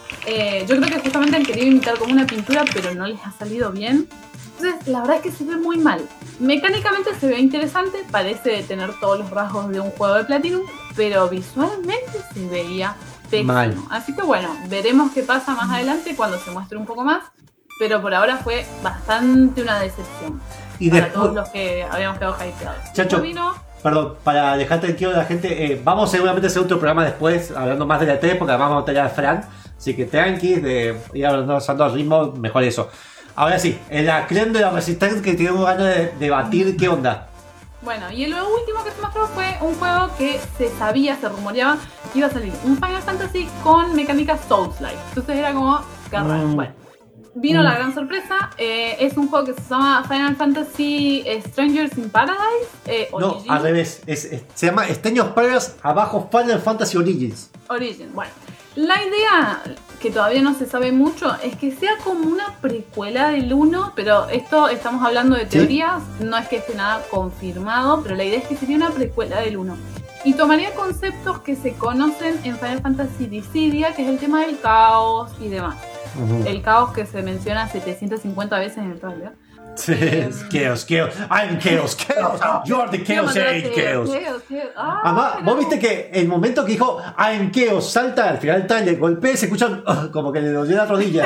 Eh, yo creo que justamente han querido imitar como una pintura, pero no les ha salido bien. Entonces, la verdad es que se ve muy mal. Mecánicamente se ve interesante, parece tener todos los rasgos de un juego de Platinum, pero visualmente se veía pésimo. Mal. Así que bueno, veremos qué pasa más adelante cuando se muestre un poco más, pero por ahora fue bastante una decepción Y para después, todos los que habíamos quedado hypeados. Chacho. Después vino, perdón, para dejar tranquilo a la gente, eh, vamos seguramente a hacer otro programa después, hablando más de la tres, porque además vamos a tener a Fran. Así que tranqui, de ir avanzando al ritmo, mejor eso. Ahora sí, en la crema de la resistencia que tenemos ganas de debatir, ¿qué onda? bueno, y lo último que se mostró fue un juego que se sabía, se rumoreaba que iba a salir un Final Fantasy con mecánicas Souls-like. Entonces era como, qué raro. Mm. Bueno, vino Mm. la gran sorpresa. eh, es un juego que se llama Final Fantasy Strangers in Paradise. eh, No, Origins. al revés, es, es- se llama Esteños Paras, abajo Final Fantasy Origins. Origin. Bueno, la idea, que todavía no se sabe mucho, es que sea como una precuela del uno, pero esto estamos hablando de ¿Sí? teorías, no es que esté nada confirmado, pero la idea es que sería una precuela del uno. Y tomaría conceptos que se conocen en Final Fantasy Dissidia, que es el tema del caos y demás. Ujú. El caos que se menciona setecientos cincuenta veces en el trailer. Sí, es Chaos, Chaos, I'm Chaos, Chaos, you are the Chaos, hey, Chaos. Ah, Además, vos viste que el momento que dijo I'm Chaos, salta al final del trailer, golpea y se escuchan ah, como que le dolió la rodilla.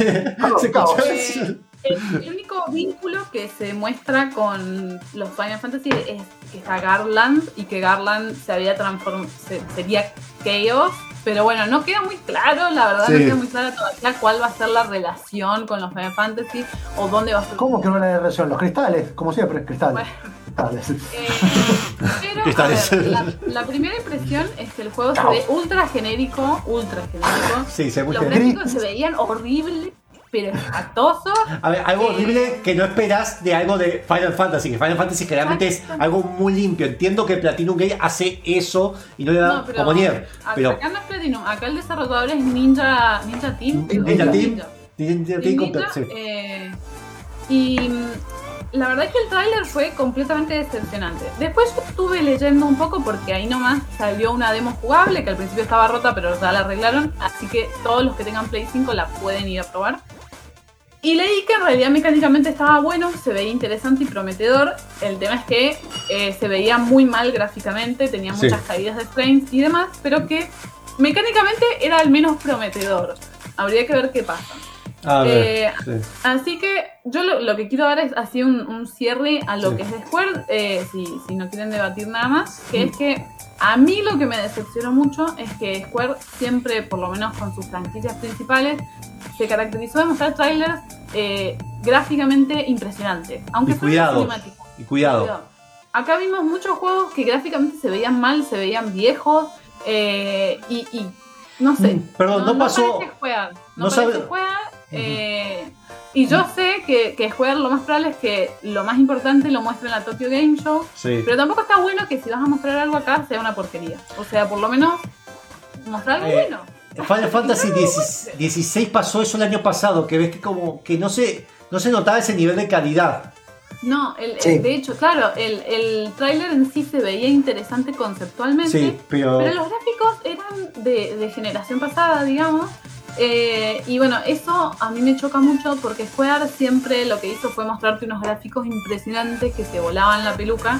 Se escuchó eso. Eh, el, el único vínculo que se muestra con los Final Fantasy es que está Garland y que Garland se había transformado, se, sería Chaos, pero bueno, no queda muy claro, la verdad, Sí. no queda muy clara todavía cuál va a ser la relación con los Final Fantasy o dónde va a ser. ¿Cómo que no la relación? Los cristales, como siempre, cristales. Bueno, cristales. Eh, pero, a Cristales. ver, la, la primera impresión es que el juego se ve ultra genérico, ultra genérico. Sí, se ve muy Los genérico. gráficos se veían horribles, pero espantosos. A ver, algo Eh, horrible que no esperas de algo de Final Fantasy, que Final Fantasy generalmente es Exacto. algo muy limpio. Entiendo que Platinum Game hace eso y no le da No, pero como nieve. acá, Pero acá no es Platinum, acá el desarrollador es Ninja, Ninja Team. Ninja Team, Ninja Team Team Ninja, comple- sí. eh, y mm, la verdad es que el tráiler fue completamente decepcionante. Después yo estuve leyendo un poco porque ahí nomás salió una demo jugable que al principio estaba rota pero ya la arreglaron, así que todos los que tengan Play cinco la pueden ir a probar. Y leí que en realidad mecánicamente estaba bueno, se veía interesante y prometedor. El tema es que eh, se veía muy mal gráficamente, tenía Sí. muchas caídas de frames y demás, pero que mecánicamente era al menos prometedor. Habría que ver qué pasa. A ver, Eh, sí. Así que yo lo, lo que quiero dar es así un, un cierre a lo Sí. que es de Square, eh, si, si no quieren debatir nada más, que es que a mí lo que me decepcionó mucho es que Square siempre, por lo menos con sus franquicias principales, se caracterizó de mostrar trailers eh, gráficamente impresionantes, aunque Y fueran cuidado, cinemáticos. y cuidado. Cuidado. Acá vimos muchos juegos que gráficamente se veían mal, se veían viejos, eh, y, y no sé. Mm, perdón, no pasó- parece Square, no, no parece sabe- Square, eh, y yo sé que, que Square lo más probable es que lo más importante lo muestre en la Tokyo Game Show, Sí. pero tampoco está bueno que si vas a mostrar algo acá sea una porquería. O sea, por lo menos mostrar algo Eh, bueno. Final Fantasy No, no, dieciséis pasó eso el año pasado, que ves que como que no se, no se notaba ese nivel de calidad. No, el, el- Sí. de hecho, claro, el, el tráiler en sí se veía interesante conceptualmente, Sí, pero... pero los gráficos eran de, de generación pasada, digamos. Eh, y bueno, eso a mí me choca mucho porque Square siempre lo que hizo fue mostrarte unos gráficos impresionantes que te volaban la peluca.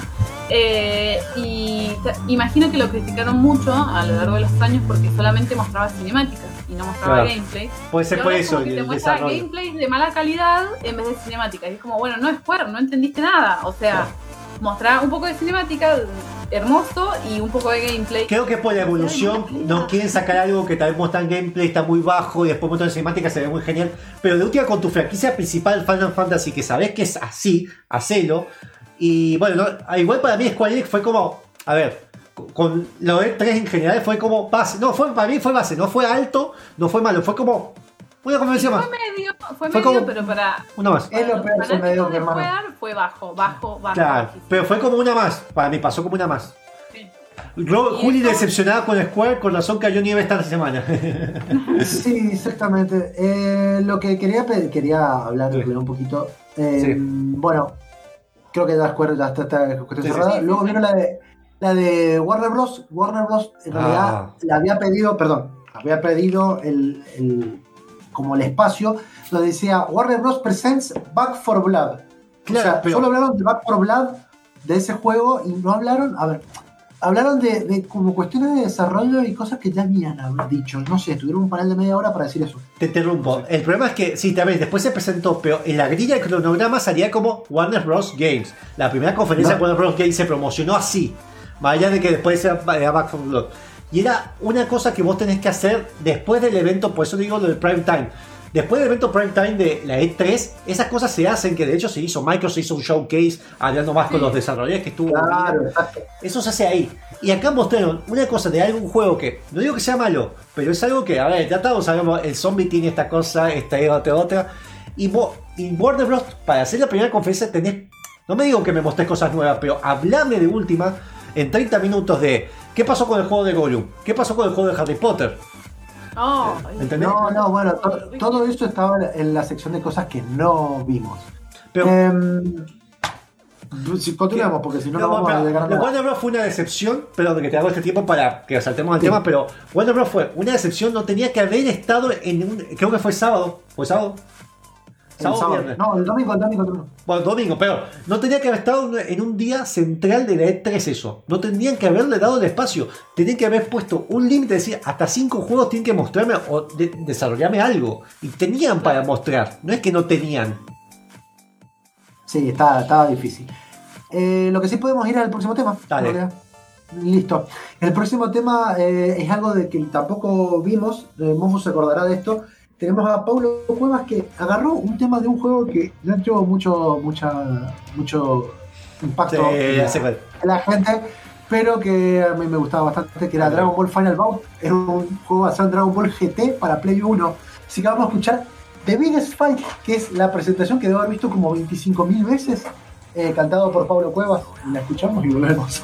Eh, y te- imagino que lo criticaron mucho a lo largo de los años porque solamente mostraba cinemáticas y no mostraba Claro. gameplay. Puede ser Y por ahora es eso como que el te muestra desarrollo. gameplays de mala calidad en vez de cinemáticas. Y es como, bueno, no es Square, no entendiste nada. O sea, Claro. mostrar un poco de cinemática hermoso y un poco de gameplay. Creo que por la evolución no quieren sacar algo que tal vez muestran gameplay, está muy bajo y después muestran cinemática, se ve muy genial. Pero de última con tu franquicia principal Final Fantasy, que sabes que es así, hacelo. Y bueno, no, igual para mí Square Enix fue como, a ver, con- con lo de tres en general fue como base. No, fue, para mí fue base, no fue alto, no fue malo, fue como una conferencia más. Fue medio, fue Fue medio como- pero para, Una más. Es lo para peor, los se me dio fanáticos que de hermano. Square fue bajo, bajo, bajo. Claro, bajísimo. pero fue como una más. Para mí pasó como una más. Sí. Luego, Y Juli esto- decepcionada con Square, con razón cayó nieve esta semana. Sí, exactamente. Eh, lo que quería pe- quería hablar Sí. un poquito. eh, Sí. Bueno, creo que ya Square ya está, está cuestión Sí, sí, cerrada. sí. Luego vino la de la de Warner Bros. Warner Bros. En realidad Ah. le había pedido, perdón, había pedido el, el- como el espacio donde decía Warner Bros. Presents Back for Blood. Claro, o sea, pero- solo hablaron de Back for Blood de ese juego y no hablaron, a ver, hablaron de, de como cuestiones de desarrollo y cosas que ya habían hab- dicho. No sé, tuvieron un panel de media hora para decir eso. Te interrumpo. El problema es que, sí, tal vez después se presentó, pero en la grilla del cronograma salía como Warner Bros. Games. La primera conferencia No. de Warner Bros. Games se promocionó así. Más allá de que después era era Back for Blood. Y era una cosa que vos tenés que hacer después del evento, por eso digo lo del prime time. Después del evento prime time de la E tres, esas cosas se hacen, que de hecho se hizo, Microsoft hizo un showcase hablando más con Sí. los desarrolladores que estuvo Claro, bien. exacto. Eso se hace ahí. Y acá mostraron una cosa de algún juego que, no digo que sea malo, pero es algo que, a ver, ya todos sabemos, el zombie tiene esta cosa, esta y otra, otra. Y, mo- y Warner Bros., para hacer la primera conferencia tenés, no me digo que me mostrés cosas nuevas, pero hablame de última en treinta minutos de qué pasó con el juego de Gollum, qué pasó con el juego de Harry Potter. Oh, ¿Entendés? No, no, bueno, to- todo eso estaba en la sección de cosas que no vimos. Pero, Em, si continuamos, porque si no, no No, vamos a pero llegar a lo nada. Warner Bros. Fue una decepción, perdón que te hago este tiempo para que saltemos al Sí. tema, pero Warner Bros. Fue una decepción, no tenía que haber estado en un, creo que fue sábado, ¿fue sábado? El Sábado o sábado. viernes. No, el domingo, el domingo. el domingo. Bueno, domingo, pero no tenía que haber estado en un día central de la E tres eso. No tendrían que haberle dado el espacio. Tenían que haber puesto un límite, decir, hasta cinco juegos tienen que mostrarme o de- desarrollarme algo. Y tenían para mostrar, no es que no tenían. Sí, estaba, estaba difícil. Eh, lo que sí podemos ir al próximo tema. Dale. ¿No? Listo. El próximo tema eh, es algo de que tampoco vimos. Eh, Mofu se acordará de esto. Tenemos a Paulo Cuevas que agarró un tema de un juego que no tuvo mucho, mucha, mucho impacto Sí, en, ya la, sé cuál. en la gente, pero que a mí me gustaba bastante, que era Dragon Ball Final Bout. Era un juego basado en Dragon Ball G T para Play uno. Así que vamos a escuchar The Biggest Fight, que es la presentación que debo haber visto como veinticinco mil veces, eh, cantado por Pablo Cuevas. La escuchamos y volvemos.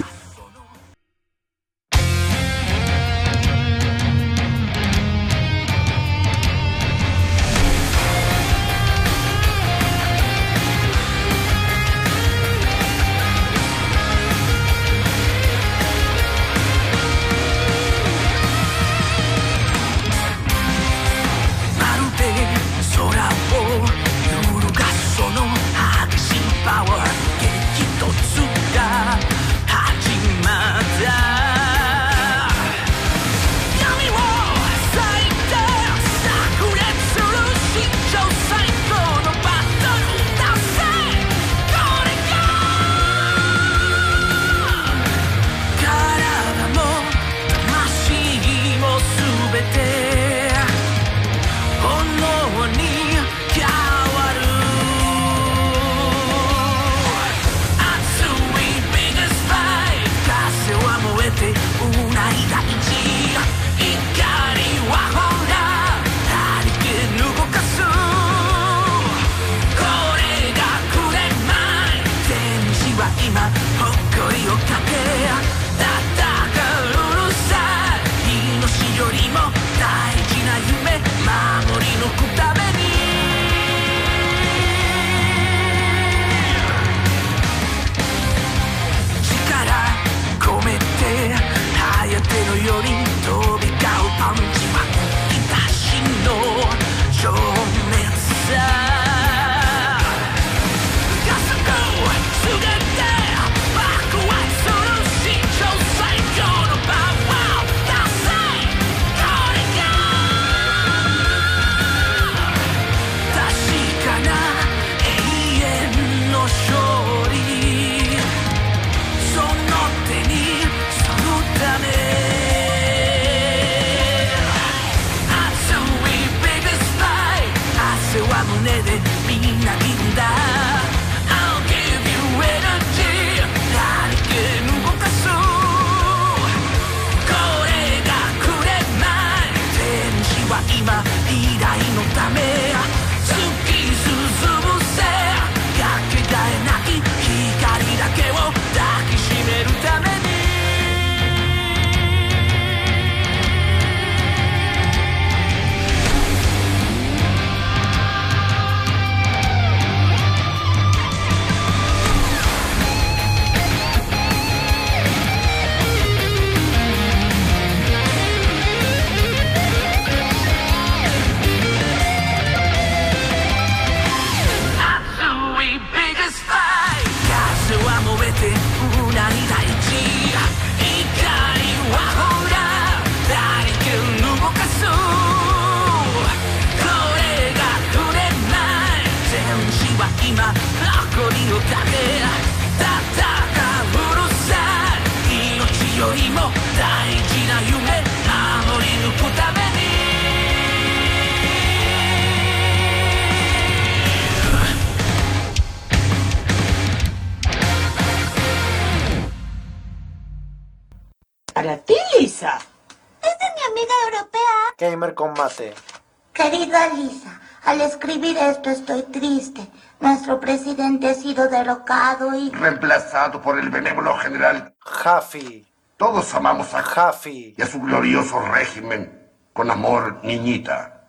'Para ti, Lisa'. Es de mi amiga europea. Gamer Combate. Querida Lisa, al escribir esto estoy triste. Nuestro presidente ha sido derrocado y... reemplazado por el benévolo general Jaffy. Todos amamos a Jaffy. y a su glorioso régimen. Con amor, niñita.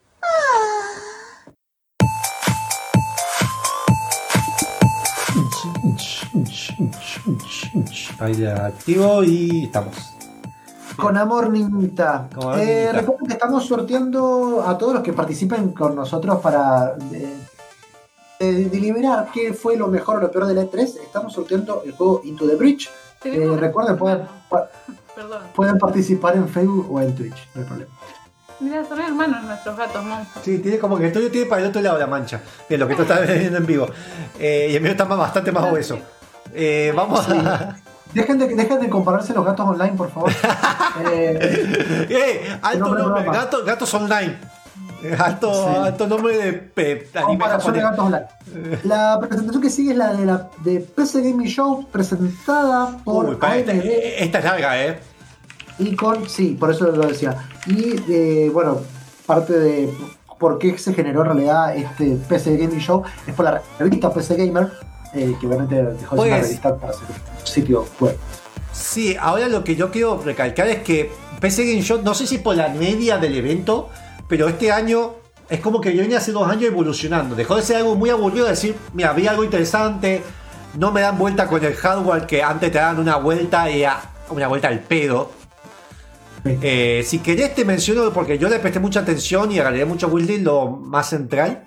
Ahí ya activo y estamos. Con amor, niñita. Con amor, Eh, niñita. recuerden que estamos sorteando a todos los que participen con nosotros para eh, eh, deliberar qué fue lo mejor o lo peor de la E tres. Estamos sorteando el juego Into the Breach. Tenemos- Eh, recuerden, pueden, pa- Perdón. pueden participar en Facebook o en Twitch, no hay problema. Mira, son hermanos nuestros gatos, ¿no? Sí, tiene como que el tuyo tiene para el otro lado la mancha. Bien, lo que tú estás viendo en vivo. Eh, y el mío está más- bastante más obeso. Eh, vamos a. Dejen de, dejen de compararse los gatos online, por favor. Eh, ¡Eh! ¡Alto Nombre nombre! programa. Gato- gatos online. Alto, Sí. alto nombre de pe, anime Comparación de japonés. gatos blancos. La presentación que sigue es la de la de P C Gaming Show, presentada por Uy, pa, esta, A M D esta es larga, ¿eh? y con. Sí, por eso lo decía. Y eh, bueno, parte de por qué se generó en realidad este P C Gaming Show es por la revista P C Gamer, eh, que obviamente dejó de ser una Pues- revista para ser un sitio web. Sí, ahora lo que yo quiero recalcar es que P C Game Show, no sé si por la media del evento, pero este año es como que viene hace dos años evolucionando. Dejó de ser algo muy aburrido de decir, mira, había algo interesante, no me dan vuelta con el hardware que antes te daban una vuelta y a, una vuelta al pedo. Sí. Eh, si querés te menciono porque yo le presté mucha atención y agarré mucho building lo más central.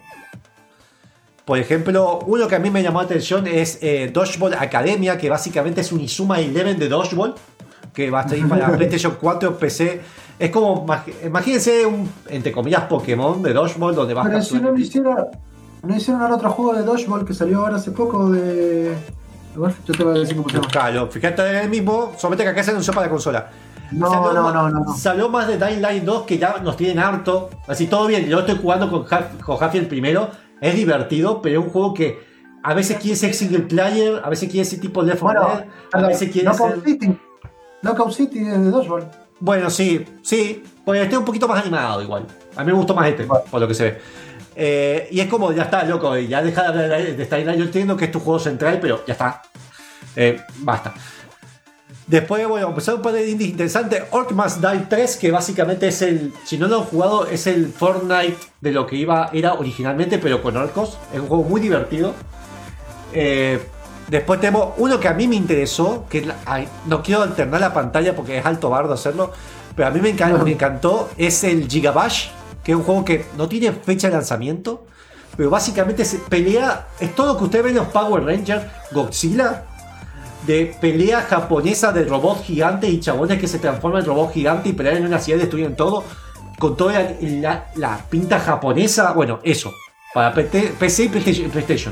Por ejemplo, uno que a mí me llamó la atención es eh, Dodgeball Academia, que básicamente es un Izuma Eleven de Dodgeball, que va a salir para PlayStation cuatro, P C. Es como, imagínense un, entre comillas, Pokémon de Dodgeball donde vas Pero si no lo hiciera, no hicieron ahora otro juego de Dodgeball que salió ahora hace poco de. A ver, yo te voy a decir cómo se llama. Claro, fíjate en el mismo, solamente que acá se anunció para la consola. No, Salió no, más- no, no, no. Salió más de Dying Light dos que ya nos tienen harto. Así todo bien, yo estoy jugando con, Jaf- con Jafi el primero. Es divertido, pero es un juego que a veces quiere ser single player, a veces quiere ser tipo Left four Bueno, Dead, a perdón, veces quiere Knockout ser... City. Knockout City es de Dodgeball. Bueno, sí, sí, porque este es un poquito más animado igual. A mí me gustó más este, Bueno. por lo que se ve. Eh, y es como, ya está, loco, ya deja de hablar de Dying Light. Yo entiendo que es tu juego central, pero ya está. Eh, basta. Después, bueno, empezaron un par de indies interesantes. Orc Must Die tres, que básicamente es el, si no lo han jugado, es el Fortnite de lo que iba era originalmente, pero con orcos. Es un juego muy divertido. Eh, después tenemos uno que a mí me interesó, que la- ay, no quiero alternar la pantalla porque es alto bardo hacerlo, pero a mí me, encan- me encantó, es el Gigabash, que es un juego que no tiene fecha de lanzamiento, pero básicamente se pelea, es todo lo que usted ve en los Power Rangers, Godzilla, de pelea japonesa de robots gigantes y chabones que se transforman en robots gigantes y pelean en una ciudad y destruyen todo, con toda la, la- la pinta japonesa, bueno, eso, para P C y PlayStation. PlayStation.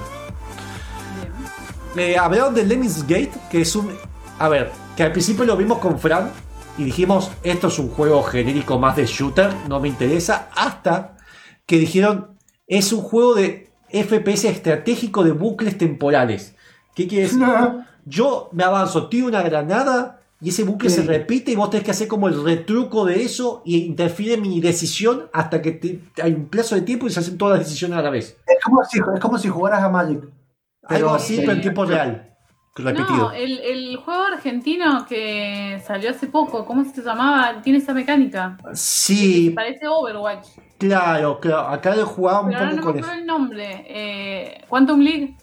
Eh, hablaron de Lemmings Gate, que es un... A ver, que al principio lo vimos con Fran y dijimos, esto es un juego genérico más de shooter, no me interesa, hasta que dijeron, es un juego de F P S estratégico de bucles temporales. ¿Qué quiere decir? Yo me avanzo, tiro una granada y ese bucle Sí. se repite y vos tenés que hacer como el retruco de eso y interfiere en mi decisión hasta que te- hay un plazo de tiempo y se hacen todas las decisiones a la vez. Es como si, es como si jugaras a Magic. Algo Pero- así, pero en tiempo real. Repetido. No, el, el juego argentino que salió hace poco, ¿cómo se llamaba? Tiene esa mecánica. Sí, Parece Overwatch. claro, claro. Acá lo jugaba un Pero ahora poco no con me eso. acuerdo el nombre. Eh, Quantum League.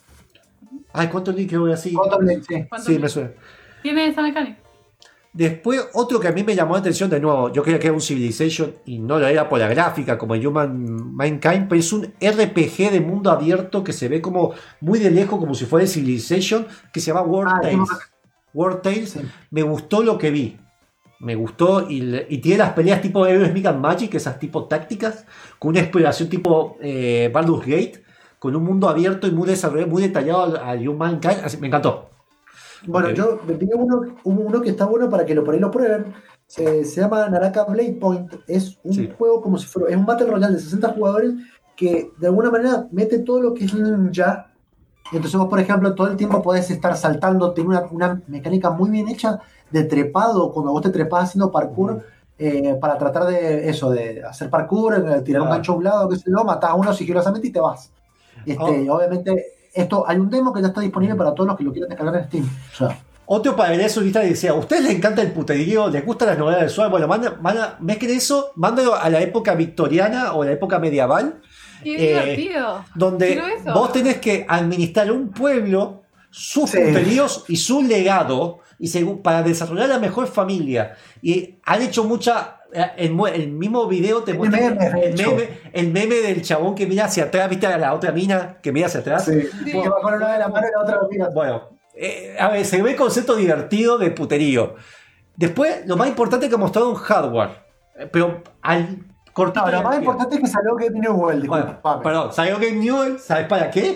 Ay, ¿cuánto league voy así? Quantum League, sí. Quantum Sí, me League. suena. Tiene esa mecánica. Después, otro que a mí me llamó la atención, de nuevo, yo creía que era un Civilization y no lo era por la gráfica, como Human Mankind, pero es un R P G de mundo abierto que se ve como muy de lejos, como si fuera Civilization, que se llama War Ah, Tales. Human- War Tales, Sí. me gustó lo que vi. Me gustó y, le- y tiene las peleas tipo Heroes Might and Magic, esas tipo tácticas, con una exploración tipo eh, Baldur's Gate, con un mundo abierto y muy desarrollado, muy detallado al, al Human Mankind. Así- me encantó. Bueno, Ok. yo vi uno, hubo uno que está bueno para que lo por ahí lo prueben. Se, se llama Naraka Blade Point. Es un Sí. juego como si fuera. Es un Battle Royale de sesenta jugadores que de alguna manera mete todo lo que es ninja. Y entonces vos, por ejemplo, todo el tiempo podés estar saltando. Tiene una, una mecánica muy bien hecha de trepado. Cuando vos te trepás haciendo parkour. eh, para tratar de eso, de hacer parkour, eh, tirar un Ah. gancho a un lado, qué sé yo, matás a uno sigilosamente y te vas. Este, Oh. y obviamente, esto hay un demo que ya está disponible para todos los que lo quieran descargar en Steam. O sea, Otro para ver su lista decía, ¿a ustedes les encanta el puterío? ¿Les gustan las novelas del suelo? Bueno, manda, manda, mezclen eso, mándalo a la época victoriana o la época medieval, Qué Eh, divertido. donde Quiero eso. vos tenés que administrar un pueblo, sus Sí. puteríos y su legado, y según, para desarrollar la mejor familia. Y han hecho mucha... El, mu- el mismo video te El muestra meme, de el, hecho. meme, el meme del chabón que mira hacia atrás, viste a la otra mina que mira hacia atrás. sí. Sí. Que va con una de la mano y la otra lo mira. Bueno, eh, a ver, se ve el concepto divertido de puterío. Después, lo más importante es que mostraron hardware. Eh, Pero al cortito. No, lo de más la- importante es que salió Game Newell, Bueno, disculpame. perdón, salió Game Newell, ¿sabes para qué?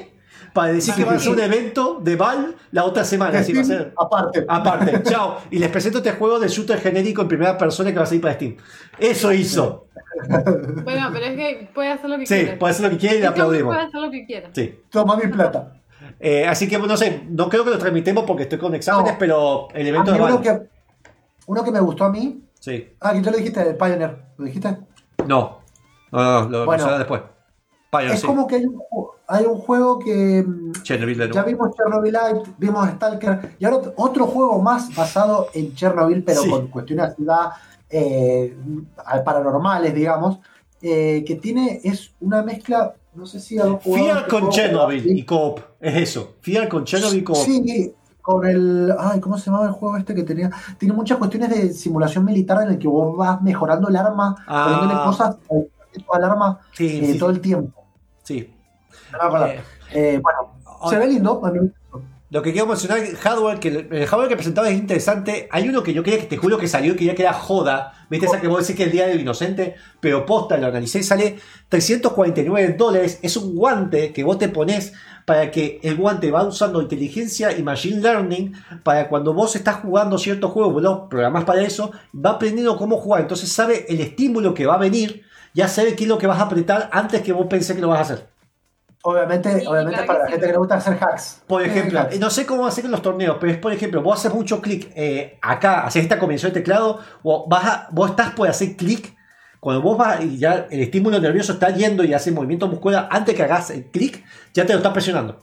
para decir que va a ser un evento de Valve la otra semana. Así va a ser. Aparte. Aparte, chao. Y les presento este juego de shooter genérico en primera persona que va a salir para Steam. Eso hizo. Bueno, pero es que puede hacer lo que Sí, quiera. puede hacer lo que quiera y le Este hombre aplaudimos. puede hacer lo que quiera. Sí. Toma mi plata. Eh, así que, no sé, no creo que lo transmitamos porque estoy con exámenes, No. pero el A evento mí de uno, Valve. que, uno que me gustó a mí. Sí. Ah, que tú lo dijiste, el Pioneer. ¿Lo dijiste? No. No, no, lo Bueno. lo después. Pioneer, Es sí. como que hay un, ju- hay un juego que. mm, Chernobyl de Ya nuevo. vimos Chernobylite, vimos Stalker, y ahora otro juego más basado en Chernobyl, pero Sí. con cuestiones de ciudad eh, paranormales, digamos, eh, que tiene, es una mezcla, no sé si algo Fear con Chernobyl sí, y Coop. Es eso. Fear con Chernobyl y Coop. sí, con el, ay, ¿cómo se llamaba el juego este que tenía? Tiene muchas cuestiones de simulación militar en el que vos vas mejorando el arma, Ah. poniéndole cosas eh, al arma Sí, eh, sí, todo sí. el tiempo. Sí. Ah, perdón. Eh, Eh, bueno, se ve lindo, a mí. Lo que quiero mencionar, el hardware, que el hardware que presentaba es interesante. Hay uno que yo quería que te juro que salió y quería que era joda. ¿Viste esa que vos decís que es el día del inocente? Pero posta, lo analicé, sale trescientos cuarenta y nueve dólares. Es un guante que vos te pones para que el guante va usando inteligencia y machine learning para cuando vos estás jugando ciertos juegos, vos los programás para eso, va aprendiendo cómo jugar. Entonces sabe el estímulo que va a venir, ya sabe qué es lo que vas a apretar antes que vos pensés que lo vas a hacer. Obviamente, Y obviamente claro para que la sí. gente que le gusta hacer hacks. Por Eh, ejemplo, hacks. no sé cómo va a ser en los torneos, pero es por ejemplo, vos haces mucho clic eh, acá, haces esta combinación de teclado, o vas a- vos estás por hacer clic, cuando vos vas y ya el estímulo nervioso está yendo y hace movimiento muscular, antes que hagas el clic, ya te lo está presionando.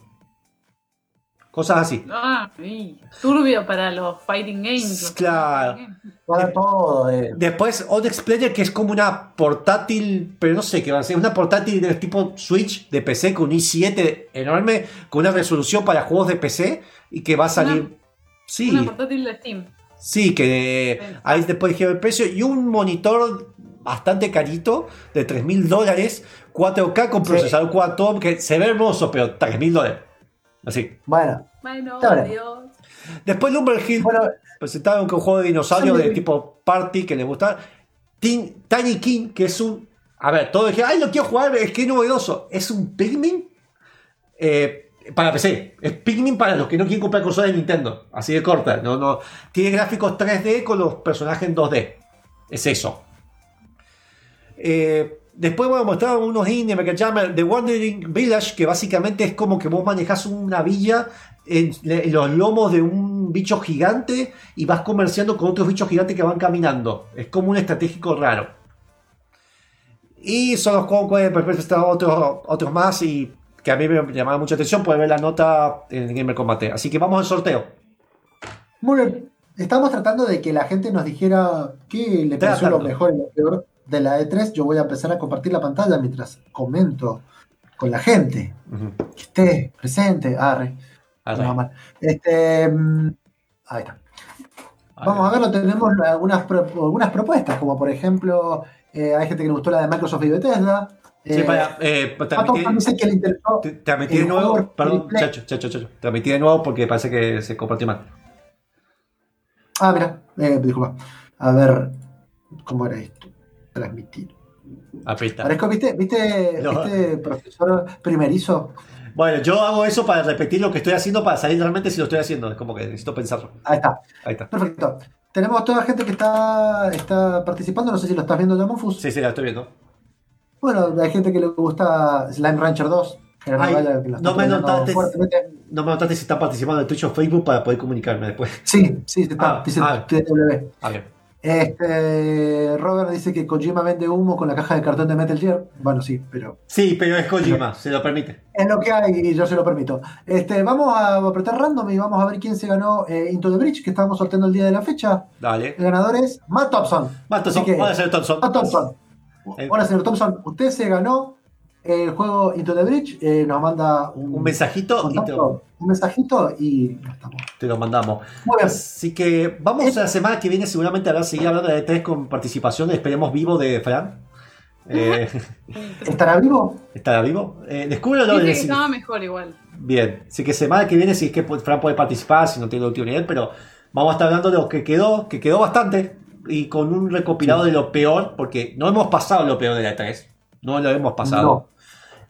Cosas así. Ah, sí. Turbio para los fighting games. los Claro. fighting games. Para todo. eh. Después, Odex Player, que es como una portátil, pero no sé qué va a ser, una portátil del tipo Switch de P C con un i siete enorme, con una resolución para juegos de P C y que va a salir. Una- Sí. Una portátil de Steam. Sí, que Sí. ahí después dijeron el precio. Y un monitor bastante carito de tres mil dólares, cuatro K con Sí. procesador Qualcomm, que se ve hermoso, pero tres mil dólares. Así. Bueno, Bueno, Está bien. Dios. Después Lumberhill bueno, presentaron que un juego de dinosaurios Sí. de tipo party que les gusta. Tin- Tiny King, que es un. A ver, todos dijeron, ay, lo quiero jugar, es que es novedoso. Es un Pikmin eh, para P C. Es Pikmin para los que no quieren comprar consolas de Nintendo. Así de corta. No, no. Tiene gráficos tres D con los personajes en dos D. Es eso. Eh, después bueno, mostraron unos indies que llaman The Wandering Village, que básicamente es como que vos manejás una villa en, en los lomos de un bicho gigante y vas comerciando con otros bichos gigantes que van caminando. Es como un estratégico raro. Y son los juegos que después están otros, otros más y que a mí me llamaban mucha atención. Pueden ver la nota en Gamer Combate. Así que vamos al sorteo. muy bien. Estamos tratando de que la gente nos dijera qué le pareció lo Tratando. mejor y lo peor de la E tres. Yo voy a empezar a compartir la pantalla mientras comento con la gente Ujú. que esté presente. Arre. Arre. No, mal. Este, mm, ahí está. Vamos a verlo, tenemos algunas, pro- algunas propuestas, como por ejemplo, eh, hay gente que le gustó la de Microsoft y Bethesda. Sí, Eh, para, eh, Pato transmitir- dice que le interesó. Te, te admití de el nuevo, juego perdón, Play. chacho, chacho, chacho. Te admití de nuevo porque parece que se compartió mal. Ah, mira, eh, disculpa. A ver, ¿cómo era esto? Transmitir. Aprieta. Parezco, ¿viste, ¿viste No. este profesor primerizo? Bueno, yo hago eso para repetir lo que estoy haciendo para saber realmente si lo estoy haciendo. Es como que necesito pensarlo. Ahí está, Ahí está. perfecto. Tenemos toda la gente que está, está participando, no sé si lo estás viendo ya, Monfus. Sí, sí, la estoy viendo. Bueno, hay gente que le gusta Slime Rancher dos. Que era una Ay, novela que la está no me promocionando notaste. fuertemente. No me notaste si están participando en Twitch o Facebook para poder comunicarme después. Sí, sí, está. Ah, dice ah. T W. A ver. Este, Robert dice que Kojima vende humo con la caja de cartón de Metal Gear. Bueno, sí, pero Sí, pero es Kojima, se lo permite. es lo que hay y yo se lo permito. Este, vamos a apretar random y vamos a ver quién se ganó eh, Into the Bridge, que estábamos sorteando el día de la fecha. Dale. El ganador es Matt Thompson. Matt Así Thompson, que, hola, señor Thompson. Matt Thompson. Eh. Hola, señor Thompson. Usted se ganó el juego Into the Bridge. eh, nos manda un, Un mensajito y te, contacto, un mensajito y ya estamos. te lo mandamos. Muy bien. Así que vamos a la semana que viene seguramente a ver, seguir hablando de E tres con participación, esperemos vivo de Fran. Eh, ¿Estará vivo? ¿Estará vivo? Eh, descúbrelo. Dice que eh, si- estaba mejor igual. Bien, así que semana que viene si es que Fran puede participar, si no tiene el último nivel, pero vamos a estar hablando de lo que quedó, que quedó bastante, y con un recopilado de lo peor, porque no hemos pasado lo peor de la E tres, no lo hemos pasado. No.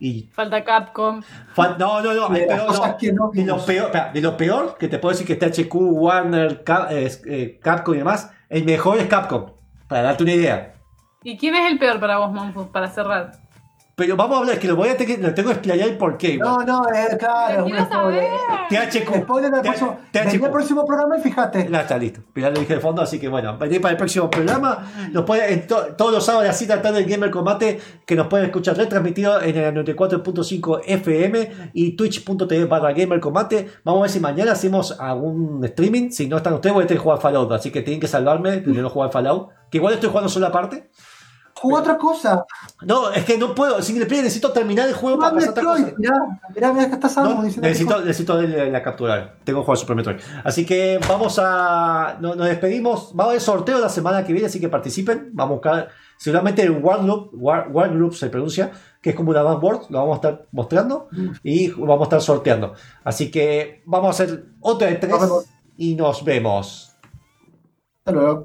Y Falta Capcom. Fa- No, no, no, De hay las peor, cosas no. que no De lo vimos. peor, espera, de lo peor que te puedo decir que está H Q, Warner, Cap- eh, eh, Capcom y demás, el mejor es Capcom, para darte una idea. ¿Y quién es el peor para vos, Monfus, para cerrar? Pero vamos a hablar, que lo voy a tener que, lo tengo que explayar el porqué. No, no, eh, claro, Quiero un spoiler. T H Q. Spoiler del T- próximo, T H Q. del próximo programa y fíjate. Ya está listo. Pero ya lo dije de fondo, así que bueno, vení para el próximo programa. Nos puede, en to- todos los sábados así tratar del Gamer Combate, que nos pueden escuchar retransmitido en el noventa y cuatro punto cinco F M y twitch punto t v barra Gamer Combate. Vamos a ver si mañana hacemos algún streaming. Si no están ustedes, voy a tener que jugar Fallout, así que tienen que salvarme de no jugar Fallout. Que igual estoy jugando solo aparte. Jugó otra cosa. No, es que no puedo. Single player necesito terminar el juego Jugá para pasar otra cosa. Metroid. Mirá, mirá, mirá que estás No, algo diciendo. necesito, que- necesito de la capturar. Tengo que jugar Super Metroid. Así que vamos a. no- Nos despedimos. Va a haber sorteo la semana que viene, así que participen. Vamos a buscar. Seguramente el War Group, War, War Group se pronuncia, que es como una Word, lo vamos a estar mostrando y vamos a estar sorteando. Así que vamos a hacer otra de tres Nos vemos. y nos vemos. Hasta luego.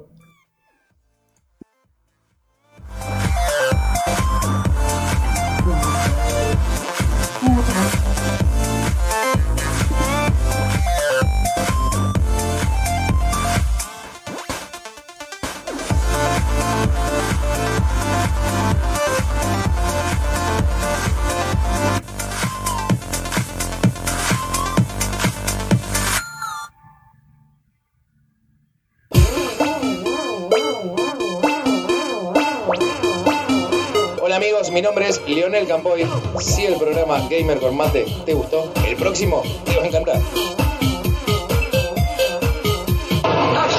Hola amigos, mi nombre es Leonel Campoy. Si el programa Gamer con Mate te gustó, el próximo te va a encantar.